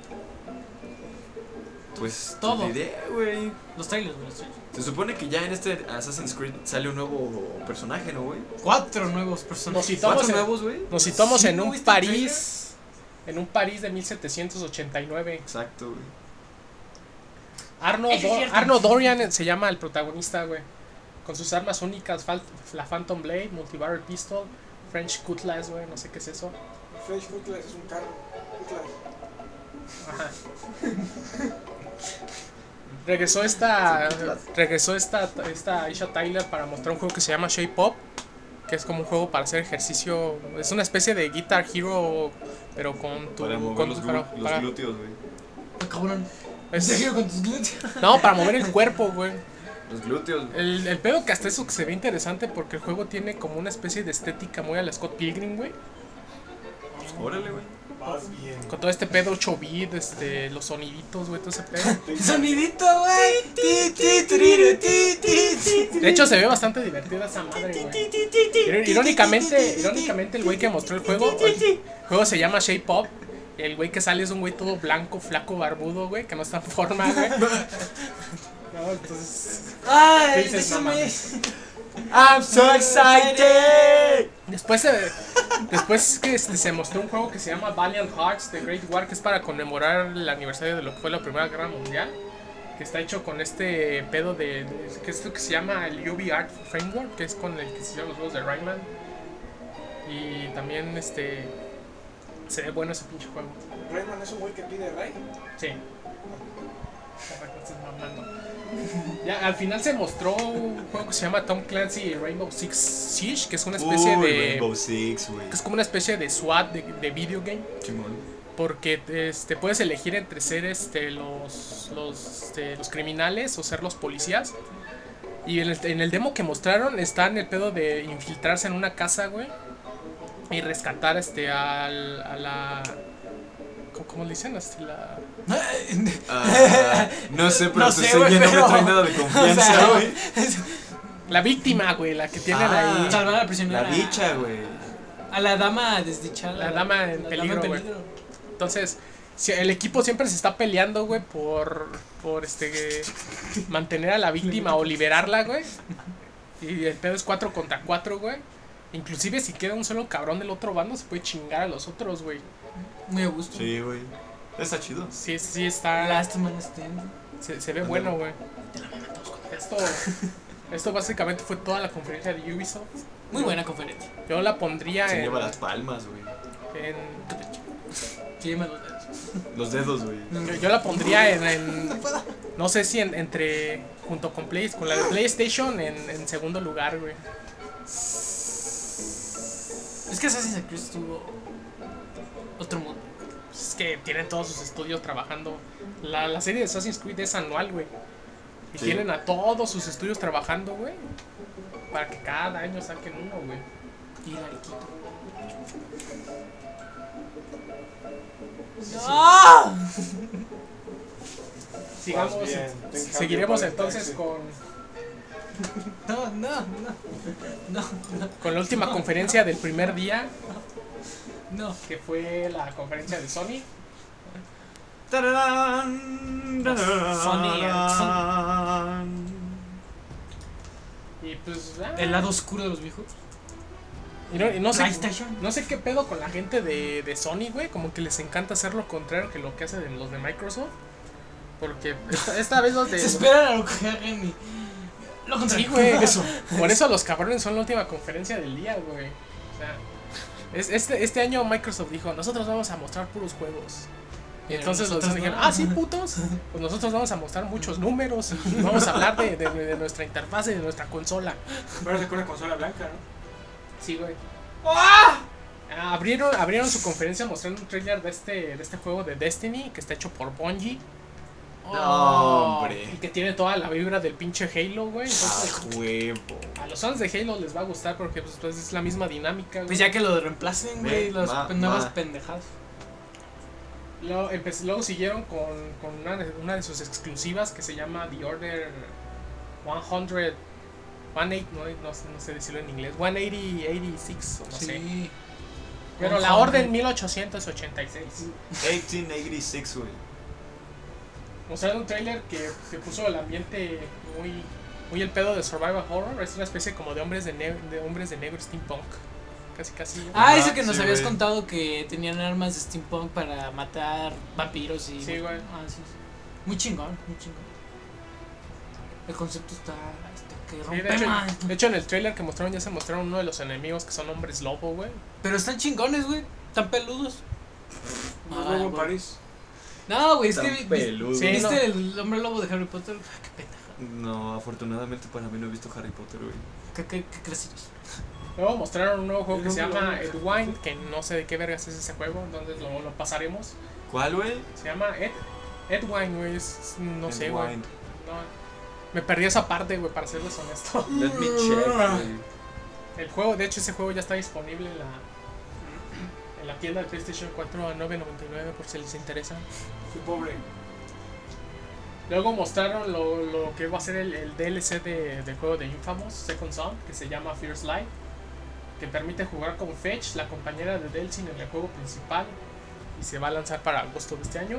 S5: güey.
S8: Pues
S5: Todo.
S8: te diré, güey.
S5: Los trailers, güey, los trailers.
S8: Se supone que ya en este Assassin's Creed sale un nuevo personaje, ¿no, güey?
S5: Cuatro nuevos
S4: Nos
S5: personajes.
S4: situamos,
S8: ¿Cuatro
S4: en,
S8: nuevos, güey?
S4: nos situamos
S5: Sí,
S4: en
S5: ¿no
S4: un
S5: viste el
S4: París. En un París de mil setecientos ochenta y nueve.
S8: Exacto, güey.
S4: Arno,
S5: Eso es
S4: Do-
S5: cierto.
S4: Arno Dorian se llama el protagonista, güey. Con sus armas únicas, fal- la Phantom Blade, Multibarrel Pistol, French Cutlass, güey, no sé qué es eso.
S9: French Cutlass es un carro. Cutlass.
S4: Ajá. Regresó esta regresó esta esta Aisha Tyler para mostrar un juego que se llama Shape Up, que es como un juego para hacer ejercicio, es una especie de Guitar Hero pero con tu
S8: Para mover
S4: con
S8: los,
S4: tu-
S8: glu-
S4: para-
S8: los
S4: para-
S8: glúteos, güey.
S5: Ah, cabrón.
S4: es-
S5: Te quiero con tus glúteos.
S4: no, para mover el cuerpo, güey.
S8: Los glúteos, güey.
S4: El, el pedo que hasta eso que se ve interesante porque el juego tiene como una especie de estética muy a la Scott Pilgrim, güey.
S8: Órale, güey.
S9: Vas bien.
S4: Con todo este pedo ocho bit, este, los soniditos, güey, todo ese pedo.
S5: Sonidito, güey. Ti, ti, tiriru, ti, ti, ti.
S4: De hecho se ve bastante divertida esa madre, güey. Iró- Irónicamente, irónicamente el güey que mostró el juego, el juego se llama Shape Up. El güey que sale es un güey todo blanco, flaco, barbudo, güey, que no está en forma, güey. No, entonces.
S5: Ay,
S4: ¿Qué dices,
S5: déjame.
S4: mamá?
S8: I'm so excited.
S4: Después se, Después que este, se mostró un juego que se llama Valiant Hearts The Great War, que es para conmemorar el aniversario de lo que fue la Primera Guerra Mundial, que está hecho con este pedo de, de que es lo que se llama el U V Art Framework, que es con el que se hicieron los juegos de Rayman. Y también este se ve bueno ese pinche juego.
S9: Rayman es un güey que pide Ray.
S4: Sí. Ya, al final se mostró un juego que se llama Tom Clancy Rainbow Six Siege, que es una especie
S8: Uy,
S4: de
S8: Rainbow Six, güey.
S4: que es como una especie de SWAT de, de video game.
S8: Chimón.
S4: Porque este, puedes elegir entre ser este, los, los, este, los criminales o ser los policías. Y en el, en el demo que mostraron está en el pedo de infiltrarse en una casa, güey. Y rescatar este, al, a la... ¿Cómo, cómo le dicen? Este, la...
S8: Uh, no sé, pero
S5: No
S8: tu
S5: sé,
S8: seña
S5: güey,
S8: no
S5: pero-
S8: me trae nada de confianza,
S5: o sea,
S8: güey.
S4: La víctima, güey, la que tienen
S8: Ah,
S4: ahí.
S5: Salvar a la prisionera.
S8: La bicha, güey.
S5: A la dama desdichada.
S4: La dama en
S5: La
S4: peligro,
S5: dama en
S4: güey.
S5: peligro.
S4: Entonces, si el equipo siempre se está peleando, güey, por, por este, mantener a la víctima o liberarla, güey. Y el pedo es cuatro contra cuatro, güey. Inclusive si queda un solo cabrón del otro bando, se puede chingar a los otros, güey.
S5: Muy a gusto.
S8: Sí, güey. Está chido.
S4: Sí, sí está...
S5: Last Man Standing.
S4: Se, se ve bueno, güey. Esto, esto básicamente fue toda la conferencia de Ubisoft.
S5: Muy buena conferencia.
S4: Yo la pondría
S8: Se
S4: en,
S8: lleva las palmas, güey.
S4: en...
S5: Sí, me los dedos.
S8: Los dedos, güey.
S4: Yo, yo la pondría en, en- no sé si en- entre junto con Play, con la de PlayStation en, en segundo lugar, güey.
S5: Es que Assassin's Creed estuvo otro mundo.
S4: Es que tienen todos sus estudios trabajando. La, la serie de Assassin's Creed es anual, güey. Y
S8: Sí.
S4: tienen a todos sus estudios trabajando, güey. Para que cada año saquen uno, güey.
S5: Y el Arequito. ¡No!
S4: Sigamos,
S9: Vas bien, te
S4: se-
S9: cambio
S4: seguiremos
S9: por el
S4: entonces
S9: taxi.
S4: con,
S5: No, no, no. No, no.
S4: con la última conferencia del primer día,
S5: No.
S4: que fue la conferencia de Sony.
S8: Tararán, tararán.
S5: Sony Ericsson.
S4: Y pues, ah,
S5: El lado oscuro de los viejos.
S4: y no, y no sé,
S5: PlayStation.
S4: no sé qué pedo con la gente de, de Sony, güey. Como que les encanta hacer lo contrario que lo que hacen los de Microsoft. Porque esta, esta vez los de...
S5: Se esperan a lo que hagan y. Lo
S4: Sí,
S5: contrario.
S4: güey. Por eso los cabrones son la última conferencia del día, güey. O sea, es- este, este año Microsoft dijo, nosotros vamos a mostrar puros juegos. Y
S5: Pero
S4: entonces los
S5: nosotros
S4: demás dijeron,
S5: no.
S4: ah, sí, putos. Pues nosotros vamos a mostrar muchos números y vamos a hablar de, de- de nuestra interfaz y de nuestra consola.
S9: Ahora se con una consola blanca, ¿no?
S4: Sí, güey. Ah, abrieron, abrieron su conferencia mostrando un trailer de este, de este juego de Destiny que está hecho por Bungie.
S8: No, hombre.
S4: Y que tiene toda la vibra del pinche Halo, güey. Entonces,
S8: A huevo.
S4: a los fans de Halo les va a gustar porque pues, pues, es la misma dinámica, güey.
S5: Pues ya que lo reemplacen, güey.
S8: Ve,
S5: Las
S8: ma,
S5: nuevas
S8: ma.
S5: pendejadas.
S4: Luego, empe- luego siguieron con, con una, de, una de sus exclusivas que se llama The Order cien, ciento ochenta, no, no, no sé decirlo en inglés, ciento ochenta, ochenta y seis o no sé.
S5: Sí.
S4: Pero la Orden mil ochocientos ochenta y seis.
S8: dieciocho ochenta y seis, güey.
S4: Mostraron un trailer que, que puso el ambiente muy, muy el pedo de survival horror. Es una especie como de hombres de, ne- de hombres de negro steampunk. Casi, casi.
S5: Ah,
S8: Ajá,
S5: ese que nos
S8: sí,
S5: habías
S8: güey.
S5: contado que tenían armas de steampunk para matar vampiros y.
S4: Sí, güey.
S5: Ah, sí, sí. Muy chingón, muy chingón. El concepto está. está que
S4: Sí,
S5: rompe
S4: de, hecho,
S5: madre.
S4: de hecho, en el trailer que mostraron ya se mostraron uno de los enemigos que son hombres lobo, güey.
S5: Pero están chingones, güey. Están peludos.
S9: No,
S5: Ah,
S9: luego en
S5: güey.
S9: París.
S5: No, güey, es
S8: Tan
S5: que. vi-
S8: peludo.
S4: Sí,
S5: ¿Viste
S4: no.
S5: el hombre lobo de Harry Potter? Ah, qué pendeja.
S8: No, afortunadamente para mí no he visto Harry Potter, güey.
S5: ¿Qué, qué, qué crecidos?
S4: Luego mostraron un nuevo juego que
S9: El
S4: se
S9: hombre
S4: llama
S9: lobo.
S4: Edwine, que no sé de qué vergas es ese juego, entonces lo, lo pasaremos.
S8: ¿Cuál, güey?
S4: Se llama Ed, Edwine, güey, es- no sé, güey.
S8: Edwine.
S4: No, me perdí esa parte, güey, para serles honesto.
S8: Let me check, güey.
S4: El juego, de hecho, ese juego ya está disponible en la, en la tienda de PlayStation cuatro a nueve noventa y nueve por si les interesa.
S9: Soy pobre.
S4: Luego mostraron lo, lo que va a ser el, el D L C de, del juego de Infamous Second Son, que se llama Fierce Light, que permite jugar con Fetch, la compañera de Delsin en el juego principal, y se va a lanzar para agosto de este año.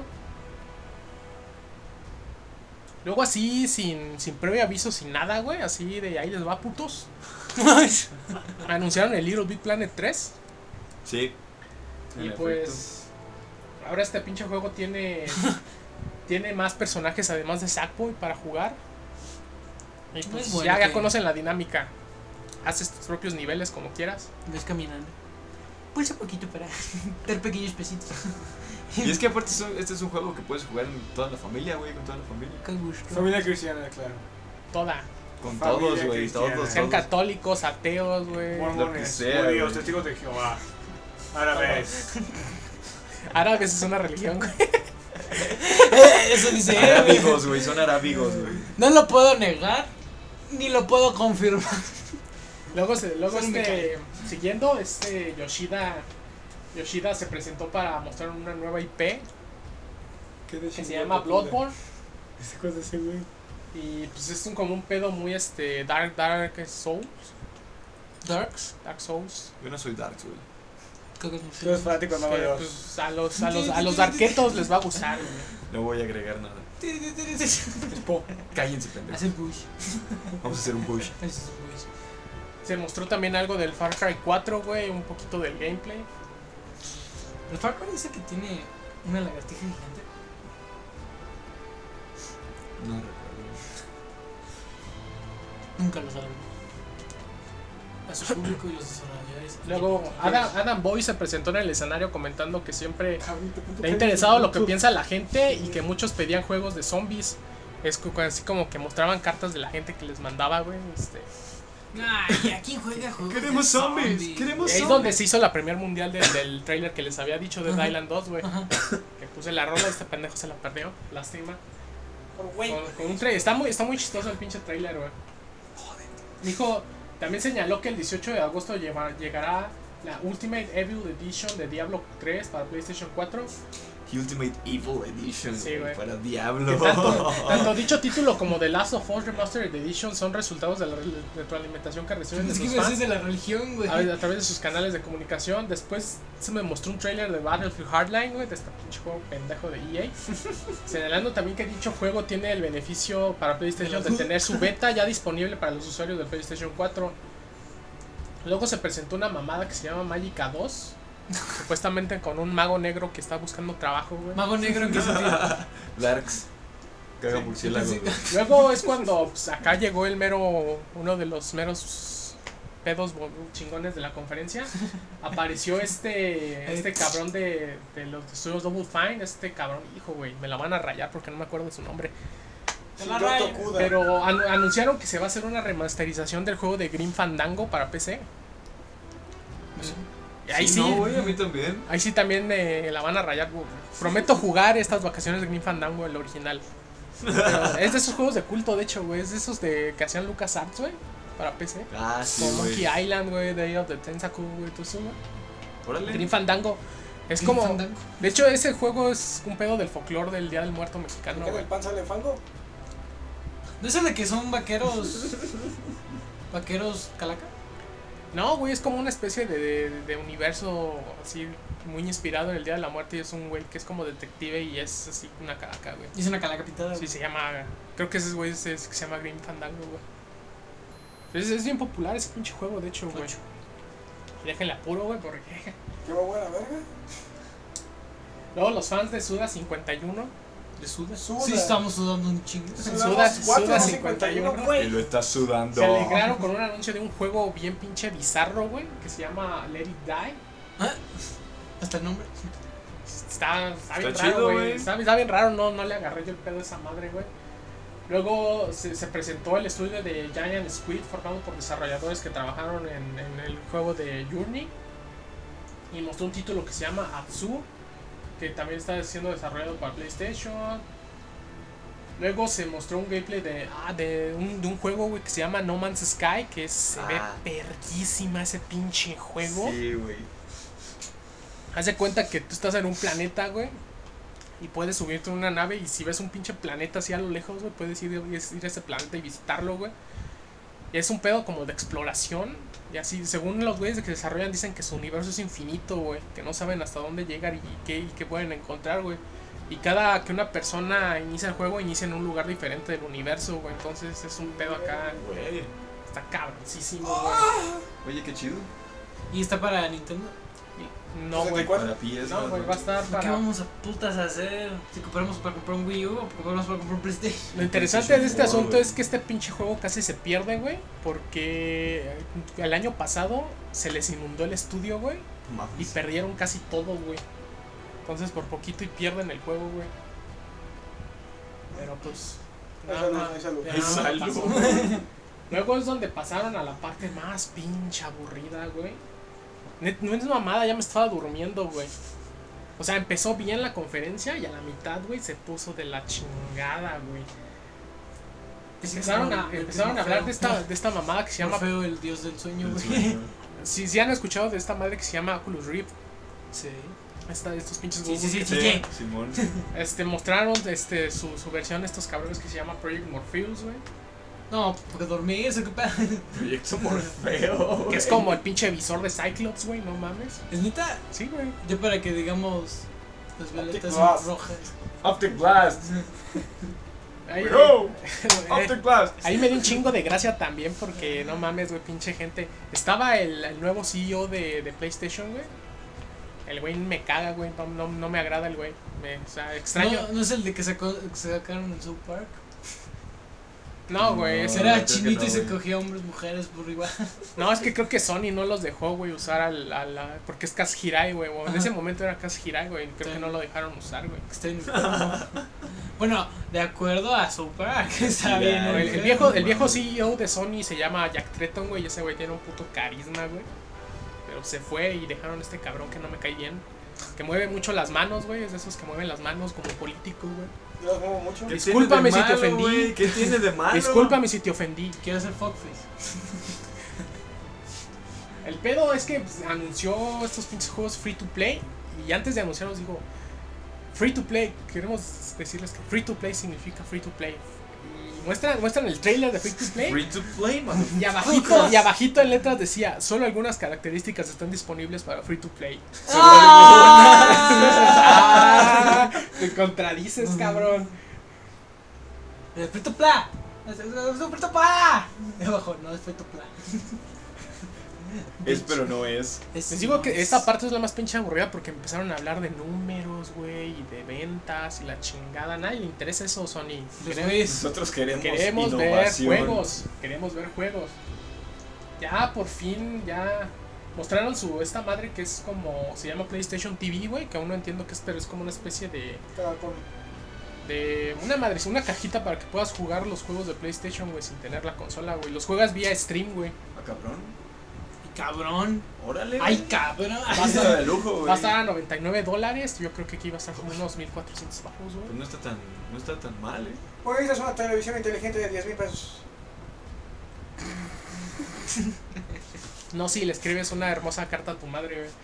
S4: Luego así, sin, sin previo aviso, sin nada, güey, así de ahí les va putos. Anunciaron el Little Big Planet tres.
S8: Sí.
S4: Y
S8: En
S4: pues ahora este pinche juego tiene tiene más personajes además de Sackboy para jugar. Y
S5: No
S4: pues
S5: es bueno
S4: ya, ya
S5: que-
S4: conocen la dinámica. Haces tus propios niveles como quieras.
S5: Ves caminando. Pulsa poquito para dar pequeños pesitos.
S8: Y es que aparte es un- este es un juego que puedes jugar en toda la familia, güey, con toda la familia.
S5: Qué gusto.
S9: Familia cristiana, claro.
S4: Toda.
S8: Con
S9: Familia
S8: todos, güey,
S9: cristiana.
S8: todos.
S4: Sean
S8: todos.
S4: católicos, ateos, güey.
S9: Mormones,
S8: sea,
S9: judíos,
S8: güey.
S9: testigos de Jehová, árabes.
S4: Árabes es una religión, güey.
S5: Eso dice él.
S8: Arábigos, güey, son arábigos, güey.
S5: No lo puedo negar, ni lo puedo confirmar.
S4: Luego, se, luego
S5: Solo me
S4: este, siguiendo, este Yoshida, Yoshida se presentó para mostrar una nueva I P
S9: ¿Qué de
S4: que se
S9: chingada
S4: llama
S9: puta?
S4: Bloodborne.
S9: Esa cosa ese güey.
S4: Y pues es un, como un pedo muy este Dark Dark Souls.
S5: Darks.
S4: Dark Souls.
S8: Yo no soy Dark, güey.
S5: Creo que
S9: Tú eres fanático de Mago
S4: Que,
S9: de Oz.
S4: pues, a los, a los, a los darketos les va a gustar, güey.
S8: No voy a agregar nada. Cállense, pendejo.
S5: Hacer bush.
S8: Vamos a hacer un push.
S5: Hacer bush.
S4: Se mostró también algo del Far Cry cuatro, güey, un poquito del gameplay.
S5: El Far Cry dice que tiene una lagartija gigante.
S8: No recuerdo.
S5: Nunca lo saben. A su público y los desarrolladores.
S4: Luego Adam, Adam Boy se presentó en el escenario comentando que siempre
S9: Cabrón, te apunto
S4: le ha
S9: que-
S4: interesado lo que piensa la gente y que muchos pedían juegos de zombies. Es cu- así como que mostraban cartas de la gente que les mandaba, güey. Este.
S5: Ay, ¿a quién juega juegos
S8: Queremos
S5: de
S8: zombies, queremos
S4: Y ahí es donde se hizo la premier mundial del, del trailer que les había dicho de
S5: Ajá.
S4: Island dos, güey.
S5: Ajá.
S4: Que puse la rola y este pendejo se la perdió. Lástima.
S5: Pero, güey,
S4: Con, con un tra- está, muy, está muy chistoso el pinche trailer, güey. Dijo, también señaló que el dieciocho de agosto lleva- llegará la Ultimate Evil Edition de Diablo tres para PlayStation cuatro.
S8: Ultimate Evil Edition,
S4: Sí,
S8: güey,
S4: güey.
S8: para
S4: Que
S8: Diablo.
S4: tanto, tanto dicho título como The Last of Us Remastered Edition son resultados de la re- retroalimentación que reciben de
S5: es que
S4: sus
S5: me
S4: fans
S5: haces de la religión, güey.
S4: a, a través de sus canales de comunicación. Después se me mostró un trailer de Battlefield Hardline, güey, de este pinche juego pendejo de E A. Señalando también que dicho juego tiene el beneficio para PlayStation de tener su beta ya disponible para los usuarios del PlayStation cuatro. Luego se presentó una mamada que se llama Magica dos. Supuestamente con un mago negro que está buscando trabajo, güey.
S5: Mago negro, ¿en qué sentido?
S8: Darks. Caga murciélago,
S5: sí.
S8: güey.
S4: Luego es cuando pues, acá llegó el mero, uno de los meros pedos bo- chingones de la conferencia. Apareció este este cabrón de, de los estudios Double Fine, este cabrón, hijo, güey, me la van a rayar porque no me acuerdo de su nombre.
S9: Shigeru Tokuda.
S4: Pero anu- anunciaron que se va a hacer una remasterización del juego de Grim Fandango para P C. Y ahí sí,
S8: No, güey, a mí también.
S4: ahí sí también eh, la van a rayar. güey. Prometo jugar estas vacaciones de Grim Fandango, el original. Pero es de esos juegos de culto, de hecho, güey. Es de esos de que hacían LucasArts, güey, para P C.
S8: Ah, sí,
S4: Como
S8: güey.
S4: Monkey Island, güey, Day of the Tentacle, güey, todo eso, güey.
S8: Órale.
S4: Grim Fandango. Es
S5: Grim
S4: como.
S5: Fandango.
S4: De hecho, ese juego es un pedo del folclore del Día del Muerto mexicano,
S9: ¿Qué
S4: güey.
S9: del pan sale fango?
S5: ¿No es el de que son vaqueros? ¿Vaqueros calaca?
S4: No, güey, es como una especie de, de, de universo así muy inspirado en el Día de la Muerte. Y es un güey que es como detective y es así una caraca, güey.
S5: Es una calaca pintada.
S4: Sí, se llama. Creo que ese güey es, es- que se llama Grim Fandango, güey. Es, es bien popular ese pinche juego, de hecho, güey. Déjenle apuro, güey, porque.
S9: ¿Qué va buena verga?
S4: Luego los fans de Suda cincuenta y uno. ¿De Suda?
S9: Suda.
S5: Sí, estamos sudando un chingo.
S4: Suda,
S9: cuatro,
S4: Suda
S9: no,
S4: cincuenta y uno,
S8: Y
S4: güey.
S8: lo está sudando.
S4: Se alegraron con un anuncio de un juego bien pinche bizarro, güey, que se llama Let It Die.
S5: Hasta el nombre.
S4: Está, está bien
S8: Está
S4: raro,
S8: chido,
S4: güey.
S8: güey.
S4: Está, está bien raro, no, no le agarré yo el pedo a esa madre, güey. Luego se, se presentó el estudio de Giant Squid, formado por desarrolladores que trabajaron en, en el juego de Journey. Y mostró un título que se llama Absu, que también está siendo desarrollado para PlayStation. Luego se mostró un gameplay de, ah, de, un, de un juego, güey, que se llama No Man's Sky, que es- se
S8: Ah.
S4: ve verguísima ese pinche juego.
S8: Sí, güey.
S4: Haz de cuenta que tú estás en un planeta, güey, y puedes subirte en una nave y si ves un pinche planeta así a lo lejos, güey, puedes ir, ir a ese planeta y visitarlo, güey. Y es un pedo como de exploración. Y así, según los güeyes que desarrollan, dicen que su universo es infinito, güey, que no saben hasta dónde llegar y qué, y qué pueden encontrar, güey. Y cada que una persona inicia el juego, inicia en un lugar diferente del universo, güey. Entonces es un pedo acá, güey.
S8: Güey.
S4: Está cabroncísimo, güey.
S8: Oye, qué chido.
S5: ¿Y está para Nintendo?
S4: No, güey.
S8: Para P S,
S4: No, güey, va a estar
S5: ¿Qué
S4: para...
S5: vamos a putas a hacer? Si compramos para comprar un Wii U o compramos para comprar un PlayStation.
S4: Lo interesante de este
S8: Wow,
S4: asunto
S8: güey.
S4: es que este pinche juego casi se pierde, güey. Porque el año pasado se les inundó el estudio, güey. Y
S8: Mames.
S4: perdieron casi todo, güey. Entonces por poquito y pierden el juego, güey. Pero pues...
S9: Hay
S4: nada
S9: salud,
S4: más-
S9: hay salud.
S4: ya
S8: Hay
S4: nada más
S8: salud.
S4: pasó. Luego es donde pasaron a la parte más pinche aburrida, güey. Net- No es mamada, ya me estaba durmiendo, güey. O sea, empezó bien la conferencia y a la mitad, güey, se puso de la chingada, güey. Empezaron a, empezaron a hablar de esta, de esta mamada que se llama...
S5: Morfeo, el dios del sueño,
S8: El
S5: güey.
S8: sueño.
S4: Si, si han escuchado de esta madre que se llama Oculus Rift,
S5: Sí.
S4: esta, estos pinches
S5: Sí, sí,
S4: gurús
S5: sí,
S4: que
S5: sí.
S8: Sí, Simón.
S4: este, mostraron este, su, su versión de estos cabrones que se llama Project Morpheus, güey.
S5: No, porque dormir, eso que pedo.
S8: Proyecto Morfeo.
S4: Que es como el pinche visor de Cyclops, güey, no mames.
S5: Es neta,
S4: Sí, güey.
S5: yo para que digamos las violetas
S9: Blast.
S5: son rojas.
S8: Optic Blast.
S4: Ahí,
S8: Go.
S4: eh,
S8: Optic Blast.
S4: ahí me dio un chingo de gracia también porque no mames, güey, pinche gente. Estaba el, el nuevo C E O de, de PlayStation, güey. El güey me caga, güey, no, no, no me agrada el güey. Me, o sea, extraño.
S5: No, no es el de que sacó, que sacaron en South Park.
S4: No, güey,
S8: No.
S4: ese
S5: Era
S8: creo que
S5: chinito
S8: no,
S5: y se
S8: güey.
S5: cogía hombres, mujeres por igual.
S4: No, es que creo que Sony no los dejó, güey, usar al, a la... Porque es Kaz Hirai, güey. o En
S5: Ajá.
S4: ese momento era Kaz Hirai, güey. Creo
S5: Sí.
S4: que no lo dejaron usar, güey.
S5: Está enfermo. Bueno, de acuerdo a South Park, está bien.
S4: El,
S5: ¿no?
S4: el viejo, el viejo C E O de Sony se llama Jack Tretton, güey. Y ese güey tiene un puto carisma, güey. Pero se fue y dejaron a este cabrón que no me cae bien. Que mueve mucho las manos, güey. Es de esos que mueven las manos como político, güey.
S9: Yo los muevo mucho.
S8: ¿Qué
S4: Discúlpame
S8: tiene de
S4: si te
S8: malo,
S4: ofendí.
S8: güey? ¿Qué tiene de malo?
S4: Discúlpame si te ofendí.
S5: Quiero hacer fuckface.
S4: El pedo es que pues, anunció estos pinches juegos free to play. Y antes de anunciarlos digo, free to play, queremos decirles que free to play significa free to play. Y muestran, muestran el trailer de free to play.
S8: Free to play, motherfucker.
S4: Y abajito, y abajito en letras decía, solo algunas características están disponibles para free to play. Ah, te contradices, cabrón.
S5: El frito pla. Es el frito pla. Y abajo, no es frito pla.
S8: Es, pero no es.
S5: Es-
S4: Les digo
S5: no,
S4: que
S5: es-
S4: esta parte es la más pinche aburrida porque empezaron a hablar de números, güey, y de ventas y la chingada. A nadie le interesa eso, Sony.
S5: Los
S4: Queremos,
S5: güeyes.
S8: Nosotros queremos,
S4: queremos ver
S8: innovación.
S4: juegos. Queremos ver juegos. Ya, por fin, ya mostraron su esta madre que es como, se llama PlayStation T V, güey, que aún no entiendo qué es, pero es como una especie de,
S9: Cada con-
S4: de una madre, una cajita para que puedas jugar los juegos de PlayStation, güey, sin tener la consola, güey. Los juegas vía stream, güey.
S8: Ah, cabrón.
S5: Cabrón.
S8: Órale.
S5: Ay,
S8: güey.
S5: cabrón.
S4: Va a
S8: Está
S4: estar,
S8: de lujo, güey.
S4: va a estar a noventa y nueve dólares. Yo creo que aquí va a estar como unos mil cuatrocientos bajos,
S8: Pues
S4: güey.
S8: no está tan, no está tan mal, eh.
S9: Pues esta es una televisión inteligente de diez mil pesos.
S4: No, si le escribes una hermosa carta a tu madre, güey.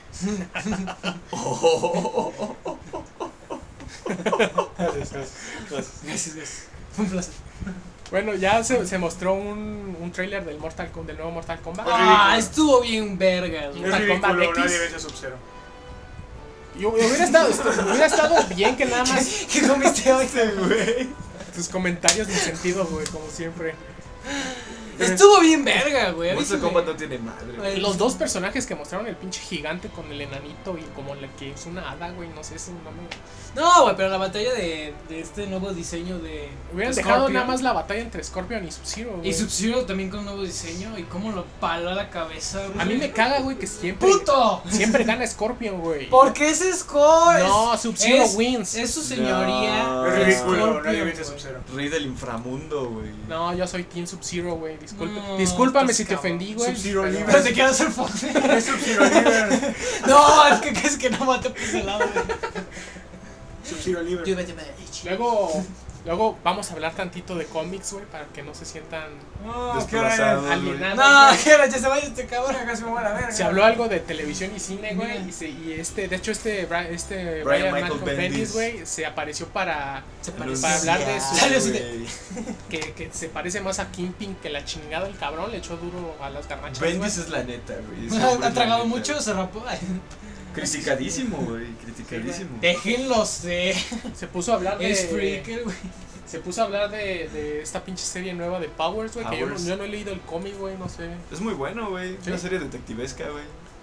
S9: Gracias, gracias.
S5: Gracias, gracias. Fue un placer.
S4: Bueno, ya se, se mostró un, un trailer del Mortal Com- del nuevo Mortal Kombat.
S9: Es
S5: Ah,
S9: ridículo.
S5: estuvo bien vergas,
S9: Es
S5: güey.
S4: Mortal Kombat
S9: ridículo,
S4: X.
S9: nadie vence a Sub-Zero.
S4: Y hubiera estado, hubiera estado bien que nada más
S5: ¿Qué comiste hoy?
S4: tus comentarios sin sentido, güey, como siempre.
S5: Estuvo bien verga, güey. A mí
S8: Mortal
S5: sí me-
S8: Kombat no tiene madre. güey.
S4: Los dos personajes que mostraron, el pinche gigante con el enanito y como la que es una hada, güey, no sé, eso no me...
S5: No, güey, pero la batalla de, de este nuevo diseño de.
S4: Hubieran
S5: de
S4: dejado
S5: Scorpion.
S4: nada más la batalla entre Scorpion y Sub-Zero, güey.
S5: Y Sub-Zero también con un nuevo diseño. Y cómo lo paló a la cabeza, güey.
S4: A mí me caga, güey, que siempre...
S5: ¡Puto!
S4: Siempre gana Scorpion, güey.
S5: Porque es Score.
S4: No, Sub-Zero
S5: es-
S4: wins.
S5: Es su señoría.
S8: No.
S9: Es
S8: Ah,
S9: ridículo,
S5: Scorpion,
S9: nadie vence a
S5: güey.
S9: Sub-Zero.
S8: Rey del inframundo, güey.
S4: No, yo soy Team Sub-Zero, güey. Disculpe.
S5: No,
S4: Discúlpame
S5: estás
S4: si te
S5: cabrón.
S4: ofendí, güey.
S9: Sub-Zero
S4: pero-
S9: libre.
S5: Pero te quiero hacer fuerte.
S9: Es Sub-Zero libre.
S5: No, es que es que no mate piselado, güey.
S9: Sub-Zero libre.
S5: Yo vete, vete.
S4: Luego, luego vamos a hablar tantito de cómics, güey, para que no se sientan
S9: No, ¿qué hora
S8: Desplazados,
S9: es?
S8: güey.
S4: alienados.
S5: No,
S4: güey.
S5: que ya se vaya este cabrón.
S9: Ahora casi me voy a la verga.
S4: Se habló algo de televisión y cine, güey,
S5: Mira.
S4: y, se- y este, de hecho este, Bra- este
S8: Brian
S4: Brian
S8: Michael
S4: Malcolm
S8: Bendis.
S4: Bendis, güey, se apareció para
S5: Se
S8: En
S5: parece.
S8: un
S4: para hablar de
S8: día,
S4: su-
S5: Sale así
S8: güey.
S4: que, que se parece más a Kingpin que la chingada el cabrón, le echó duro a las garnachas, güey.
S8: Bendis es la neta, güey. Ese hombre
S5: Ha
S8: es
S5: tragado
S8: la neta.
S5: mucho, se rapó. Ay,
S8: Criticadísimo, güey. Criticadísimo.
S5: déjenlos de.
S4: Se puso a hablar de
S5: Es freaker, güey.
S4: se puso a hablar de, de esta pinche serie nueva de Powers, güey, que yo no,
S8: Powers.
S4: yo no he leído el cómic, güey, no sé.
S8: Es muy bueno, güey. Es
S4: Sí.
S8: una serie detectivesca, güey.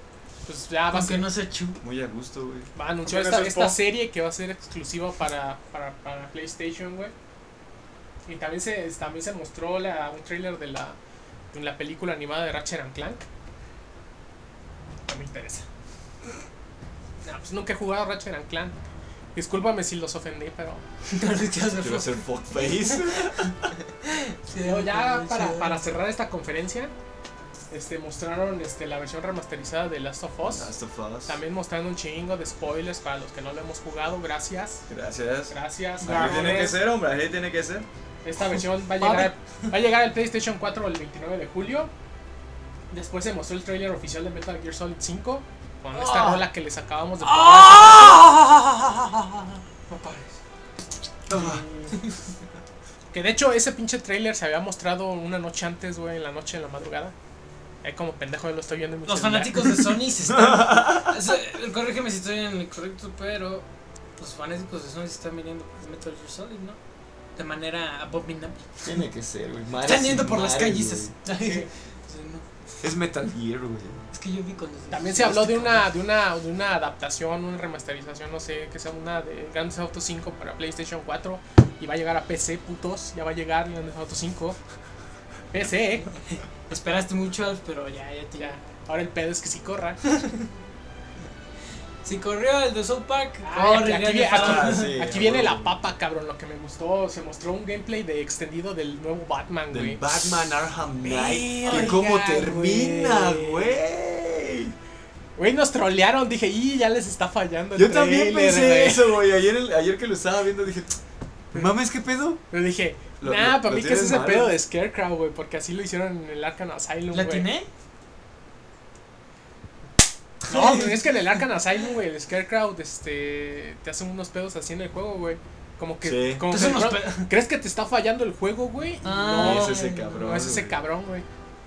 S4: pues ya va a
S5: Aunque
S4: ser,
S5: no se chu.
S8: Muy a gusto, güey.
S4: va a anunciar
S9: Aunque no
S4: esta,
S9: sea
S4: esta
S9: Spo.
S4: serie que va a ser exclusiva para, para, para PlayStation, güey. Y también se, también se mostró la, un trailer de la, de la película animada de Ratchet and Clank. No me interesa. No, pues nunca he jugado Ratchet and Clank. Discúlpame si los ofendí, pero...
S8: Quiero hacer fuckface.
S4: Pero ya para, para cerrar esta conferencia, este mostraron este la versión remasterizada de Last of Us.
S8: Last of Us.
S4: También mostrando un chingo de spoilers para los que no lo hemos jugado. Gracias.
S8: Gracias.
S4: Gracias.
S8: Así tiene que ser, hombre, así tiene que ser.
S4: Esta versión va a llegar va a llegar al PlayStation cuatro el veintinueve de julio. Después se mostró el trailer oficial de Metal Gear Solid cinco con esta
S5: Oh.
S4: rola que les acabamos de poner.
S5: ¡Ah! No pares.
S4: Que de hecho ese pinche trailer se había mostrado una noche antes, güey, en la noche, en la madrugada. Ahí como pendejo yo lo estoy viendo en mi
S5: Los
S4: celular.
S5: fanáticos de Sony se están. o sea, corrígeme si estoy en el correcto, pero los fanáticos de Sony se están viniendo por Metal Gear Solid, ¿no? De manera abominable.
S8: Tiene que ser, güey.
S5: Están yendo por las calles.
S8: güey.
S5: Sí.
S8: Es Metal Gear, güey.
S5: Es que yo vi cuando.
S4: También se habló de una, de una de una adaptación, una remasterización, no sé, que sea una de Grand Theft Auto cinco para PlayStation cuatro y va a llegar a P C, putos, ya va a llegar Grand Theft Auto cinco. P C, eh.
S5: Esperaste mucho, Alf, pero ya, ya te
S4: Ya. Ahora el pedo es que sí corra.
S5: Si corrió el de South Park,
S4: Ay,
S5: corre,
S4: aquí,
S5: ya
S4: vi-
S5: te
S4: aquí-
S5: falta.
S8: Ah, sí,
S4: aquí
S8: a
S4: viene
S8: huevo.
S4: la papa, cabrón, lo que me gustó. Se mostró un gameplay de extendido del nuevo Batman, güey.
S8: Del Batman Arkham Knight.
S4: Verga,
S8: Que cómo termina,
S4: güey.
S8: güey.
S4: Güey, nos trolearon, dije, y ya les está fallando el
S8: Yo también
S4: trailer,
S8: pensé
S4: güey".
S8: eso, güey. Ayer, el- ayer que lo estaba viendo dije, mames, ¿qué pedo?
S4: Pero dije,
S8: Lo-
S4: nah,
S8: lo-
S4: para
S8: lo
S4: mí que es
S8: tienes
S4: ese
S8: mal,
S4: pedo
S8: güey.
S4: de Scarecrow, güey, porque así lo hicieron en el Arkham Asylum,
S5: ¿La
S4: güey.
S5: atiné?
S4: No, pero es que en el Arkham Asylum, güey, el Scarecrow, este, te hace unos pedos así en el juego, güey. Como que,
S8: Sí.
S4: como
S5: Te
S4: que
S5: hace unos
S4: no-
S5: pedos.
S4: ¿crees que te está fallando el juego, güey?
S5: Ah,
S4: no,
S8: es ese cabrón,
S4: no es ese
S8: güey.
S4: cabrón, güey.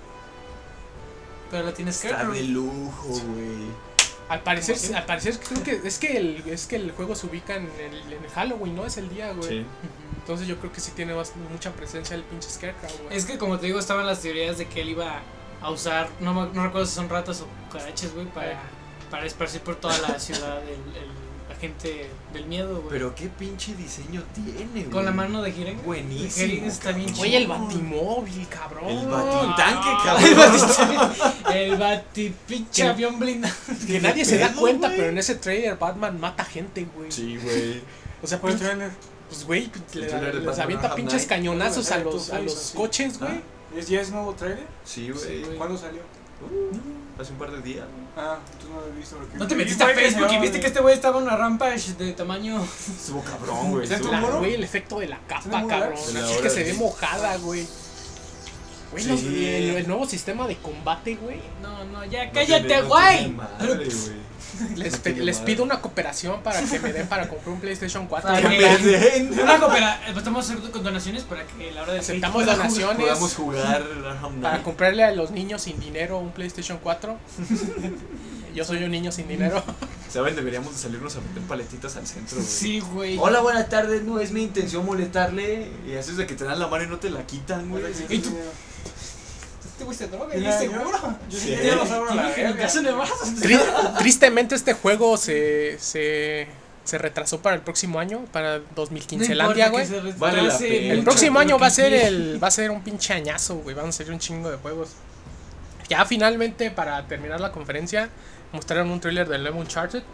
S5: Pero la tienes
S8: Está de lujo, güey.
S4: Al parecer, al parecer creo que es que el es que el juego se ubica en el en Halloween, ¿no? Es el día, güey.
S8: Sí.
S4: Entonces yo creo que sí tiene bast- mucha presencia el pinche Scarecrow, güey.
S5: Es que como te digo, estaban las teorías de que él iba a usar, no, me- no recuerdo si son ratas o cucaraches, güey, para,
S4: Eh.
S5: para esparcir por toda la ciudad el, el agente del miedo, güey.
S8: Pero qué pinche diseño tiene, güey.
S5: Con la mano de Jiren.
S8: Buenísimo,
S5: Jiren está bien
S4: Oye, el
S5: chido.
S4: batimóvil, cabrón.
S8: El batitanque,
S5: El
S8: cabrón.
S5: bati- El batipinche
S4: Que-
S5: avión blindado.
S4: Que nadie se da
S8: pedo,
S4: cuenta,
S8: güey?
S4: pero en ese trailer Batman mata gente, güey.
S8: Sí, güey.
S4: O sea,
S9: ¿Cuál
S4: pues,
S9: trailer?
S4: pues güey, le-
S8: El trailer de
S4: les
S8: Batman
S4: avienta
S8: Arkham
S4: pinches
S8: Knight.
S4: cañonazos a
S9: Bueno,
S4: los, a
S9: tú
S4: los
S9: sabes, sí.
S4: coches, güey.
S9: ¿Es, ¿Ya es nuevo trailer?
S8: Sí, güey.
S5: güey.
S9: ¿Cuándo salió?
S8: Uh, hace un par de días.
S9: Ah, tú no lo has visto. Porque
S5: No te
S9: vi
S5: metiste a
S9: fue que
S5: Facebook y
S9: se
S5: viste que
S9: llama
S5: este güey estaba en una rampage de tamaño.
S8: Estuvo cabrón, güey.
S9: ¿Está en tu
S8: estuvo-
S4: La-
S9: muro?
S4: Güey, el efecto de la capa,
S9: ¿Tiene muy
S4: cabrón.
S9: largo?
S8: De la
S4: Así
S8: hora,
S4: que se ve
S8: sí.
S4: mojada, güey. Güey,
S8: Sí.
S4: los- el, el nuevo sistema de combate, güey.
S5: No, no, ya
S8: No
S5: cállate,
S8: tiene- no
S5: güey.
S8: tiene madre, güey.
S4: Les,
S8: No
S4: pe-
S8: tiene
S4: les
S8: madre.
S4: pido una cooperación para que me den para comprar un PlayStation cuatro.
S5: Para
S4: güey.
S5: que-
S8: Me den.
S5: Una coopera, eh, estamos haciendo con donaciones para que a la hora de
S4: Aceptamos
S5: pueda jugar.
S4: donaciones.
S8: Podamos jugar Arkham
S4: Para
S8: Knight.
S4: comprarle a los niños sin dinero un PlayStation cuatro. Yo soy un niño sin dinero.
S8: ¿Saben? Deberíamos de salirnos a meter paletitas al centro, güey.
S5: Sí, güey.
S8: Hola, buenas tardes. No es mi intención molestarle. Y haces de que te dan la mano y no te la quitan, güey.
S5: ¿Y tú? Este güey se droga, ¿y
S9: Mira,
S5: seguro?
S9: Yo
S8: Sí.
S9: sí ya los abro a la
S5: Dime que en mi
S9: verga.
S5: casa no vas.
S4: Tri- tristemente este juego se, se, se retrasó para el próximo año, para dos mil quince Landia, güey.
S8: Vale la pena.
S4: El próximo año va a ser el va a ser un pinche añazo, güey. Van a ser un chingo de juegos. Ya finalmente, para terminar la conferencia, mostraron un tráiler del nuevo Uncharted,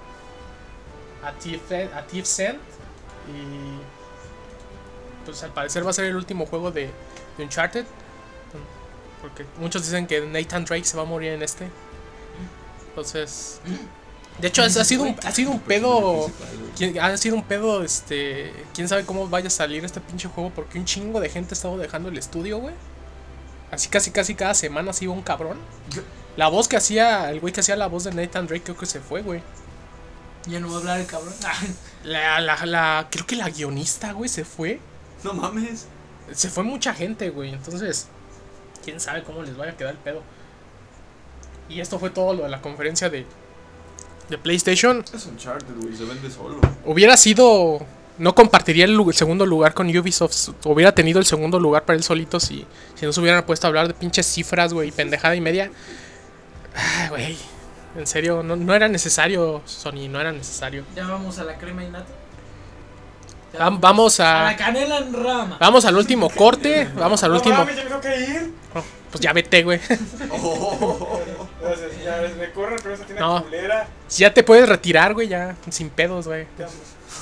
S4: a Thief, a Thief's End, y pues al parecer va a ser el último juego de, de Uncharted, porque muchos dicen que Nathan Drake se va a morir en este. Entonces, de hecho, ha, ha sido un, ha sido un pedo. ¿Quién- Ha sido un pedo, este. Quién sabe cómo vaya a salir este pinche juego. Porque un chingo de gente ha estado dejando el estudio, güey. Así casi casi cada semana se iba un cabrón. La voz que hacía, el güey que hacía la voz de Nathan Drake creo que se fue, güey.
S5: Ya no va a hablar el cabrón.
S4: La, la, la, creo que la guionista, güey, se fue.
S8: No mames.
S4: Se fue mucha gente, güey. Entonces, quién sabe cómo les vaya a quedar el pedo. Y esto fue todo lo de la conferencia de, de PlayStation.
S8: Es Uncharted, güey. Se vende solo.
S4: Hubiera sido. No compartiría el, lu- el segundo lugar con Ubisoft. Hubiera tenido el segundo lugar para él solito si, si no se hubieran puesto a hablar de pinches cifras, güey, pendejada y media. Ay, güey. En serio, no, no era necesario, Sony, no era necesario.
S5: Ya vamos a la crema y nata. Ya
S4: Va- vamos
S5: a
S4: a.
S5: la canela en rama.
S4: Vamos al último corte. Vamos al
S9: No
S4: último.
S9: mames, ya me tengo que ir.
S4: Oh, pues ya vete, güey.
S9: Entonces, ya ves, me corren, pero esa tiene
S4: No.
S9: culera.
S4: Ya te puedes retirar, güey, ya. Sin pedos, güey.
S9: Te amo.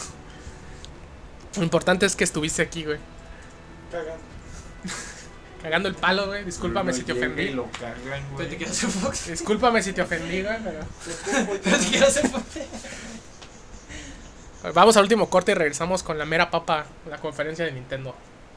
S4: Lo importante es que estuviste aquí, güey.
S9: Cagando.
S4: Cagando el palo, güey. Discúlpame si te ofendí.
S8: Lo cagan,
S5: Pero
S8: güey.
S5: te quiero hacer Fox.
S4: Discúlpame si te ofendí, güey. Pero...
S5: Pero te quiero hacer Fox.
S4: Vamos al último corte y regresamos con la mera papa, la conferencia de Nintendo.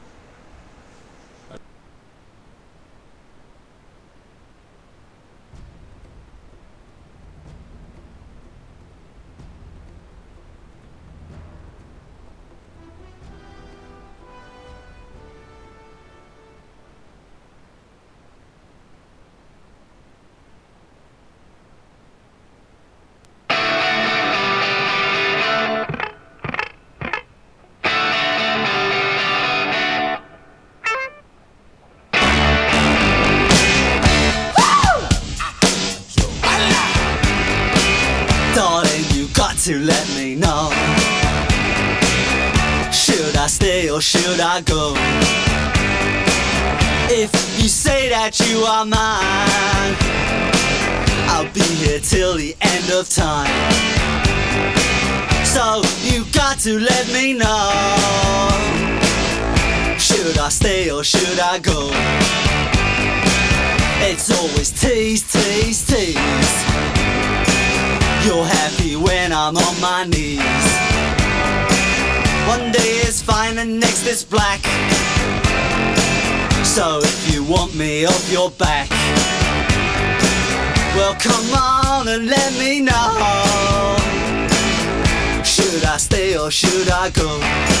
S10: Darling, you got to let me know. Should I stay or should I go? If you say that you are mine, I'll be here till the end of time. So you got to let me know. Should I stay or should I go? It's always tease, tease, tease. You're happy when I'm on my knees. One day is fine and next is black. So if you want me off your back, well come on and let me know. Should I stay or should I go?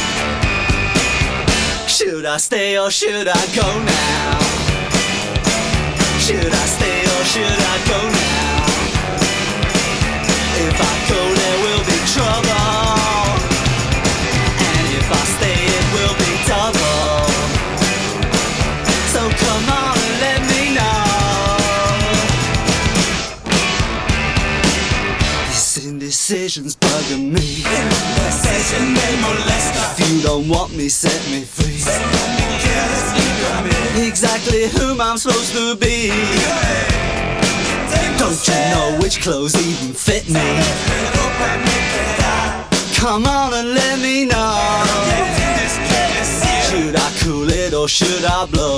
S10: Should I stay or should I go now? Should I stay or should I go now? If I go there will be trouble, and if I stay it will be double. So come on and let me know. This indecision's bugging me. Indecision may molest us. If you don't want me, set me free. Exactly whom I'm supposed to be. Don't you know which clothes even fit me? Come on and let me know. Should I cool it or should I blow?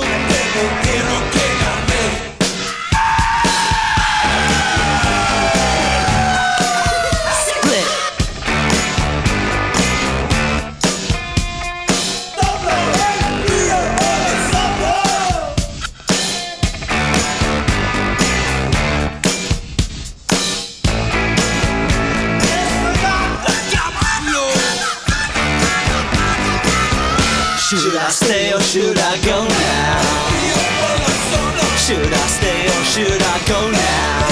S10: Split. Should I stay or should I go now? Should I stay or should I go now?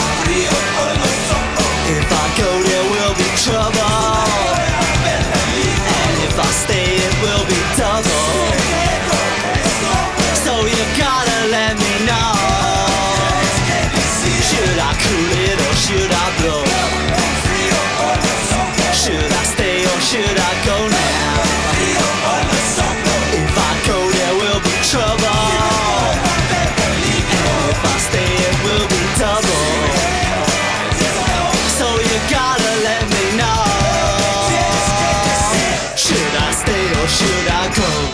S10: If I go there will be trouble, and if I stay it will be double. So you gotta let me know. Should I cool it or should I blow? Should I stay or should I go now? If I go there will be trouble, and if I stay it will be double. So you gotta let me know. Should I stay or should I go?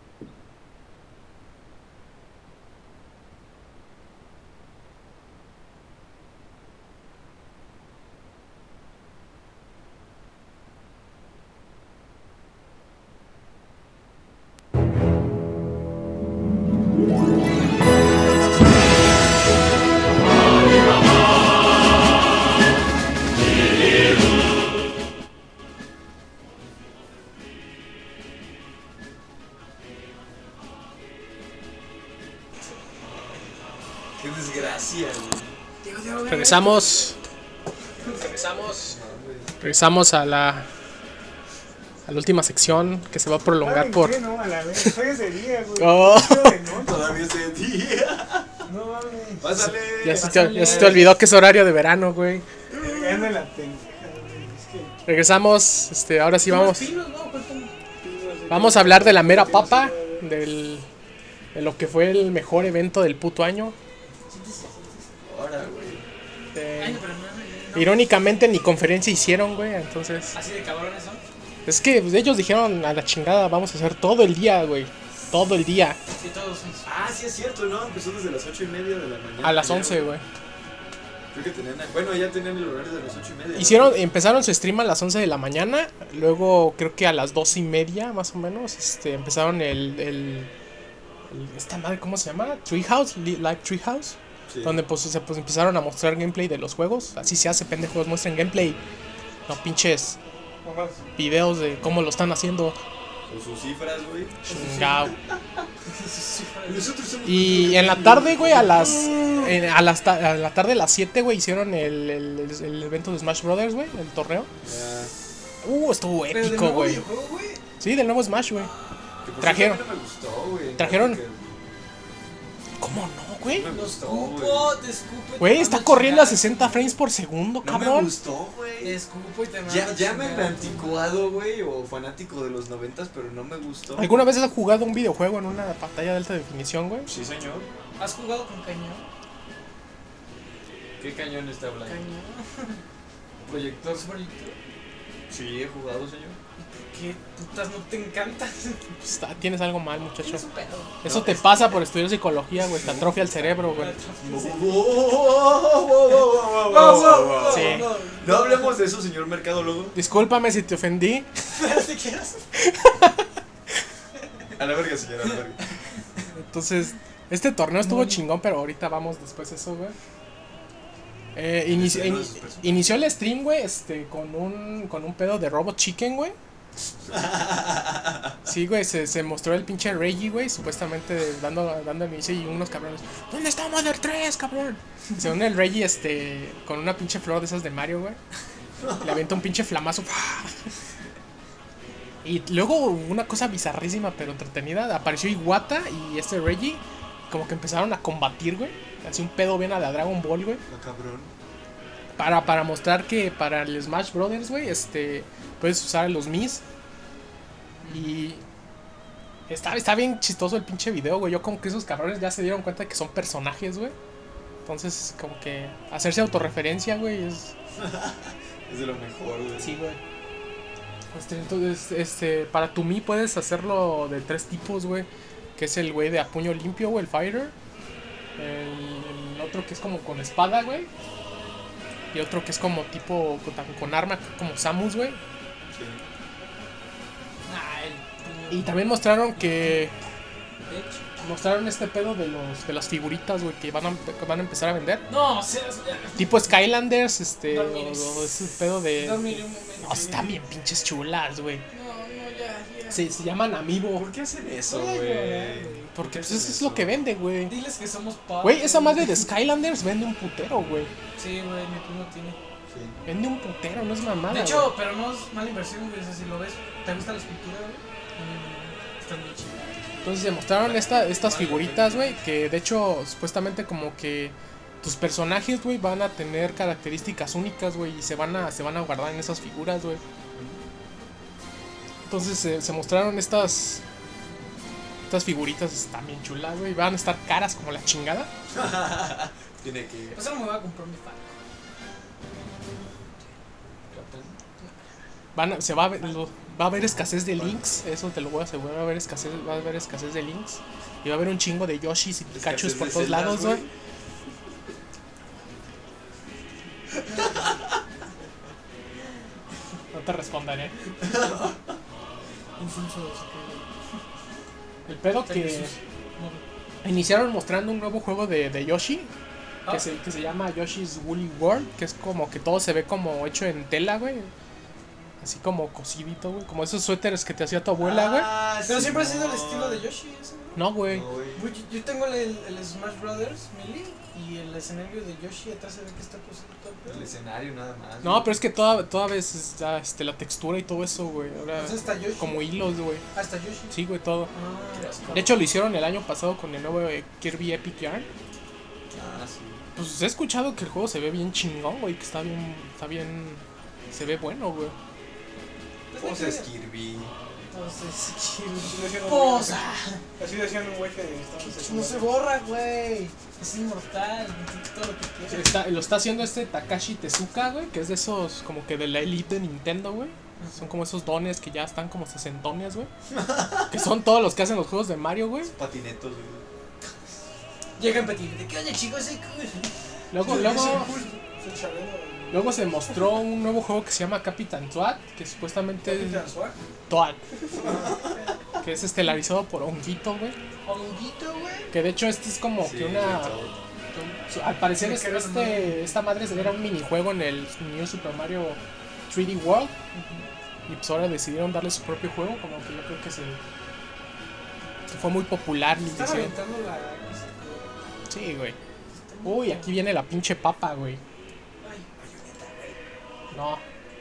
S8: Qué desgracia, güey.
S4: Regresamos. Regresamos. Regresamos a la. A la última sección que se va a prolongar
S6: ¿Saben
S4: por.
S6: qué? No, a la vez. Soy ese día, güey.
S4: Oh.
S6: Yo de noche.
S8: Todavía ese día.
S6: No mames.
S8: Pásale.
S4: Ya se, te, ya se te olvidó que es horario de verano, güey.
S6: anda en la pendeja, güey. Es que.
S4: Regresamos, este, ahora sí vamos.
S5: Pinos, ¿no? Faltan-
S4: Vamos a hablar de la mera papa, del, de lo que fue el mejor evento del puto año.
S8: Ahora, güey.
S4: Eh,
S5: Ay, no, pero no, no, no.
S4: irónicamente ni conferencia hicieron, güey, entonces...
S5: Así de cabrones son.
S4: Es que pues, ellos dijeron a la chingada, vamos a hacer todo el día, güey. Todo el día.
S5: Sí, todos son.
S8: Ah, sí es cierto, ¿no? Empezó desde las ocho y media de la mañana.
S4: A las
S8: ya,
S4: once, güey.
S8: Creo que tenían. Bueno, ya tenían el horario de las ocho y media. ¿no?
S4: Hicieron, empezaron su stream a las once de la mañana. Luego creo que a las dos y media, más o menos, este, empezaron el, el, el- esta madre, ¿cómo se llama? Treehouse, Li- Live Treehouse.
S8: Sí.
S4: Donde pues, se, pues empezaron a mostrar gameplay de los juegos. Así se hace, pendejos, muestren gameplay. No pinches
S9: Nomás.
S4: videos de cómo lo están haciendo.
S8: Con sus cifras, güey.
S4: Chingao.
S8: Nosotros somos
S4: Y en la tarde, güey, a las en- a, las ta- a la tarde a las siete, güey, hicieron el, el, el- el evento de Smash Brothers, güey, el torneo.
S8: Ya.
S4: Uh, estuvo
S5: Pero de
S4: épico,
S5: nuevo
S4: güey.
S5: videojuego, güey.
S4: Sí, del nuevo Smash, güey.
S8: Que por
S4: Trajeron.
S8: cierto, a mí no me gustó, güey.
S4: Trajeron-
S8: Porque
S4: ¿Cómo no, güey?
S8: No me
S5: Lo
S8: gustó,
S5: escupo, te escupo. y
S4: Güey,
S5: te
S4: está
S5: mando
S4: corriendo a
S5: chingar.
S4: sesenta frames por segundo,
S8: No me
S4: cabrón.
S8: gustó,
S5: Te
S8: güey.
S5: escupo y te mando
S8: Ya, ya me
S5: chingar.
S8: anticuado, güey, o fanático de los noventas, pero no me gustó.
S4: ¿Alguna vez has jugado un videojuego en una pantalla de alta definición, güey?
S8: Sí, señor.
S5: ¿Has jugado con cañón?
S8: ¿Qué cañón está hablando?
S5: Cañón.
S8: ¿Proyector?
S5: ¿Es bonito?
S8: Sí, he jugado, señor.
S5: ¿Qué putas no te encanta?
S4: Pues, ah, tienes algo mal, muchacho.
S5: Tienes un pedo.
S4: Eso te pasa por estudiar psicología, güey. Te atrofia el cerebro, güey. Sí.
S8: No hablemos de eso, señor mercadólogo.
S4: Discúlpame si te ofendí.
S5: Pero si quieres.
S8: A la verga, señor, a la verga.
S4: Entonces, este torneo estuvo chingón, pero ahorita vamos después de eso, güey. Eh, inici- ini- inició el stream, güey, este, con un, con un pedo de Robot Chicken, güey. Sí, güey, se, se mostró el pinche Reggie, güey, supuestamente dando, dando el inicio y unos cabrones. ¿Dónde está Mother tres, cabrón? Según el Reggie, este, con una pinche flor de esas de Mario, güey. Le avienta un pinche flamazo. Y luego una cosa bizarrísima pero entretenida. Apareció Iwata y este Reggie. Como que empezaron a combatir, güey. Así un pedo bien a la Dragon Ball, güey.
S8: Ah, cabrón.
S4: Para, para mostrar que para el Smash Brothers, güey, este, puedes usar los Mis. Y está, está bien chistoso el pinche video, güey. Yo como que esos cabrones ya se dieron cuenta de que son personajes, güey. Entonces, como que hacerse autorreferencia, güey, es...
S8: Es de lo mejor, güey.
S4: Sí, güey. Este, entonces, este, para tu Mi puedes hacerlo de tres tipos, güey. Que es el güey de a puño limpio, güey, el fighter. El, el otro que es como con espada, güey. Y otro que es como tipo con, con arma, como Samus, güey.
S8: Sí.
S5: Ah, el
S4: Y también mostraron que...
S5: bitch.
S4: Mostraron este pedo de los de las figuritas, güey, que van a, que van a empezar a vender.
S5: No, o sea,
S4: Tipo Skylanders, este, o,
S5: Dormir.
S4: o ese pedo de...
S5: dormiré un momento.
S4: No, están bien pinches chulas, güey.
S5: No, no, ya, ya.
S4: Se, se llaman Amiibo.
S8: ¿Por qué hacen eso,
S5: Voy a llorar,
S8: güey?
S5: güey.
S4: Porque
S8: qué
S4: pues
S8: hacen
S4: eso es
S8: eso?
S4: lo que vende, güey.
S5: Diles que somos pobres.
S4: Güey, esa madre de Skylanders vende un putero, güey.
S5: Sí, güey, mi primo tiene.
S8: Sí.
S4: Vende un putero, no es mamada.
S5: De hecho,
S4: güey.
S5: pero no es mala inversión, güey. O sea, si lo ves, ¿te gusta la escultura, güey? Mm, están bien chidas.
S4: Entonces se mostraron esta, estas figuritas, güey, que de hecho supuestamente como que tus personajes, güey, van a tener características únicas, güey, y se van a se van a guardar en esas figuras, güey. Entonces se, se mostraron estas estas figuritas también chulas, güey, van a estar caras como la chingada.
S8: Tiene que.
S5: Pues ahora me voy a comprar mi fan.
S4: Van a- se va a ver, lo- va a haber escasez de links, eso te lo voy a asegurar, va a haber escasez, va a haber escasez de links. Y va a haber un chingo de Yoshis y Pikachus
S8: Escasez
S4: por
S8: de
S4: todos
S8: celdas,
S4: lados,
S8: güey.
S4: güey. No te responderé. El pedo que iniciaron mostrando un nuevo juego de, de Yoshi que,
S5: Ah.
S4: se, que se llama Yoshi's Woolly World, que es como que todo se ve como hecho en tela, güey. Así como cosidito, güey. Como esos suéteres que te hacía tu abuela, güey.
S8: Ah,
S5: Pero
S8: sí,
S5: siempre ha sido el
S8: no.
S5: estilo de Yoshi, ese, güey.
S4: No, güey.
S8: No, güey.
S5: Güey, yo- Yo tengo el, el Smash Brothers Melee y el escenario de Yoshi atrás se ve que está cosido todo el pedo.
S8: El escenario nada más.
S4: No, pero es que toda, toda vez está, este, la textura y todo eso, güey. Ahora,
S5: Entonces está Yoshi.
S4: como hilos, güey.
S5: Hasta Yoshi.
S4: Sí, güey, todo.
S5: Ah,
S4: De hecho, lo hicieron el año pasado con el nuevo eh, Kirby Epic Yarn.
S8: Ah, sí.
S4: Pues he escuchado que el juego se ve bien chingón, güey, que está bien, está bien, se ve bueno, güey.
S8: ¿Cómo se es Kirby?
S5: Entonces,
S9: Así decían un
S5: ¡Posa!
S9: güey- Así decían un güey que estaba en
S5: No se
S9: secundaria.
S5: borra, güey. Es inmortal. Todo lo que quieras.
S4: Está, lo está haciendo este Takashi Tezuka, güey, que es de esos, como que de la elite de Nintendo, güey. Son como esos dones que ya están como sesentones, güey. Que son todos los que hacen los juegos de Mario, güey.
S8: Patinetos, güey.
S5: Llega en petit. ¿Qué oye, chicos? Sí, cool.
S4: Luego, luego,
S9: Es el Chabelo.
S4: luego se mostró un nuevo juego que se llama Captain Toad, que supuestamente
S9: Capitán Swag.
S4: Toad, que es estelarizado por Honguito, güey.
S5: Honguito, güey.
S4: Que de hecho este es como
S8: Sí,
S4: que una...
S8: güey, todo.
S4: Al parecer este, este, esta madre era un minijuego en el New Super Mario tres D World. Y pues ahora decidieron darle su propio juego, como que yo creo que se... que fue muy popular. y
S5: Están
S4: hicieron-
S5: aventando la.
S4: Sí, güey. Uy, aquí viene la pinche papa, güey. No.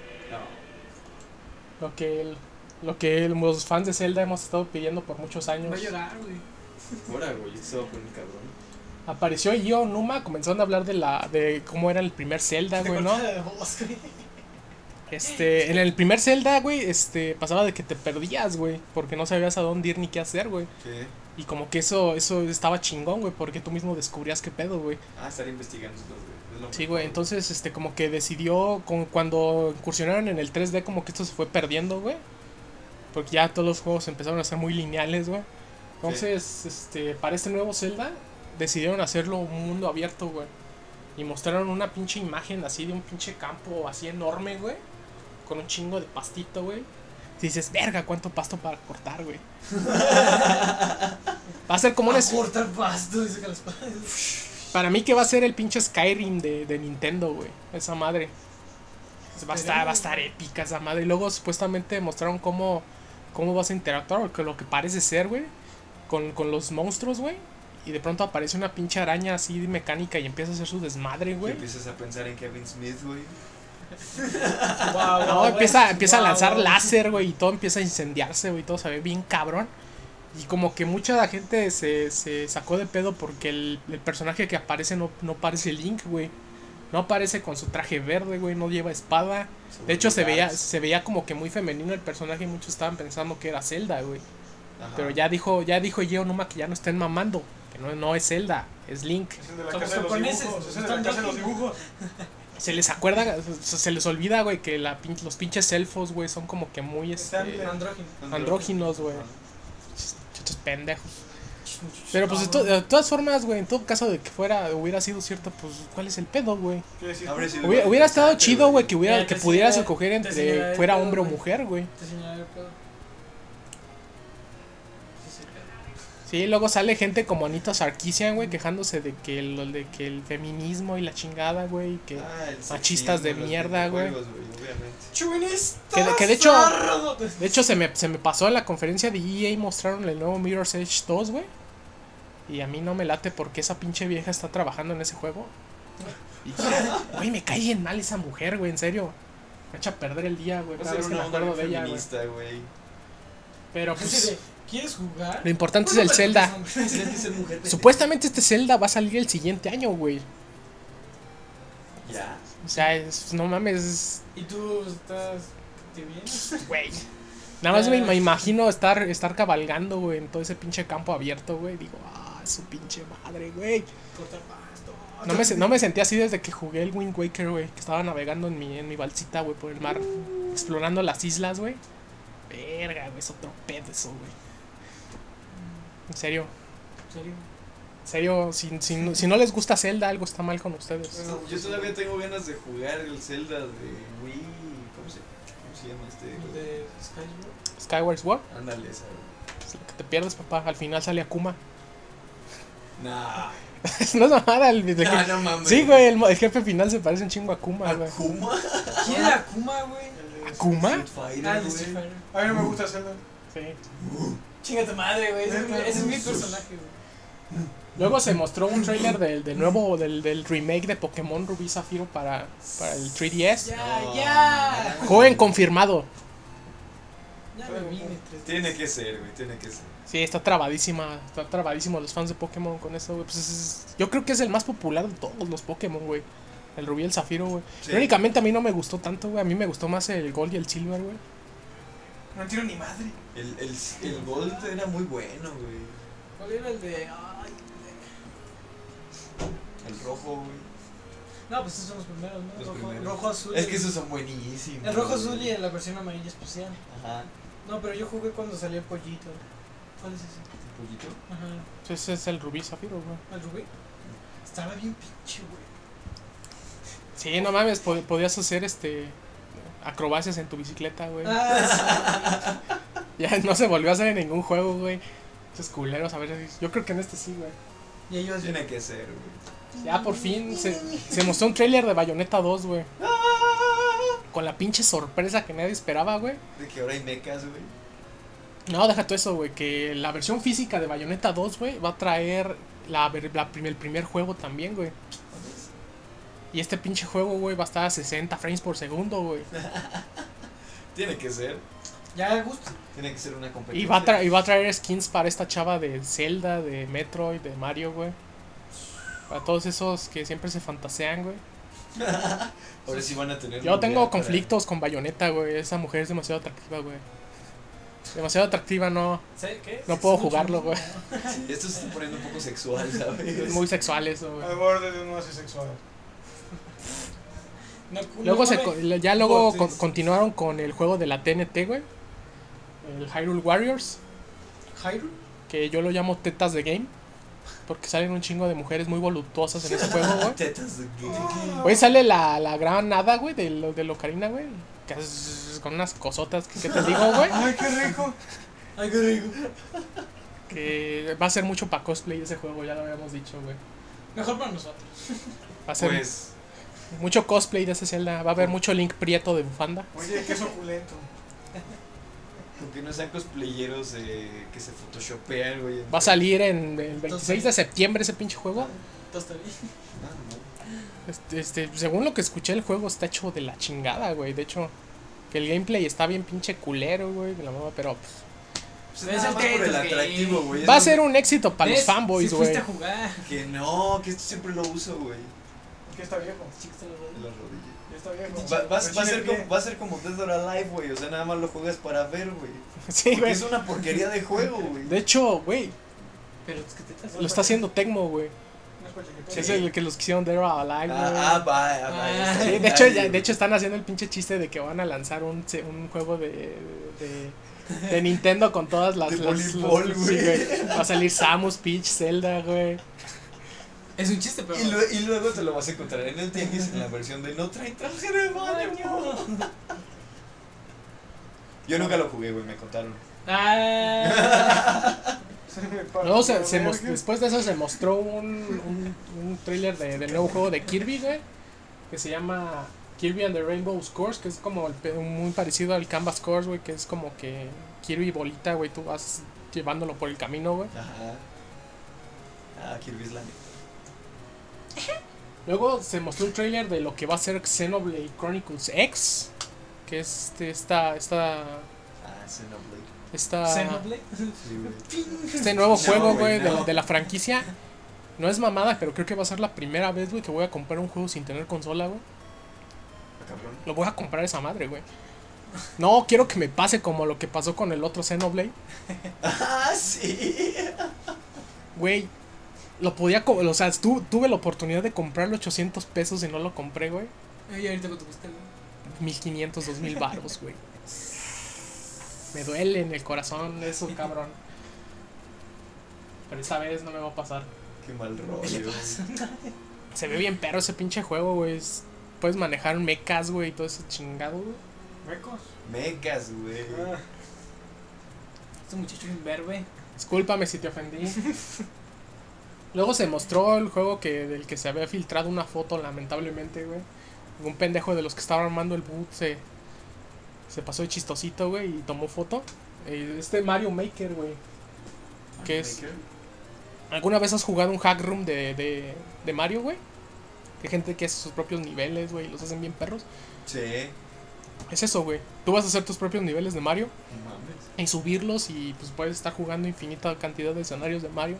S4: Lo que el, lo que el- los fans de Zelda hemos estado pidiendo por muchos años.
S5: Va a llorar, güey.
S8: Ahora, güey, eso va a poner cabrón.
S4: Apareció Io Numa, comenzaron a hablar de la de cómo era el primer Zelda, güey, ¿no?
S5: De voz, güey.
S4: Este, en el primer Zelda, güey, este, pasaba de que te perdías, güey, porque no sabías a dónde ir ni qué hacer, güey.
S8: ¿Qué?
S4: Y como que eso eso estaba chingón, güey, porque tú mismo descubrías qué pedo, güey.
S8: Ah, estar investigando esto, güey. Es lo
S4: Sí,
S8: mejor.
S4: güey, entonces, este, como que decidió, con, cuando incursionaron en el tres D, como que esto se fue perdiendo, güey. Porque ya todos los juegos empezaron a ser muy lineales, güey. Entonces, este, para este nuevo Zelda, decidieron hacerlo un mundo abierto, güey. Y mostraron una pinche imagen así de un pinche campo así enorme, güey. Con un chingo de pastito, güey. Y dices, verga, cuánto pasto para cortar, güey. Va a ser como un...
S5: A
S4: es-
S5: cortar pasto, dice que las padres.
S4: Para mí que va a ser el pinche Skyrim de, de Nintendo, güey. Esa madre. Va a estar, va a estar épica esa madre. Y luego supuestamente mostraron cómo, cómo vas a interactuar, porque lo que parece ser, güey, con, con los monstruos, güey. Y de pronto aparece una pinche araña así de mecánica y empieza a hacer su desmadre,
S8: Y
S4: güey.
S8: empiezas a pensar en Kevin Smith, güey.
S5: Wow,
S4: No, empieza, empieza a lanzar láser, güey, y todo empieza a incendiarse, güey, todo se ve bien cabrón. Y como que mucha gente se, se sacó de pedo porque el, el personaje que aparece no, no parece Link, güey. No aparece con su traje verde, güey, no lleva espada. De hecho, se veía, se veía como que muy femenino el personaje y muchos estaban pensando que era Zelda, güey.
S8: Ajá.
S4: Pero ya dijo, ya dijo Gio Numa que ya no estén mamando, que no, no es Zelda, es Link.
S9: Es el de la
S5: Somos
S9: casa de los
S5: japoneses,
S9: dibujos. Es el de
S5: están
S9: la casa de los
S5: lógicos.
S9: dibujos.
S4: Se les acuerda, se se les olvida, güey, que la, pin- los pinches elfos, güey, son como que muy,
S9: Están
S4: este,
S9: de-
S5: Andrógino.
S4: andróginos, güey. Chuchos pendejos. Pero pues de, to- de todas formas, güey, en todo caso de que fuera, hubiera sido cierto, pues, ¿cuál es el pedo, güey?
S9: Quiere decir,
S8: Habría sido
S4: Hubiera,
S8: igual
S4: hubiera estado
S8: interesante,
S4: chido, güey, que hubiera,
S5: Mira,
S4: que
S5: te
S4: pudieras
S5: señala-
S4: escoger
S5: te señala
S4: entre
S5: el
S4: fuera
S5: pedo,
S4: hombre o
S5: güey.
S4: mujer, güey.
S5: Te señala el pedo. Sí, sí, pedo.
S4: Sí, luego sale gente como Anita Sarkeesian, güey, quejándose de que el, de que el feminismo y la chingada, güey, que
S8: Ah, el
S4: machistas de
S8: sexismo, los
S4: mierda, güey.
S8: videojuegos, obviamente.
S5: Chauvinista
S4: Que de- que de hecho-
S5: cerdo.
S4: De hecho, se me, se me pasó en la conferencia de E A, mostraron el nuevo Mirror's Edge dos, güey. Y a mí no me late porque esa pinche vieja está trabajando en ese juego. Y, güey, me cae bien mal esa mujer, güey, en serio. Me echa a perder el día, güey,
S8: Va a
S4: cada
S8: ser
S4: vez que me
S8: una onda
S4: acuerdo
S8: muy
S4: de ella, güey.
S8: feminista, güey.
S4: Pero
S5: Así
S4: pues,
S5: de, ¿quieres jugar?
S4: lo importante es
S5: Bueno,
S4: el
S5: pero
S4: Zelda.
S5: pues, hombre,
S8: Tienes que ser mujer. pendeja.
S4: Supuestamente este Zelda va a salir el siguiente año, güey.
S8: Ya.
S4: O sea, es- no mames, es-
S5: ¿Y tú estás te bien?
S4: güey. Nada más me, me imagino estar, estar cabalgando, güey, en todo ese pinche campo abierto, güey. Digo, ah, su pinche madre, güey.
S5: Cortar pasto.
S4: No me, se- no me sentí así desde que jugué el Wind Waker, güey. Que estaba navegando en mi, en mi balsita, güey, por el mar. Explorando las islas, güey. Verga, güey, es otro pedo eso, güey. En serio,
S5: ¿En serio?
S4: en serio, si, si, no- si no les gusta Zelda, algo está mal con ustedes.
S8: Yo todavía tengo ganas de jugar el Zelda de Wii. ¿Cómo se, cómo se llama este?
S5: ¿El de Skyward?
S4: Skyward Sword,
S8: Ándale, esa.
S4: es lo que te pierdes, papá. Al final sale Akuma.
S8: Nah.
S4: No es mamada, el, el-
S8: Nah, no mames.
S4: Sí, güey, el, mo- el jefe final se parece un chingo a Akuma, güey.
S8: ¿Akuma?
S5: ¿Quién era Akuma, güey?
S4: ¿Akuma?
S8: Street Fighter,
S5: Ah, de
S8: güey.
S5: Street Fighter.
S9: A mí no me gusta Zelda.
S4: Sí.
S5: Chinga tu madre, güey. Ese, es mi- ese es mi personaje, güey.
S4: Luego se mostró un trailer del, del nuevo, del, del remake de Pokémon Rubí Zafiro para, para el tres D S.
S5: Ya,
S8: No.
S5: ya.
S4: Joven confirmado.
S5: Ya me vine. tres
S8: Tiene que ser, güey, tiene que ser.
S4: Sí, está trabadísima. Está trabadísimo los fans de Pokémon con eso, güey. Pues es- es- yo creo que es el más popular de todos los Pokémon, güey. El Rubí y el Zafiro, güey.
S8: Sí.
S4: Irónicamente a mí no me gustó tanto, güey. A mí me gustó más el Gold y el Silver, güey.
S5: No entiendo ni madre.
S8: El, el, el Gold era muy bueno, güey.
S5: ¿Cuál era el de.? Ay,
S8: El rojo, güey.
S5: no, pues esos son los primeros, ¿no?
S8: Los
S5: rojo,
S8: primeros.
S5: rojo, azul.
S8: Es
S5: y-
S8: que esos son buenísimos.
S5: El rojo,
S8: güey.
S5: azul y la versión amarilla especial.
S8: Ajá.
S5: No, pero yo jugué cuando salió el pollito. ¿Cuál es ese?
S8: ¿Un poquito?
S5: Ajá.
S4: Ese es el Rubí y Zafiro, güey.
S5: ¿El Rubí? Estaba bien pinche, güey.
S4: Sí, no mames, po- podías hacer este acrobacias en tu bicicleta, güey.
S5: Ah,
S4: Ya no se volvió a hacer en ningún juego, güey. Esos culeros, a ver, yo creo que en este sí, güey.
S5: sí. Y ellos.
S8: Tiene que ser, güey.
S4: Ya por fin se, se mostró un tráiler de Bayonetta dos, güey. Con la pinche sorpresa que nadie esperaba, güey.
S8: De que ahora hay mechas, güey.
S4: No, deja todo eso, güey. Que la versión física de Bayonetta dos, güey, va a traer la, ver- la prim- el primer juego también, güey. Y este pinche juego, güey, va a estar a sesenta frames por segundo, güey.
S8: Tiene que ser.
S5: Ya a gusto.
S8: Tiene que ser una competencia.
S4: Y va, a tra- y va a traer skins para esta chava de Zelda, de Metroid, de Mario, güey. Para todos esos que siempre se fantasean, güey.
S8: Ahora sí van a tener.
S4: Yo tengo
S8: lugar para-
S4: conflictos con Bayonetta, güey. Esa mujer es demasiado atractiva, güey. Demasiado atractiva, no.
S5: ¿Sé qué?
S4: No
S5: Sí,
S4: puedo
S5: es mucho,
S4: jugarlo,
S5: ¿no?
S4: güey.
S8: Sí, esto se está poniendo un poco sexual, ¿sabes?
S4: Es muy sexual eso, güey.
S9: Al borde de un oasis sexual.
S5: No,
S4: Luego
S5: no
S4: se,
S5: come
S4: co- ya luego
S5: botes.
S4: con- continuaron con el juego de la T N T, güey. El Hyrule Warriors.
S5: Hyrule.
S4: Que yo lo llamo tetas de game. Porque salen un chingo de mujeres muy voluptuosas en ese juego, güey.
S8: Tetas de gay.
S4: Hoy sale la, la gran nada, güey, de, lo- de Locarina, güey. Que es con unas cosotas, que, ¿qué te digo, güey?
S9: Ay, qué rico.
S5: Ay, qué rico.
S4: Que va a ser mucho para cosplay ese juego, ya lo habíamos dicho, güey.
S5: Mejor para nosotros.
S4: Va a ser
S8: Pues.
S4: mucho cosplay de ese Zelda. Va a haber mucho Link Prieto de bufanda.
S9: Oye, qué suculento.
S8: Aunque no sean cosplayeros eh, que se photoshopean, güey.
S4: Va a salir en el veintiséis de septiembre ese pinche juego.
S5: Todo está bien.
S4: Este, este, según lo que escuché, el juego está hecho de la chingada, güey. De hecho, que el gameplay está bien pinche culero, güey. De la mamá, pero pues,
S8: Pues
S5: Es
S8: nada
S5: el
S8: más por el
S5: Tetris
S8: atractivo,
S5: Game.
S8: güey.
S4: va a
S8: Es
S4: ser
S8: lo-
S4: un éxito para los
S5: ¿Ves?
S4: fanboys,
S5: Sí
S4: güey.
S5: fuiste a jugar.
S8: Que no, que esto siempre lo uso, güey.
S9: ¿Qué está viejo?
S5: Chicos, te lo doy.
S8: En las rodillas.
S9: Ya está viejo.
S8: Va, va-
S9: Me
S8: va a ser
S9: chinga el
S8: como,
S9: pie.
S8: va a ser como Dead or Alive, güey. O sea, nada más lo juegas para ver, güey.
S4: Sí,
S8: Porque
S4: güey.
S8: es una porquería de juego, güey.
S4: De hecho, güey,
S5: Pero es que te estás.
S4: lo está haciendo Tecmo, güey.
S9: No es para chiquito.
S4: Sí, es el que los quisieron Dead or Alive, güey.
S8: Ah, ah, va, ah, va.
S5: Ah,
S8: ya está
S4: Sí,
S8: bien,
S4: de hecho,
S8: dale,
S4: ya- de
S8: güey.
S4: hecho están haciendo el pinche chiste de que van a lanzar un, se- un juego de, de, de Nintendo con todas las...
S8: De
S4: las-
S8: voleibol,
S4: las-
S8: güey.
S4: sí, güey. Va a salir Samus, Peach, Zelda, güey.
S5: Es un chiste, pero.
S8: Y, lue- y luego te lo vas a encontrar en el tenis en la versión de no trae traje de baño. Yo nunca lo jugué, güey, me contaron.
S5: Ah.
S9: Se me para
S4: Luego se,
S9: la
S4: se mos-
S9: verga.
S4: después de eso se mostró un, un, un trailer de, del nuevo juego de Kirby, güey. Que se llama Kirby and the Rainbow Scores, que es como el pe- muy parecido al Canvas Course, güey. Que es como que Kirby bolita, güey, tú vas llevándolo por el camino, güey.
S8: Ajá. Ah, Kirby es la neta.
S4: Luego se mostró un trailer de lo que va a ser Xenoblade Chronicles X, que es este, esta, esta,
S8: Ah, Xenoblade.
S4: esta,
S5: Xenoblade.
S8: Sí, güey.
S4: este nuevo
S8: No,
S4: juego,
S8: güey,
S4: güey, de,
S8: no.
S4: la- de la franquicia. No es mamada, pero creo que va a ser la primera vez, güey, que voy a comprar un juego sin tener consola, güey.
S8: Ah, cabrón.
S4: Lo voy a comprar esa madre, güey. No quiero que me pase como lo que pasó con el otro Xenoblade.
S8: Ah, sí.
S4: Güey, lo podía, co- o sea, tu- tuve la oportunidad de comprarlo ochocientos pesos y no lo compré, güey.
S5: Y ahorita cuánto cuesta, güey.
S4: mil quinientos, dos mil baros, güey. Me duele en el corazón eso, cabrón. Pero esta vez no me va a pasar.
S8: Qué mal rollo.
S4: Se ve bien perro ese pinche juego, güey. Es- Puedes manejar mechas, güey, y todo ese chingado, güey.
S9: ¿Mecos?
S8: Mecas, güey.
S9: Ah,
S5: Este muchacho imberbe.
S4: Discúlpame si te ofendí. Luego se mostró el juego que del que se había filtrado una foto, lamentablemente, güey. Un pendejo de los que estaban armando el boot se, se pasó de chistosito, güey, y tomó foto. Eh, Este Mario Maker, güey. Que es...
S8: Maker.
S4: ¿Alguna vez has jugado un hack room de, de, de Mario, güey? Hay gente que hace sus propios niveles, güey, y los hacen bien perros.
S8: Sí.
S4: es eso, güey. Tú vas a hacer tus propios niveles de Mario
S8: No mames.
S4: y subirlos y pues puedes estar jugando infinita cantidad de escenarios de Mario.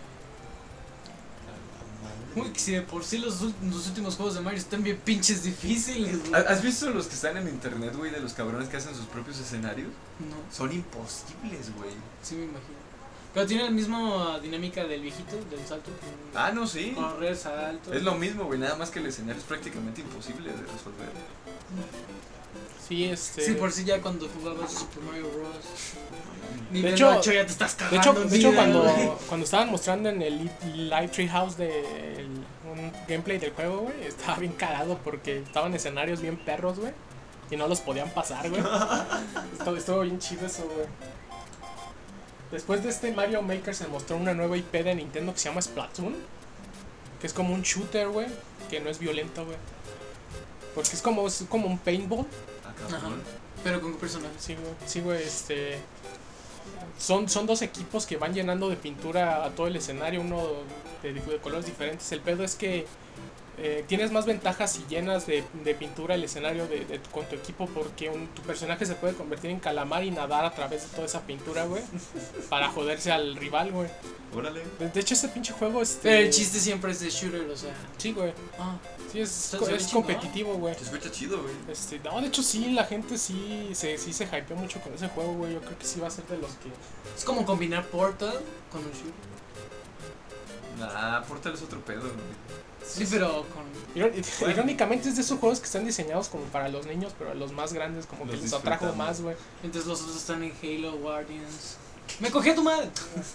S5: Uy, que si de por sí los, ul- los últimos juegos de Mario están bien pinches difíciles, güey.
S8: ¿Has visto los que están en internet, güey, de los cabrones que hacen sus propios escenarios?
S5: No,
S8: Son imposibles, güey.
S5: sí me imagino. Pero tiene la misma dinámica del viejito, del salto. que-
S8: Ah, no, sí.
S5: Correr, salto.
S8: Es lo mismo, güey, nada más que el escenario es prácticamente imposible de resolver.
S4: Sí, este...
S5: Sí, por si ya cuando jugabas Super Mario Bros. Nivel
S4: hecho-
S5: ocho ya te estás
S4: De
S5: cagando.
S4: hecho,
S5: en
S4: de hecho
S5: vida,
S4: cuando,
S5: güey.
S4: cuando estaban mostrando en el Live Treehouse de el- un gameplay del juego, güey, estaba bien cagado porque estaban escenarios bien perros, güey, y no los podían pasar, güey. estuvo, estuvo bien chido eso, güey. Después de este Mario Maker se mostró una nueva I P de Nintendo que se llama Splatoon, que es como un shooter, güey, que no es violento, güey. Porque es como, es como un paintball.
S8: Ah,
S5: Ajá.
S8: cabrón.
S5: Pero con personajes.
S4: Sí, güey, sí, güey, este... Son, son dos equipos que van llenando de pintura a todo el escenario, uno de, de colores diferentes. El pedo es que eh, tienes más ventajas si llenas de, de pintura el escenario de, de- con tu equipo, porque un- tu personaje se puede convertir en calamar y nadar a través de toda esa pintura, güey, para joderse al rival, güey.
S8: Órale.
S4: De, de hecho, este pinche juego, este...
S5: Pero el chiste siempre es de shooter, o sea.
S4: Sí, güey.
S5: Ah,
S4: Sí, es,
S5: Está- se ve
S4: es
S5: chingón.
S4: competitivo, güey.
S8: Se escucha chido, güey.
S4: Este, no, de hecho sí, la gente sí se, sí se hypeó mucho con ese juego, güey. Yo creo que sí va a ser de los que...
S5: es como combinar Portal con un shooter.
S8: Nah, Portal es otro pedo, güey.
S5: Sí, pero con.
S4: Iró- Irónicamente es de esos juegos que están diseñados como para los niños, pero a los más grandes como que
S8: Los
S4: les atrajo
S8: disfrutamos.
S4: más, güey.
S5: Entonces los otros están en Halo, Guardians. ¡Me cogí a tu madre!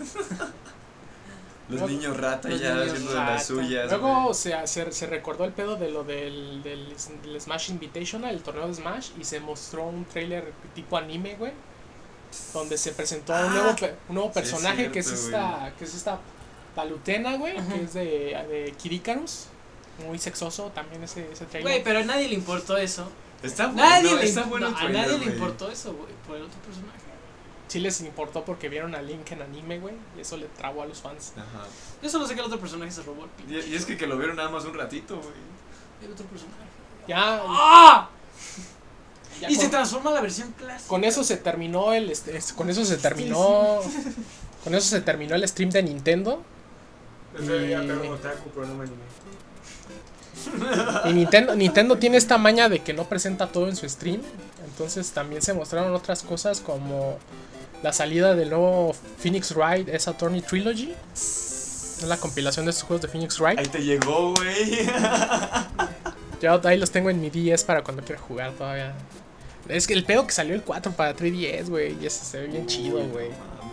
S8: Los
S4: Luego-
S8: niños rata
S5: los
S8: ya
S5: niños
S8: haciendo de
S5: rata.
S8: las suyas.
S4: Luego
S8: güey.
S4: se, se, se recordó el pedo de lo del, del, del Smash Invitational, el torneo de Smash, y se mostró un trailer tipo anime, güey, donde se presentó un nuevo, pe- un nuevo
S8: sí es
S4: personaje que es
S8: cierto,
S4: esta que es esta Palutena, güey,
S5: Ajá.
S4: que es de, de Kid Icarus, muy sexoso también ese, ese trailer.
S5: Güey, pero a nadie le importó eso.
S8: Está bueno,
S5: Nadie le
S8: está
S5: imp-
S8: bueno el
S5: no, a
S8: trailer,
S5: nadie le
S8: güey.
S5: importó eso, güey, por el otro personaje.
S4: Sí les importó porque vieron a Link en anime, güey, y eso le trabó a los fans.
S8: Ajá.
S5: Yo solo sé que el otro personaje se robó el pinche.
S8: Y, y es que, que lo vieron nada más un ratito, güey.
S5: El otro personaje.
S4: Ya,
S5: ¡Ah!
S4: ya
S5: Y
S4: con,
S5: se transforma a la versión clásica.
S4: con eso se terminó el este, es- con eso se terminó con eso se terminó el stream de Nintendo.
S6: Yo soy
S4: Y-
S6: acá otaku, pero no me animé.
S4: Y Nintendo, Nintendo tiene esta maña de que no presenta todo en su stream. Entonces también se mostraron otras cosas como la salida del nuevo Phoenix Wright Ace Attorney Trilogy. Es la compilación de estos juegos de Phoenix Wright.
S8: Ahí te llegó, güey.
S4: Yo ahí los tengo en mi D S para cuando quiera jugar todavía. Es que el pedo que salió el cuatro para tres D S, güey. Y ese se ve bien chido, güey.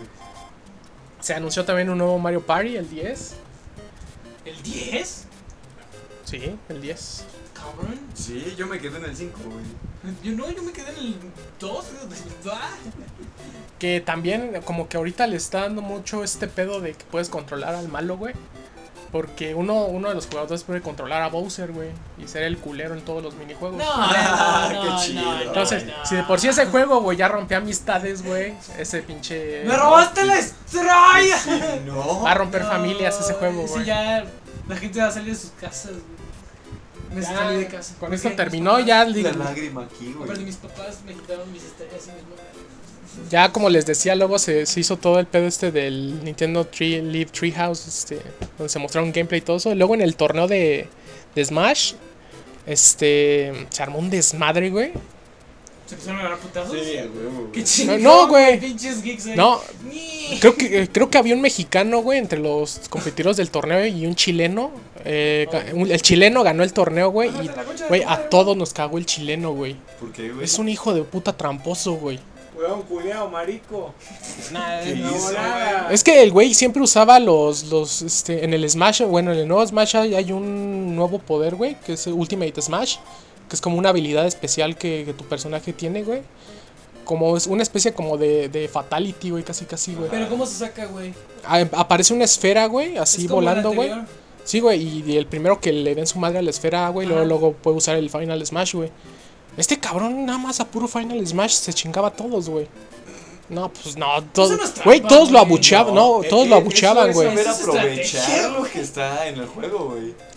S4: Se anunció también un nuevo Mario Party, el diez.
S5: ¿El diez?
S4: Sí, el diez.
S5: Cabrón.
S8: Sí, yo me quedé en el cinco, güey.
S5: Yo no, yo me quedé en el dos. Ah.
S4: Que también como que ahorita le está dando mucho este pedo de que puedes controlar al malo, güey. Porque uno, uno de los jugadores puede controlar a Bowser, güey. Y ser el culero en todos los minijuegos.
S5: No,
S8: Ah,
S5: no,
S8: qué
S5: no,
S8: chido.
S5: no,
S4: Entonces,
S5: no.
S4: si de por sí ese juego, güey, ya rompió amistades, güey. Ese pinche...
S5: ¡Me robaste la estrella!
S8: No.
S4: Va a romper familias ese juego,
S5: Sí,
S4: güey.
S5: ya la gente va a salir de sus casas, güey. Me
S4: Ya,
S5: salí de casa.
S4: con
S5: ¿Por
S4: esto
S5: qué?
S4: terminó
S5: Mis
S4: ya.
S8: La
S4: digo,
S8: lágrima aquí,
S5: papás- Aparte,
S8: güey.
S5: mis papás me quitaron mis estrellas y mismo.
S4: Ya como les decía, luego se, se hizo todo el pedo este del Nintendo Tree, Live Treehouse, este, donde se mostraron gameplay y todo eso. Luego en el torneo de, de Smash, este, se armó un desmadre, güey.
S5: ¿Se empezaron a agarrar putazos?
S8: Sí, a huevo,
S5: ¡Qué
S8: güey.
S5: chingón!
S4: No, güey.
S5: Pinches geeks ahí.
S4: No,
S5: Ni.
S4: creo que, eh, creo que había un mexicano, güey, entre los competidores del torneo y un chileno. Eh, ga- un- el chileno ganó el torneo, güey, y, güey, a todos nos cagó el chileno, güey.
S8: ¿Por qué, güey?
S4: Es un hijo de puta tramposo, güey.
S6: Weón, culeado, marico.
S8: ¿Qué
S6: No,
S8: hizo,
S6: nada.
S8: güey?
S4: Es que el güey siempre usaba los, los, este, en el Smash, bueno, en el nuevo Smash hay, hay un nuevo poder, güey, que es el Ultimate Smash, que es como una habilidad especial que, que tu personaje tiene, güey. Como es una especie como de, de fatality, güey, casi casi, güey.
S5: Pero ¿cómo se saca, güey?
S4: A- Aparece una esfera, güey, así
S5: Es como el
S4: volando, güey.
S5: anterior.
S4: Sí, güey, y, y el primero que le den su madre a la esfera, güey, luego,
S5: Ajá.
S4: luego puede usar el Final Smash, güey. Este cabrón nada más a puro Final Smash se chingaba a todos, güey. No, pues no, todos,
S5: no es trampa,
S4: güey, todos lo
S5: güey.
S4: abucheaban, no,
S8: eh,
S4: todos
S8: eh,
S4: lo abucheaban,
S8: eso
S4: güey.
S8: es saber
S5: Eso es
S8: aprovechar
S5: estrategia,
S8: lo que está en el juego, güey.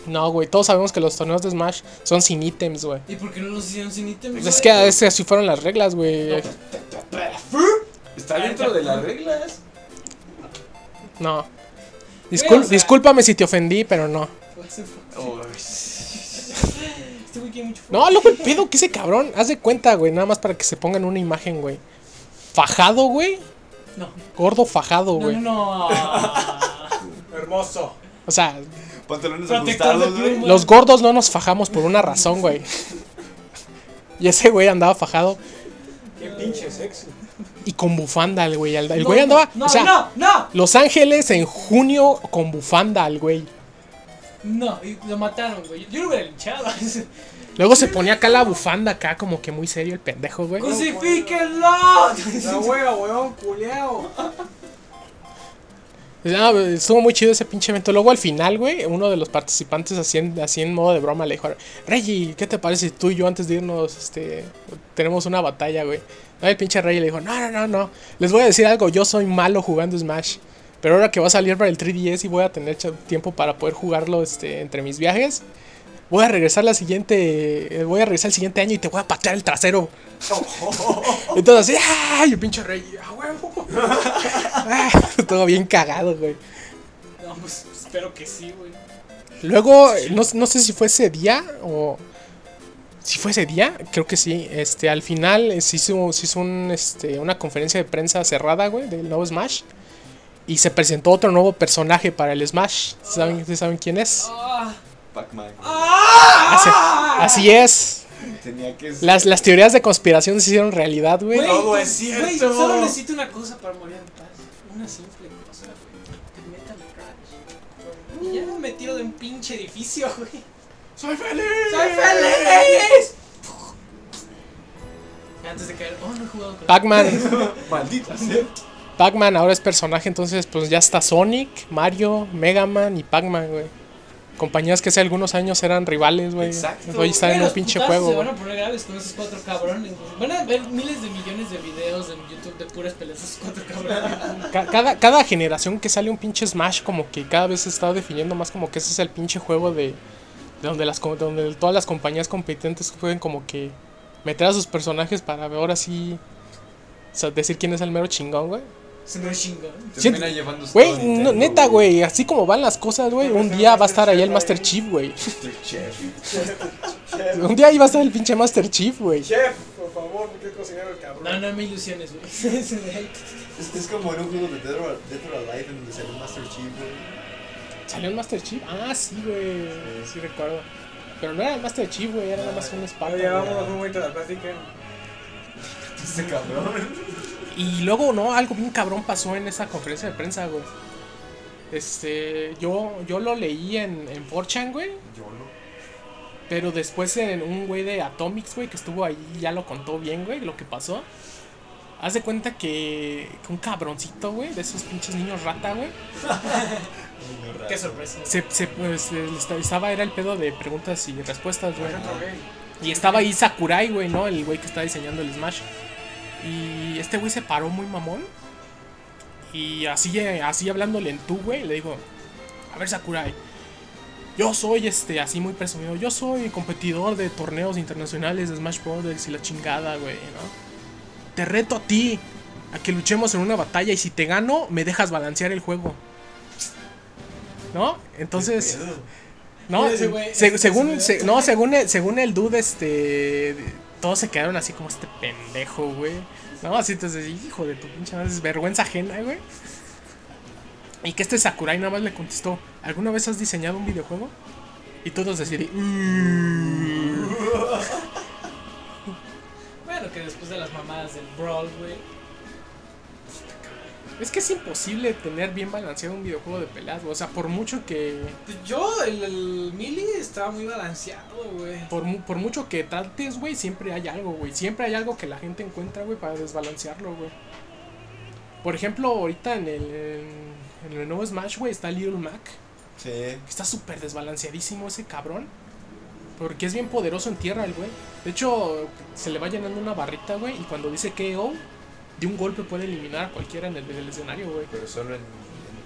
S4: No, güey, todos sabemos que los torneos de Smash son sin ítems, güey.
S5: ¿Y por qué no los hicieron sin ítems?
S4: Es que es que así fueron las reglas, güey.
S8: Está dentro de las reglas.
S4: No. Discul-
S5: o sea-
S4: discúlpame si te ofendí, pero no.
S5: Este güey quiere mucho.
S4: No, luego el pedo que ese cabrón, haz de cuenta, güey, nada más para que se pongan una imagen, güey. Fajado, güey.
S5: No.
S4: Gordo fajado,
S5: No,
S4: güey.
S5: no, no.
S9: Hermoso.
S4: O sea,
S8: Pantalones
S5: Protector de
S8: ajustados, güey.
S5: pluma.
S4: los gordos no nos fajamos por una razón, güey. Y ese güey andaba fajado
S9: Qué pinche sexy.
S4: y con bufanda, el güey. El
S5: No,
S4: güey andaba,
S5: No,
S4: o sea,
S5: no, no.
S4: Los Ángeles en junio con bufanda, el güey.
S5: No, y lo mataron, güey. Yo lo hubiera linchado.
S4: Luego se ponía acá la bufanda, acá como que muy serio el pendejo, güey.
S5: ¡Crucifíquenlo!
S9: La hueva, huevón, culeado.
S4: Ah, estuvo muy chido ese pinche evento. Luego al final, güey, uno de los participantes así en, así en modo de broma le dijo: Reggie, ¿qué te parece si tú y yo antes de irnos este, tenemos una batalla, güey? No, el pinche Reggie le dijo: No, no, no, no. Les voy a decir algo, yo soy malo jugando Smash. Pero ahora que va a salir para el tres D S y voy a tener ch- tiempo para poder jugarlo este, entre mis viajes, voy a regresar la siguiente. eh, Voy a regresar el siguiente año y te voy a patear el trasero. Entonces así, ¡ay! El pinche Reggie, ¡a huevo! Ah, todo bien cagado, güey.
S5: No, pues espero que sí, güey.
S4: Luego, no, no sé si fue ese día o... Si fue ese día, creo que sí. Este, al final eh, se hizo, se hizo un, este, una conferencia de prensa cerrada, güey, del nuevo Smash. Y se presentó otro nuevo personaje para el Smash. ¿Saben, ¿ustedes saben quién es?
S5: Ah,
S8: Pac-Man.
S4: Así, así es.
S8: Tenía que ser.
S4: Las, las teorías de conspiración se hicieron realidad, güey.
S5: Güey,
S8: Todo
S5: pues,
S8: es cierto.
S5: Güey, solo necesito una cosa para morir en paz. Una simple cosa, güey. Que metan Crash. Y ya me tiro de un pinche edificio, güey.
S9: ¡Soy feliz!
S5: ¡Soy feliz! Antes de caer. Oh, no he jugado con
S4: Pac-Man.
S8: Maldita sea.
S4: Pac-Man ahora es personaje, entonces pues ya está Sonic, Mario, Mega Man y Pac-Man, güey. Compañías que hace algunos años eran rivales, güey.
S8: Exacto.
S4: Hoy están en
S5: Güey,
S4: un pinche
S5: los
S4: juego,
S5: putazos se
S4: güey.
S5: van a poner graves con esos cuatro cabrones, güey. Van a ver miles de millones de videos en YouTube de puras peleas de esos cuatro cabrones.
S4: Ca- Cada, cada generación que sale un pinche Smash, como que cada vez se está definiendo más como que ese es el pinche juego de, de donde las co- donde todas las compañías competentes pueden como que meter a sus personajes para ahora sí, o sea, decir quién es el mero chingón, güey.
S5: Se me chingón.
S8: Termina llevándose
S4: Güey,
S8: todo
S4: no,
S8: Nintendo,
S4: neta, güey, así como van las cosas, güey, un día va a estar ahí el Master Chief, güey.
S8: Chef.
S4: Un día ahí va a estar el pinche Master Chief, güey.
S9: Chef, por favor, ¿por qué cocinero el cabrón?
S5: No, no me ilusiones, güey.
S11: Es, es como en un juego de Dead or, Dead or Alive en donde salió Master Chief, güey.
S4: ¿Salió el Master Chief? Ah, sí, güey, sí recuerdo. Pero no era el Master Chief, güey, era nada más un espada.
S9: Bueno, ya
S4: güey.
S9: vámonos un momento a la plática.
S8: Este cabrón.
S4: Y luego, no, algo bien cabrón pasó en esa conferencia de prensa, güey. Este, yo, yo lo leí en, en four chan, güey.
S8: Yo no.
S4: Pero después en un güey de Atomics, güey, que estuvo ahí, ya lo contó bien, güey, lo que pasó. Haz de cuenta que, que un cabroncito, güey, de esos pinches niños rata, güey.
S5: Qué sorpresa.
S4: Se, se, pues, eh, esta- estaba, era el pedo de preguntas y respuestas, güey. Y estaba ahí Sakurai, güey, ¿no? El güey que está diseñando el Smash. Y este güey se paró muy mamón. Y así, eh, así hablándole en tú, güey, le digo: a ver, Sakurai, yo soy este, así muy presumido, yo soy competidor de torneos internacionales de Smash Brothers y la chingada, güey, ¿no? Te reto a ti a que luchemos en una batalla y si te gano, me dejas balancear el juego. ¿No? Entonces... No,
S5: Ese güey,
S4: se-
S5: ese
S4: según,
S5: güey.
S4: se- no, según el, según el dude, este, todos se quedaron así como este pendejo, güey. No, así entonces, hijo de tu pinche madre, es vergüenza ajena, güey. Y que este Sakurai nada más le contestó: ¿alguna vez has diseñado un videojuego? Y todos decían: "Mm".
S5: Bueno, que después de las mamadas del Brawl, güey.
S4: Es que es imposible tener bien balanceado un videojuego de peleas, güey. O sea, por mucho que...
S5: Pues yo, el, el Melee estaba muy balanceado, güey.
S4: Por, mu- por mucho que trates, güey, siempre hay algo, güey. Siempre hay algo que la gente encuentra, güey, para desbalancearlo, güey. Por ejemplo, ahorita en el, en, en el nuevo Smash, güey, está Little Mac.
S11: Sí.
S4: Que está súper desbalanceadísimo ese cabrón. Porque es bien poderoso en tierra el güey. De hecho, se le va llenando una barrita, güey. Y cuando dice K O, de un golpe puede eliminar a cualquiera en el, en el escenario, güey.
S11: Pero solo en, en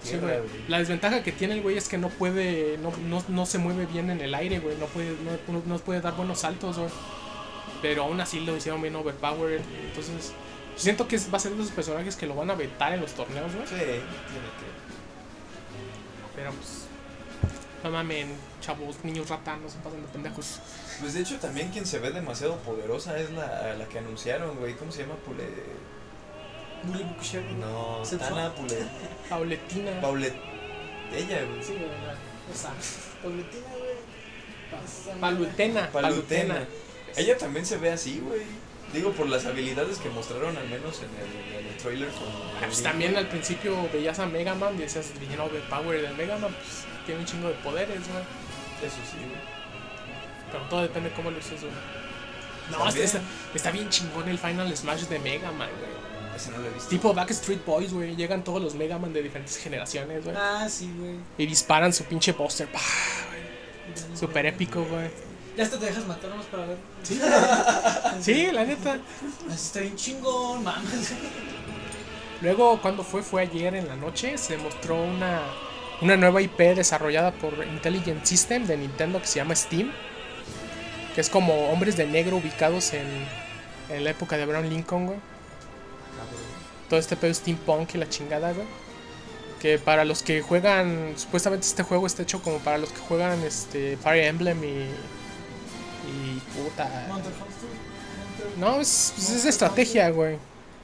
S4: Sí,
S12: tierra,
S4: güey.
S12: güey.
S4: La desventaja que tiene el güey es que no puede, no, no, no se mueve bien en el aire, güey. No puede, no, no puede dar buenos saltos, güey. Pero aún así lo hicieron bien overpowered. Entonces, siento que es- va a ser de esos personajes que lo van a vetar en los torneos, güey.
S12: Sí, tiene que.
S4: Pero pues, no mamen, chavos, niños rata, no se pasen de pendejos.
S12: Pues de hecho también quien se ve demasiado poderosa es la, la que anunciaron, güey. ¿Cómo se llama? Pule...
S5: Bully Bukusher.
S12: No,
S5: Setsuo.
S12: Tana Pule...
S4: Pauletina.
S12: Paulet... Ella, güey.
S5: Sí, güey, la- esa. Pauletina, güey. Pásame.
S4: Palutena.
S12: Palutena. Ella también se ve así, güey. Digo, por las habilidades que mostraron al menos en el, en el trailer con...
S4: Ah, pues también al principio veías a Mega Man y decías, bien overpowered el Mega Man, pues tiene un chingo de poderes, güey.
S12: Eso sí, güey.
S4: Pero todo depende de cómo lo uses, güey. No, está,
S12: También.
S4: está, está bien chingón el Final Smash de Mega Man, güey.
S12: Ese no lo he visto.
S4: Tipo Backstreet Boys, güey. Llegan todos los Mega Man de diferentes generaciones, güey.
S5: Ah, sí, güey.
S4: Y disparan su pinche póster. ¡Pah! güey. Súper épico, güey.
S5: Ya hasta te dejas matar nomás para ver.
S4: Sí, sí, la neta.
S5: Así está bien chingón, mames.
S4: Luego, cuando fue, fue ayer en la noche, se mostró una, una nueva I P desarrollada por Intelligent System de Nintendo que se llama Steam. Que es como hombres de negro ubicados en, en la época de Abraham Lincoln, güey. Todo este pedo steampunk y la chingada, güey. Que para los que juegan, supuestamente este juego está hecho como para los que juegan este Fire Emblem y... Y puta...
S5: Monster Hunter.
S4: No, es, pues es de estrategia, güey.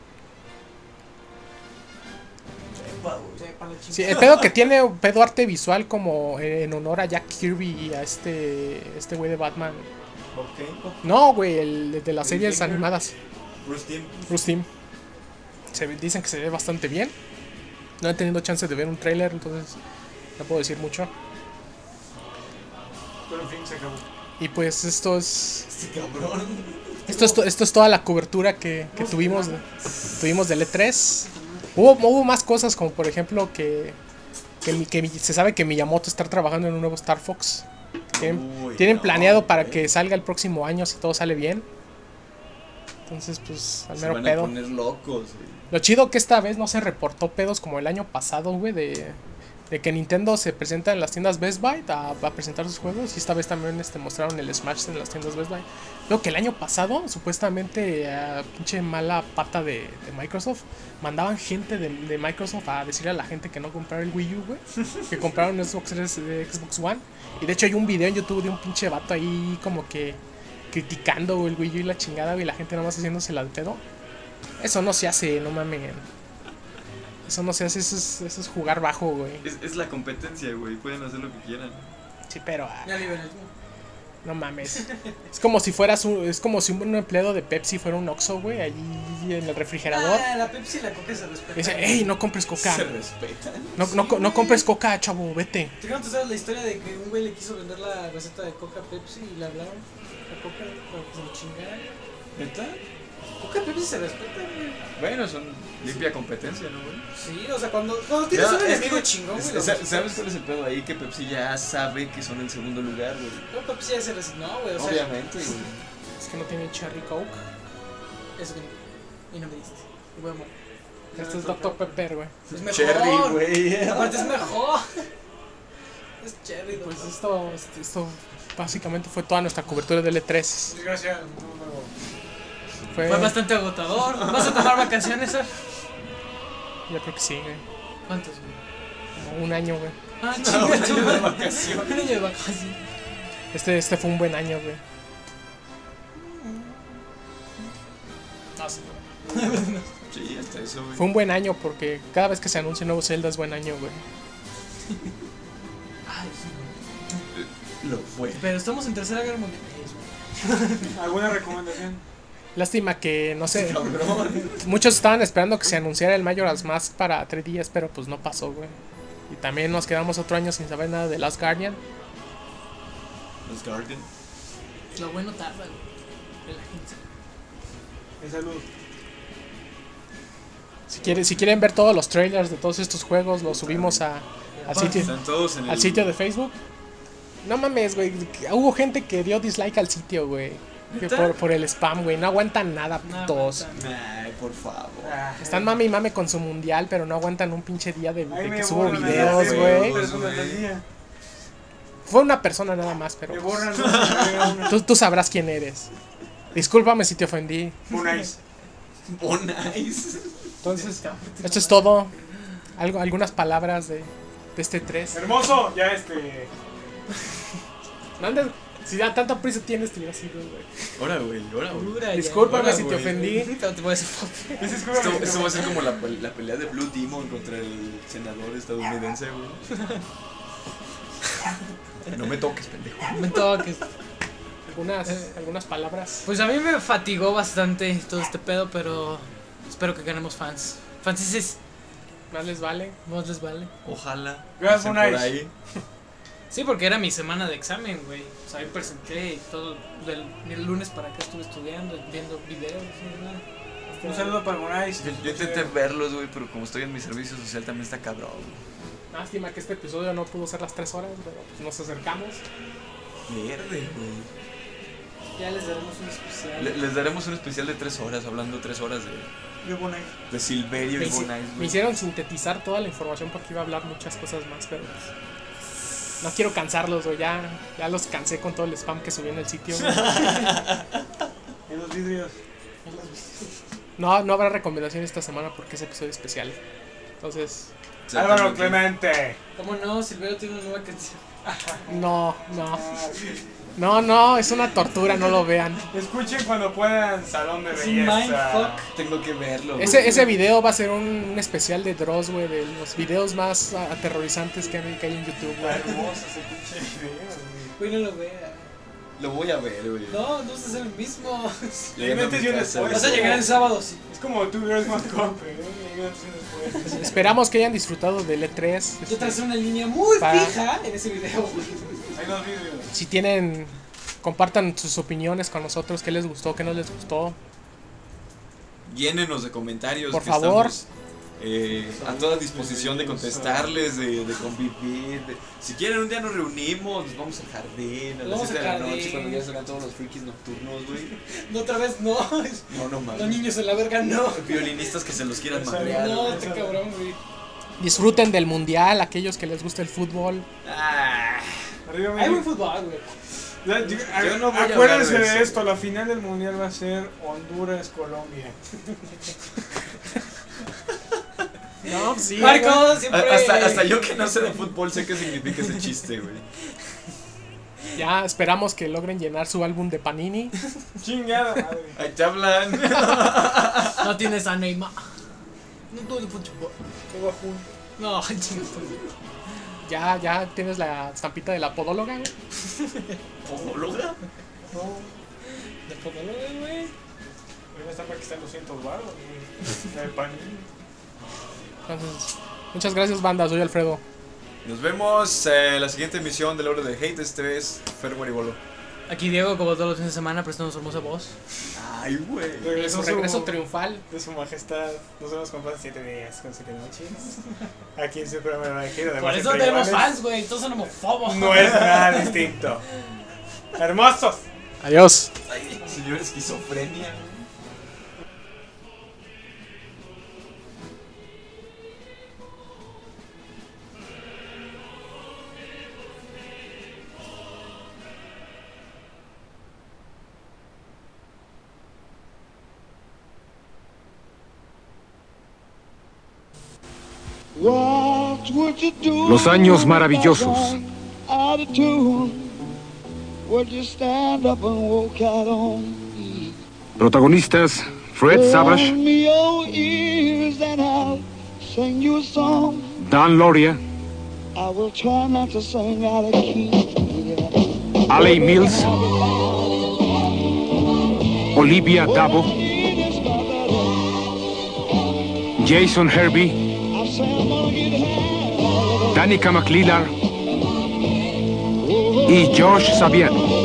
S5: Sepa la chingada.
S4: Sí, el pedo que tiene un pedo arte visual como en honor a Jack Kirby y a este este güey de Batman.
S12: Ok.
S4: No, güey, el de las
S12: ¿El
S4: series
S12: Finger?
S4: animadas.
S12: Bruce Timm.
S4: Bruce Timm. Se ve- dicen que se ve bastante bien. No he tenido chance de ver un tráiler, entonces no puedo decir mucho.
S9: Pero en fin, se acabó.
S4: Y pues esto es
S12: Este cabrón.
S4: esto es, to- esto es toda la cobertura que, que tuvimos de- tuvimos del E tres. Hubo, hubo más cosas como por ejemplo que que, mi- que mi- se sabe que Miyamoto está trabajando en un nuevo Star Fox. Tienen,
S12: Uy,
S4: tienen
S12: no,
S4: planeado para
S12: güey.
S4: que salga el próximo año si todo sale bien. Entonces, pues, al
S8: Se
S4: mero
S8: van
S4: pedo.
S8: a poner locos, güey.
S4: Lo chido que esta vez no se reportó pedos como el año pasado, güey, de, de que Nintendo se presenta en las tiendas Best Buy a, a presentar sus juegos. Y esta vez también este, mostraron el Smash en las tiendas Best Buy. Creo que el año pasado, supuestamente, a pinche mala pata de, de Microsoft, mandaban gente de, de Microsoft a decirle a la gente que no comprara el Wii U, güey. Que compraron un Xbox tres de Xbox One. Y de hecho hay un video en YouTube de un pinche vato ahí como que criticando güey, el Wii U y la chingada, güey, y la gente nada más haciéndose la de pedo. Eso no se hace, no mames. Eso no se hace, eso es, eso es jugar bajo, güey.
S8: Es, es la competencia, güey. Pueden hacer lo que quieran.
S4: Sí, pero ah,
S5: Ya liberalismo.
S4: no mames. Es como si fueras un, es como si un empleado de Pepsi fuera un Oxxo, güey, allí en el refrigerador.
S5: Ah, la Pepsi y la Coca se
S4: Y
S5: respetan.
S4: dice, hey, no compres coca.
S8: Se respetan.
S4: No, no, co- no compres coca, chavo, vete.
S5: ¿Tú no sabes la historia de que un güey le quiso vender la receta de Coca a Pepsi y le hablaron? La Coca para que se lo chingara.
S8: ¿Neta?
S5: Coca y Pepsi se respetan, güey.
S8: Bueno, son limpia competencia, ¿no, güey?
S5: Sí, o sea, cuando, cuando tienes
S8: Ya,
S5: un
S8: es
S5: enemigo
S8: que-
S5: chingón, güey.
S8: es-
S5: lo
S8: sa-
S5: respetas.
S8: ¿Sabes cuál es el pedo ahí? Que Pepsi ya sabe que son el segundo lugar, güey.
S5: No, Pepsi ya se resignó, güey. O sea,
S8: Obviamente, güey.
S4: Es que no tiene Cherry Coke.
S5: eso que no. Y no me diste. Y voy a morir.
S4: Este es doctor Pepper, güey.
S5: Es mejor.
S8: Cherry, güey.
S5: Aparte es mejor. Es cherry,
S4: Pues
S5: doctor.
S4: esto, esto básicamente fue toda nuestra cobertura del E tres.
S9: Desgracia, no, no.
S4: Fue,
S5: Fue bastante agotador. ¿Vas a tomar vacaciones, Sar?
S4: yo creo que sí, güey.
S5: ¿Cuántos, güey?
S4: Como un año, güey.
S5: Ah, chinga,
S8: un año
S5: tu
S8: de
S5: madre.
S8: vacaciones.
S5: Un año de vacaciones.
S4: Este, este fue un buen año, güey.
S5: No, sí,
S8: Sí, hasta eso, güey.
S4: Fue un buen año porque cada vez que se anuncia un nuevo Zelda es buen año, güey.
S5: Ay, sí, güey.
S8: Lo fue.
S5: Pero estamos en tercera guerra mundial.
S9: ¿Alguna recomendación?
S4: Lástima que, no sé,
S8: Cabrón.
S4: muchos estaban esperando que se anunciara el Majora's Mask para tres días, pero pues no pasó, güey. Y también nos quedamos otro año sin saber nada de Last Guardian.
S8: Los Guardian.
S5: Lo bueno tarda, güey. De la gente.
S9: En salud.
S4: Si quieren, si quieren ver todos los trailers de todos estos juegos, los subimos a, al sitio,
S8: Están todos en el...
S4: al sitio de Facebook. No mames, güey. Hubo gente que dio dislike al sitio, güey. Que
S5: ¿Neta?
S4: por, por el spam, güey. No aguantan nada,
S5: No
S4: putos.
S5: aguantan.
S8: Nah, por favor.
S6: Ah,
S4: Están mame y mame con su mundial, pero no aguantan un pinche día de,
S6: Ahí
S4: de
S6: me
S4: que subo
S6: borran,
S4: videos,
S6: ahí me
S4: güey.
S6: borran personas al día.
S4: Fue una persona nada más, pero
S6: Me
S4: pues,
S6: borran, no, me borran una.
S4: tú, tú sabrás quién eres. Discúlpame si te ofendí.
S6: Bonais.
S8: Bonais.
S4: Entonces, esto es todo. Algo, algunas palabras de, de este tres.
S6: Hermoso, ya este.
S4: No andes- si ya tanta prisa tienes, te digo así, güey.
S8: Ahora, güey, ahora, güey.
S5: Dura ya.
S4: Discúlpame
S8: Hola,
S4: si te
S8: güey.
S4: ofendí.
S5: Pero te voy a decir fuck.
S6: Ese es como-
S8: Esto, esto va a ser como la, pe- la pelea de Blue Demon contra el senador estadounidense, güey. No me toques, pendejo.
S5: Me toques.
S4: Algunas, algunas palabras.
S5: Pues a mí me fatigó bastante todo este pedo, pero espero que ganemos fans. Franceses,
S4: Más les vale.
S5: más les vale.
S8: Ojalá.
S6: Gracias,
S8: dicen
S6: Bonais.
S8: por ahí.
S5: Sí, porque era mi semana de examen, güey. O sea, ahí presenté y todo. Del, del lunes para acá estuve estudiando, viendo videos. Y nada.
S6: Un saludo para Bonais.
S8: Yo, yo intenté verlos, güey, pero como estoy en mi servicio social también está cabrón, güey.
S4: Lástima que este episodio no pudo ser las tres horas, pero pues nos acercamos.
S8: Verde, güey.
S5: Ya les daremos un especial.
S8: Le- les daremos un especial de tres horas, hablando tres horas de,
S6: De Bonais.
S8: de Silverio
S4: Me,
S8: y
S4: hici-
S8: Bonais,
S4: me
S8: güey.
S4: hicieron sintetizar toda la información porque iba a hablar muchas cosas más, pero pues, no quiero cansarlos, güey. Ya, ya los cansé con todo el spam que subí en el sitio, güey.
S6: En los vidrios.
S4: No, no habrá recomendación esta semana porque es episodio especial. Entonces,
S6: Álvaro Clemente.
S5: ¿Cómo no? Silverio tiene una nueva canción.
S4: no, no. No, no, es una tortura, no lo vean.
S6: Escuchen cuando puedan Salón de
S5: Sin
S6: Belleza.
S5: mindfuck.
S8: Tengo que verlo, güey.
S4: Ese, ese video va a ser un, un especial de Dross, güey, de los videos más a- aterrorizantes que hay, que hay en YouTube,
S6: Está
S4: güey.
S6: hermoso ese pinche video, güey.
S5: Güey, no lo vea.
S8: Lo voy a ver, güey.
S5: No, no es el mismo.
S8: Llegando a mi
S6: Inventes y un
S8: casa,
S6: después.
S8: güey.
S5: Vas a llegar el sábado, sí.
S6: Es como Two Girls One Cup, ¿eh? Y antes y después.
S4: Esperamos que hayan disfrutado del E tres.
S5: Yo tracé una línea muy
S4: Para-
S5: fija en ese video.
S6: Hay dos vidrios.
S4: Si tienen, compartan sus opiniones con nosotros, qué les gustó, qué no les gustó.
S8: Llénenos de comentarios.
S4: Por
S8: que
S4: favor.
S8: estamos, eh, a toda disposición de contestarles, de, de convivir. de- si quieren, un día nos reunimos, nos vamos al jardín a las
S5: Vamos
S8: siete de
S5: al
S8: la noche
S5: jardín.
S8: cuando ya salgan todos los frikis nocturnos, güey.
S5: No, otra vez no.
S8: No, no mames.
S5: Los niños en la verga no.
S8: Violinistas que se los quieran madrear.
S5: No,
S8: güey.
S5: te cabrón, güey.
S4: Disfruten del mundial, aquellos que les gusta el fútbol.
S8: Ah,
S6: Arriba,
S5: Hay buen
S6: México.
S5: fútbol, güey.
S6: Ya, yo-
S8: Yo no voy a
S6: Acuérdense
S8: hablar de
S6: de,
S8: eso.
S6: esto, la final del mundial va a ser Honduras-Colombia.
S4: No, sí.
S5: Marco, siempre.
S8: A- hasta, hasta yo que no sé de fútbol sé qué significa ese chiste, güey.
S4: Ya esperamos que logren llenar su álbum de Panini.
S6: Chingada madre.
S8: Ahí te hablan.
S5: No tienes a Neymar. No tuve fútbol.
S6: Todo a punto.
S5: No, chingados.
S4: Ya, ya tienes la estampita de la podóloga, güey.
S8: ¿Podóloga?
S5: De podóloga, güey.
S6: Hoy me está para que están doscientos baros, güey. La de Panini.
S4: Entonces, muchas gracias, banda. Soy Alfredo.
S8: Nos vemos en la siguiente emisión de la hora de Hate. Este es Fer Moribolo.
S5: Aquí Diego, como todos los fines de semana, prestando su hermosa voz.
S8: Ay, güey.
S6: Regresó
S4: Su regreso triunfal.
S6: de su majestad. Nos vemos con siete días, con siete noches. Aquí en su programa de Giro.
S5: Por eso tenemos fans, güey. Todos son homofobos.
S6: No es nada distinto. Hermosos.
S4: Adiós.
S8: Ay, señor esquizofrenia.
S13: Los años maravillosos. Protagonistas: Fred Savage, Dan Lauria, Alec Mills, Olivia Dabo, Jason Hervey, Danica McLellar y Josh Saviano.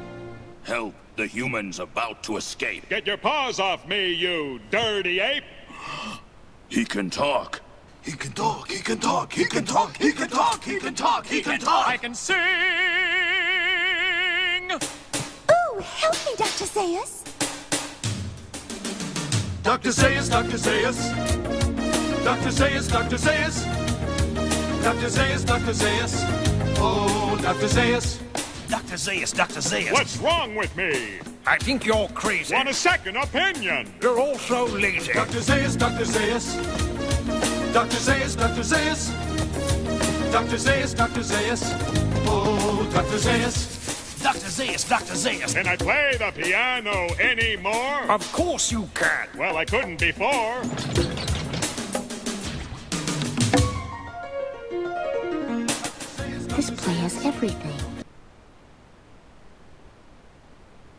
S14: Help the humans about to escape.
S3: Get your paws off me, you dirty ape!
S14: He can talk. He can talk, he can talk, he can talk, he can talk, he can talk, he can talk.
S15: I can sing!
S16: Ooh, help me, Doctor Zaius.
S14: Doctor Zaius, Doctor Zaius. Doctor Zaius, Doctor Zaius. Doctor Zaius, Doctor Zaius. Oh, Doctor Zaius.
S15: Doctor Zaius, Doctor Zaius.
S3: What's wrong with me?
S15: I think you're crazy.
S3: Want a second opinion?
S15: You're also lazy.
S14: Doctor Zaius, Doctor Zaius. Doctor Zaius, Doctor Zaius. Doctor Zaius, Doctor Zaius. Oh, Doctor Zaius.
S15: Doctor Zaius, Doctor Zaius.
S3: Can I play the piano anymore?
S15: Of course you can.
S3: Well, I couldn't before.
S16: This play has everything.